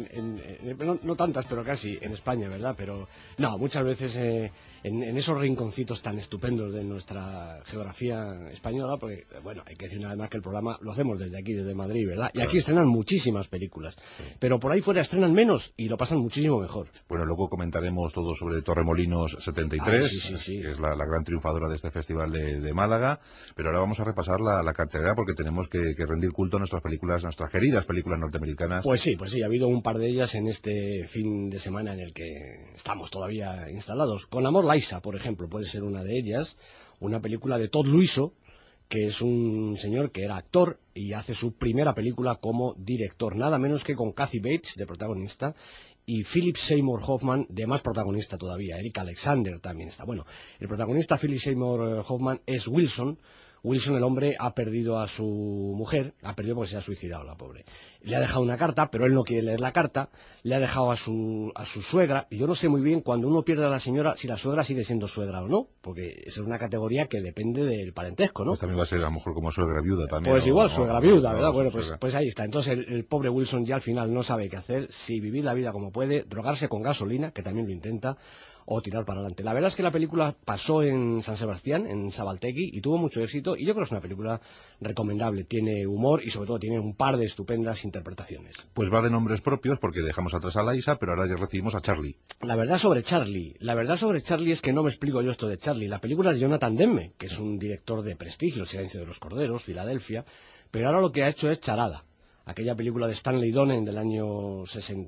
no tantas, pero casi en España, ¿verdad? Pero no, muchas veces en esos rinconcitos tan estupendos de nuestra geografía española, porque, bueno, hay que decir nada más que el programa lo hacemos desde aquí, desde Madrid, ¿verdad? Y aquí estrenan muchísimas películas, pero por ahí fuera estrenan menos y lo pasan muchísimo mejor. Bueno, luego comentaremos todo sobre Torremolinos 73, que es la gran triunfadora de este festival de Málaga, pero ahora vamos a repasar la cartelera porque tenemos que rendir culto a nuestras películas, nuestras queridas películas norteamericanas. Pues sí, ha habido un par de ellas en este fin de semana en el que estamos todavía instalados. Con Amor Liza, por ejemplo, puede ser una de ellas, una película de Todd Luiso, que es un señor que era actor y hace su primera película como director, nada menos que con Kathy Bates de protagonista y Philip Seymour Hoffman de más protagonista todavía. Eric Alexander también está. Bueno, el protagonista Philip Seymour Hoffman es Wilson. Wilson, el hombre, ha perdido a su mujer, ha perdido porque se ha suicidado la pobre. Le ha dejado una carta, pero él no quiere leer la carta, le ha dejado a su suegra, y yo no sé muy bien cuando uno pierde a la señora si la suegra sigue siendo suegra o no, porque esa es una categoría que depende del parentesco, ¿no? Pues también va a ser a lo mejor como suegra viuda también. Pues igual, suegra viuda, ¿verdad? Bueno, pues ahí está. Entonces el pobre Wilson ya al final no sabe qué hacer, si vivir la vida como puede, drogarse con gasolina, que también lo intenta, o tirar para adelante. La verdad es que la película pasó en San Sebastián, en Sabaltegui, y tuvo mucho éxito, y yo creo que es una película recomendable. Tiene humor y sobre todo tiene un par de estupendas interpretaciones. Pues va de nombres propios porque dejamos atrás a Liza, pero ahora ya recibimos a Charlie. La verdad sobre Charlie es que no me explico yo esto de Charlie. La película es de Jonathan Demme, que es un director de prestigio, El silencio de los corderos, Filadelfia, pero ahora lo que ha hecho es Charada, aquella película de Stanley Donen del año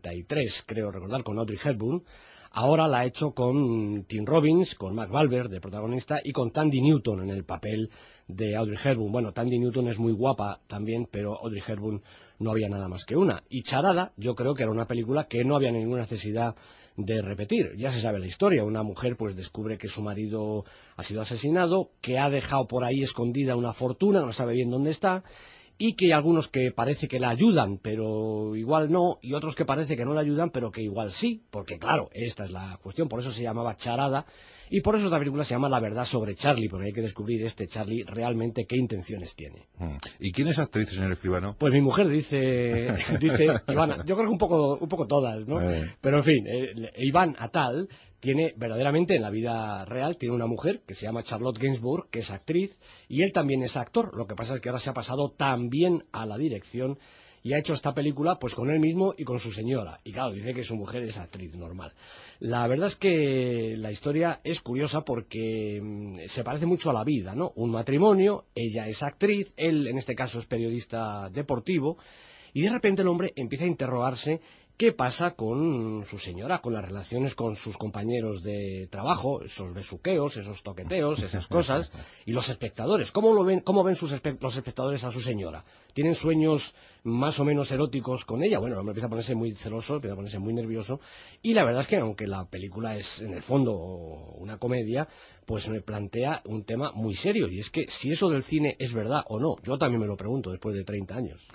63, creo recordar, con Audrey Hepburn. Ahora la ha hecho con Tim Robbins, con Mark Wahlberg de protagonista y con Thandie Newton en el papel de Audrey Hepburn. Bueno, Thandie Newton es muy guapa también, pero Audrey Hepburn no había nada más que una. Y Charada, yo creo que era una película que no había ninguna necesidad de repetir. Ya se sabe la historia. Una mujer pues descubre que su marido ha sido asesinado, que ha dejado por ahí escondida una fortuna, no sabe bien dónde está, y que hay algunos que parece que la ayudan, pero igual no, y otros que parece que no la ayudan, pero que igual sí, porque claro, esta es la cuestión, por eso se llamaba Charada, y por eso esta película se llama La verdad sobre Charlie, porque hay que descubrir Charlie realmente qué intenciones tiene. ¿Y quién es actriz, señor escribano? Pues mi mujer dice Ivana, yo creo que un poco todas, ¿no? Pero en fin, Iván Atal tiene verdaderamente en la vida real, tiene una mujer que se llama Charlotte Gainsbourg, que es actriz, y él también es actor. Lo que pasa es que ahora se ha pasado también a la dirección y ha hecho esta película pues con él mismo y con su señora. Y claro, dice que su mujer es actriz normal. La verdad es que la historia es curiosa porque se parece mucho a la vida, ¿no? Un matrimonio, ella es actriz, él en este caso es periodista deportivo, y de repente el hombre empieza a interrogarse ¿qué pasa con su señora, con las relaciones con sus compañeros de trabajo, esos besuqueos, esos toqueteos, esas cosas? Y los espectadores, ¿cómo ven los espectadores a su señora? ¿Tienen sueños más o menos eróticos con ella? Bueno, el hombre empieza a ponerse muy celoso, empieza a ponerse muy nervioso, y la verdad es que aunque la película es en el fondo una comedia, pues me plantea un tema muy serio, y es que si eso del cine es verdad o no, yo también me lo pregunto después de 30 años.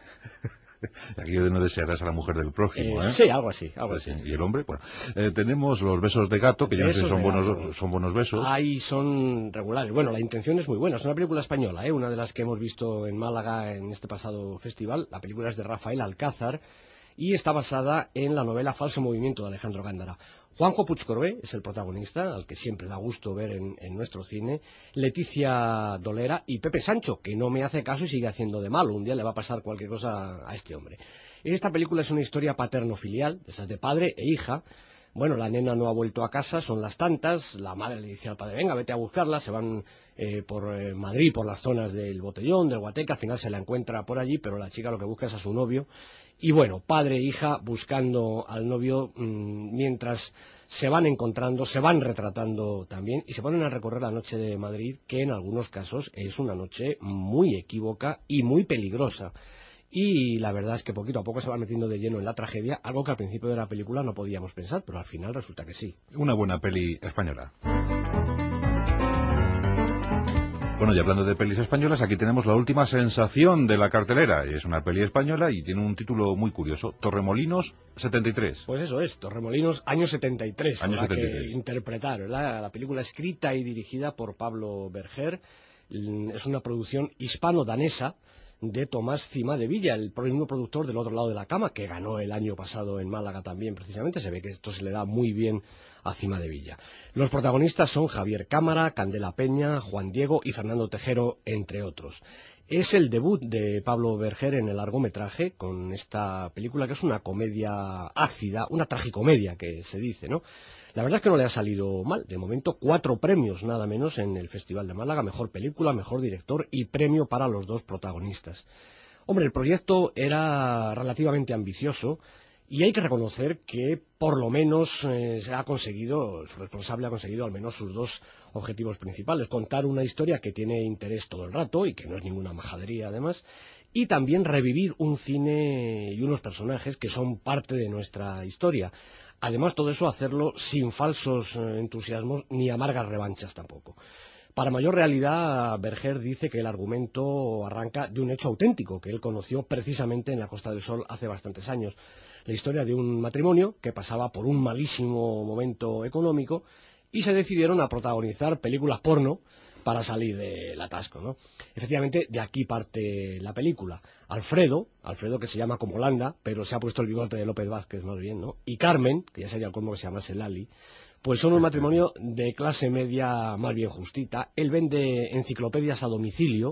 Aquello de no desearás a la mujer del prójimo, ¿eh? Sí, algo así. ¿Y el hombre? Bueno, tenemos los besos de gato, que yo no sé si son buenos besos. Ahí son regulares. Bueno, la intención es muy buena. Es una película española, una de las que hemos visto en Málaga en este pasado festival. La película es de Rafael Alcázar y está basada en la novela Falso Movimiento de Alejandro Gándara. Juanjo Puigcorbé es el protagonista, al que siempre da gusto ver en nuestro cine, Leticia Dolera y Pepe Sancho, que no me hace caso y sigue haciendo de malo. Un día le va a pasar cualquier cosa a este hombre. Esta película es una historia paterno-filial, de esas de padre e hija. Bueno, la nena no ha vuelto a casa, son las tantas, la madre le dice al padre, venga, vete a buscarla, se van por Madrid, por las zonas del Botellón, del Guateque, al final se la encuentra por allí, pero la chica lo que busca es a su novio. Y bueno, padre e hija buscando al novio mientras se van encontrando, se van retratando también y se ponen a recorrer la noche de Madrid, que en algunos casos es una noche muy equívoca y muy peligrosa. Y la verdad es que poquito a poco se va metiendo de lleno en la tragedia, algo que al principio de la película no podíamos pensar, pero al final resulta que sí. Una buena peli española. Bueno, y hablando de pelis españolas, aquí tenemos la última sensación de la cartelera. Es una peli española y tiene un título muy curioso, Torremolinos 73. Pues eso es, Torremolinos, año 73, año 73. Que interpretar, ¿verdad? La película escrita y dirigida por Pablo Berger, es una producción hispano-danesa de Tomás Cimadevilla, el mismo productor del Otro lado de la cama, que ganó el año pasado en Málaga también, precisamente. Se ve que esto se le da muy bien a Cimadevilla. Los protagonistas son Javier Cámara, Candela Peña, Juan Diego y Fernando Tejero, entre otros. Es el debut de Pablo Berger en el largometraje, con esta película que es una comedia ácida, una tragicomedia que se dice, ¿no? La verdad es que no le ha salido mal. De momento, 4 premios nada menos en el Festival de Málaga, mejor película, mejor director y premio para los 2 protagonistas. Hombre, el proyecto era relativamente ambicioso y hay que reconocer que por lo menos su responsable ha conseguido al menos sus 2 objetivos principales: contar una historia que tiene interés todo el rato y que no es ninguna majadería además, y también revivir un cine y unos personajes que son parte de nuestra historia. Además, todo eso hacerlo sin falsos entusiasmos ni amargas revanchas tampoco. Para mayor realidad, Berger dice que el argumento arranca de un hecho auténtico que él conoció precisamente en la Costa del Sol hace bastantes años. La historia de un matrimonio que pasaba por un malísimo momento económico y se decidieron a protagonizar películas porno para salir del atasco, ¿no? Efectivamente, de aquí parte la película. Alfredo, que se llama como Landa, pero se ha puesto el bigote de López Vázquez más bien, ¿no? Y Carmen, que ya sería el colmo que se llamase Lali, pues son un matrimonio de clase media más bien justita. Él vende enciclopedias a domicilio,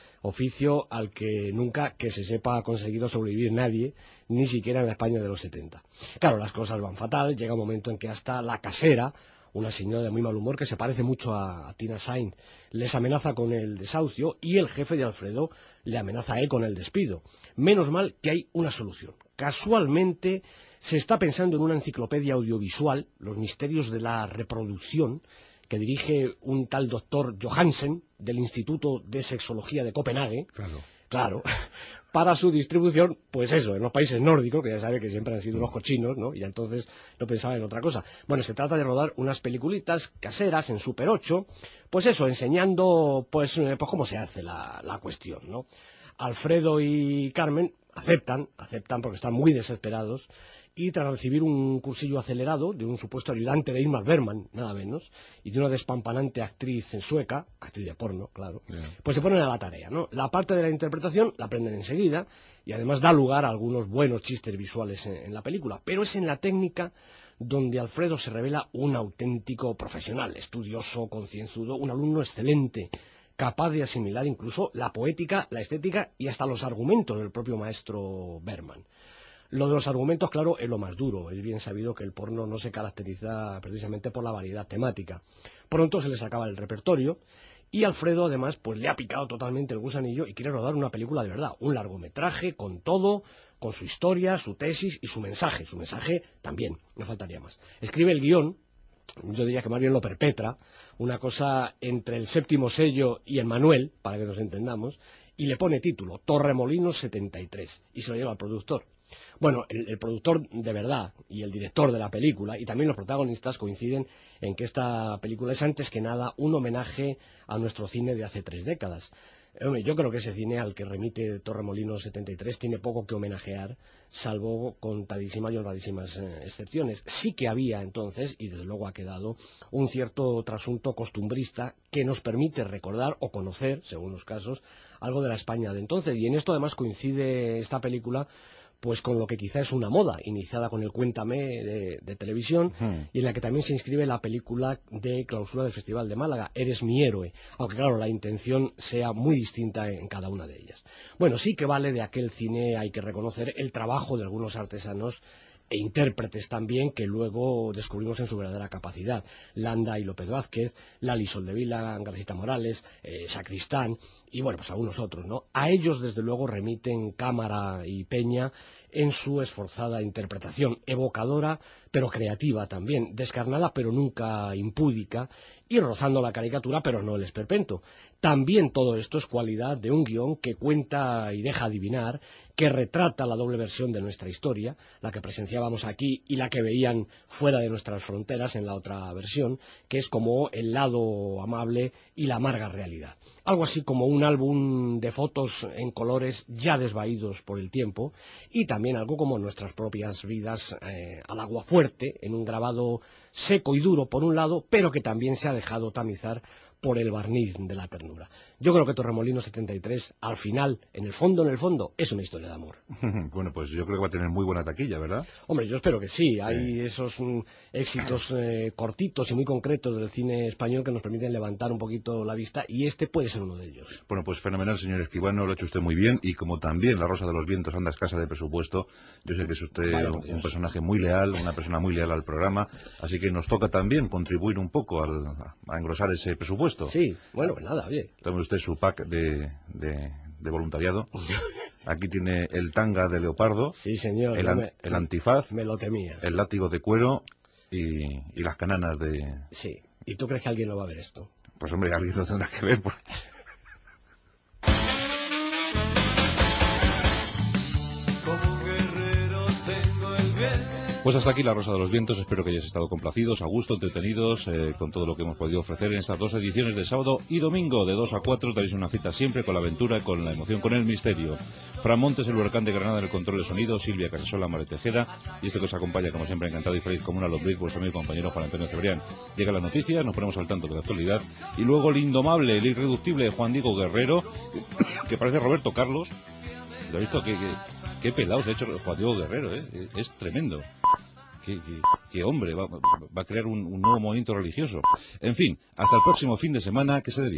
oficio al que nunca, que se sepa, ha conseguido sobrevivir nadie, ni siquiera en la España de los 70. Claro, las cosas van fatal, llega un momento en que hasta la casera, una señora de muy mal humor que se parece mucho a Tina Saint, les amenaza con el desahucio y el jefe de Alfredo le amenaza a él con el despido. Menos mal que hay una solución. Casualmente se está pensando en una enciclopedia audiovisual, Los misterios de la reproducción, que dirige un tal doctor Johansen del Instituto de Sexología de Copenhague. Claro. Para su distribución, pues eso, en los países nórdicos, que ya sabe que siempre han sido unos cochinos, ¿no? Y entonces no pensaba en otra cosa. Bueno, se trata de rodar unas peliculitas caseras en Super 8, pues eso, enseñando pues cómo se hace la cuestión, ¿no? Alfredo y Carmen aceptan porque están muy desesperados, y tras recibir un cursillo acelerado de un supuesto ayudante de Ingmar Bergman, nada menos, y de una despampanante actriz sueca, actriz de porno, claro, pues se ponen a la tarea, ¿no? La parte de la interpretación la aprenden enseguida, y además da lugar a algunos buenos chistes visuales en la película, pero es en la técnica donde Alfredo se revela un auténtico profesional, estudioso, concienzudo, un alumno excelente, capaz de asimilar incluso la poética, la estética y hasta los argumentos del propio maestro Bergman. Lo de los argumentos, claro, es lo más duro. Es bien sabido que el porno no se caracteriza precisamente por la variedad temática. Pronto se les acaba el repertorio y Alfredo, además, pues le ha picado totalmente el gusanillo y quiere rodar una película de verdad, un largometraje con todo, con su historia, su tesis y su mensaje. Su mensaje también, no faltaría más. Escribe el guión, yo diría que más bien lo perpetra, una cosa entre el Séptimo Sello y el Manuel, para que nos entendamos, y le pone título, Torremolinos 73, y se lo lleva al productor. Bueno, el productor de verdad y el director de la película y también los protagonistas coinciden en que esta película es antes que nada un homenaje a nuestro cine de hace 3 décadas. Yo creo que ese cine al que remite Torremolinos 73 tiene poco que homenajear, salvo contadísimas y honradísimas excepciones. Sí que había entonces, y desde luego ha quedado, un cierto trasunto costumbrista que nos permite recordar o conocer, según los casos, algo de la España de entonces. Y en esto además coincide esta película pues con lo que quizá es una moda, iniciada con el Cuéntame de televisión, y en la que también se inscribe la película de clausura del Festival de Málaga, Eres mi héroe, aunque claro, la intención sea muy distinta en cada una de ellas. Bueno, sí que vale de aquel cine, hay que reconocer el trabajo de algunos artesanos e intérpretes también que luego descubrimos en su verdadera capacidad. Landa y López Vázquez, Lali Soldevila, Garcita Morales, Sacristán y bueno, pues algunos otros, ¿no? A ellos desde luego remiten Cámara y Peña en su esforzada interpretación, evocadora pero creativa también, descarnada pero nunca impúdica y rozando la caricatura pero no el esperpento. También todo esto es cualidad de un guión que cuenta y deja adivinar, que retrata la doble versión de nuestra historia, la que presenciábamos aquí y la que veían fuera de nuestras fronteras en la otra versión, que es como el lado amable y la amarga realidad. algo así como un álbum de fotos en colores ya desvaídos por el tiempo, y también algo como nuestras propias vidas al aguafuerte, en un grabado seco y duro por un lado, pero que también se ha dejado tamizar por el barniz de la ternura. Yo creo que Torremolinos 73, al final, en el fondo, es una historia de amor. Bueno, pues yo creo que va a tener muy buena taquilla, ¿verdad? Hombre, yo espero que sí. Hay esos éxitos cortitos y muy concretos del cine español que nos permiten levantar un poquito la vista, y este puede ser uno de ellos. Bueno, pues fenomenal, señor Escribano, lo ha hecho usted muy bien, y como también La Rosa de los Vientos anda escasa de presupuesto, yo sé que es usted un personaje muy leal, una persona muy leal al programa, así que nos toca también contribuir un poco a engrosar ese presupuesto. Sí, bueno, pues nada, oye. Tome usted su pack de voluntariado. Aquí tiene el tanga de leopardo. Sí, señor. El antifaz. Me lo temía. El látigo de cuero y las cananas de... Sí. ¿Y tú crees que alguien lo va a ver esto? Pues hombre, alguien lo tendrá que ver. Pues hasta aquí La Rosa de los Vientos. Espero que hayáis estado complacidos, a gusto, entretenidos con todo lo que hemos podido ofrecer en estas 2 ediciones de sábado y domingo. De 2 a 4 tenéis una cita siempre con la aventura, con la emoción, con el misterio. Fran Montes, el huracán de Granada, en el control de sonido, Silvia Casasola, María Tejeda, y esto que os acompaña, como siempre, encantado y feliz como una lombriz, vuestro amigo y compañero Juan Antonio Cebrián. Llega la noticia, nos ponemos al tanto de la actualidad, y luego el indomable, el irreductible Juan Diego Guerrero, que parece Roberto Carlos. ¿Lo has visto? Qué pelado se ha hecho Juan Diego Guerrero, es tremendo. Qué hombre, va a crear un nuevo movimiento religioso. En fin, hasta el próximo fin de semana, que se dé bien.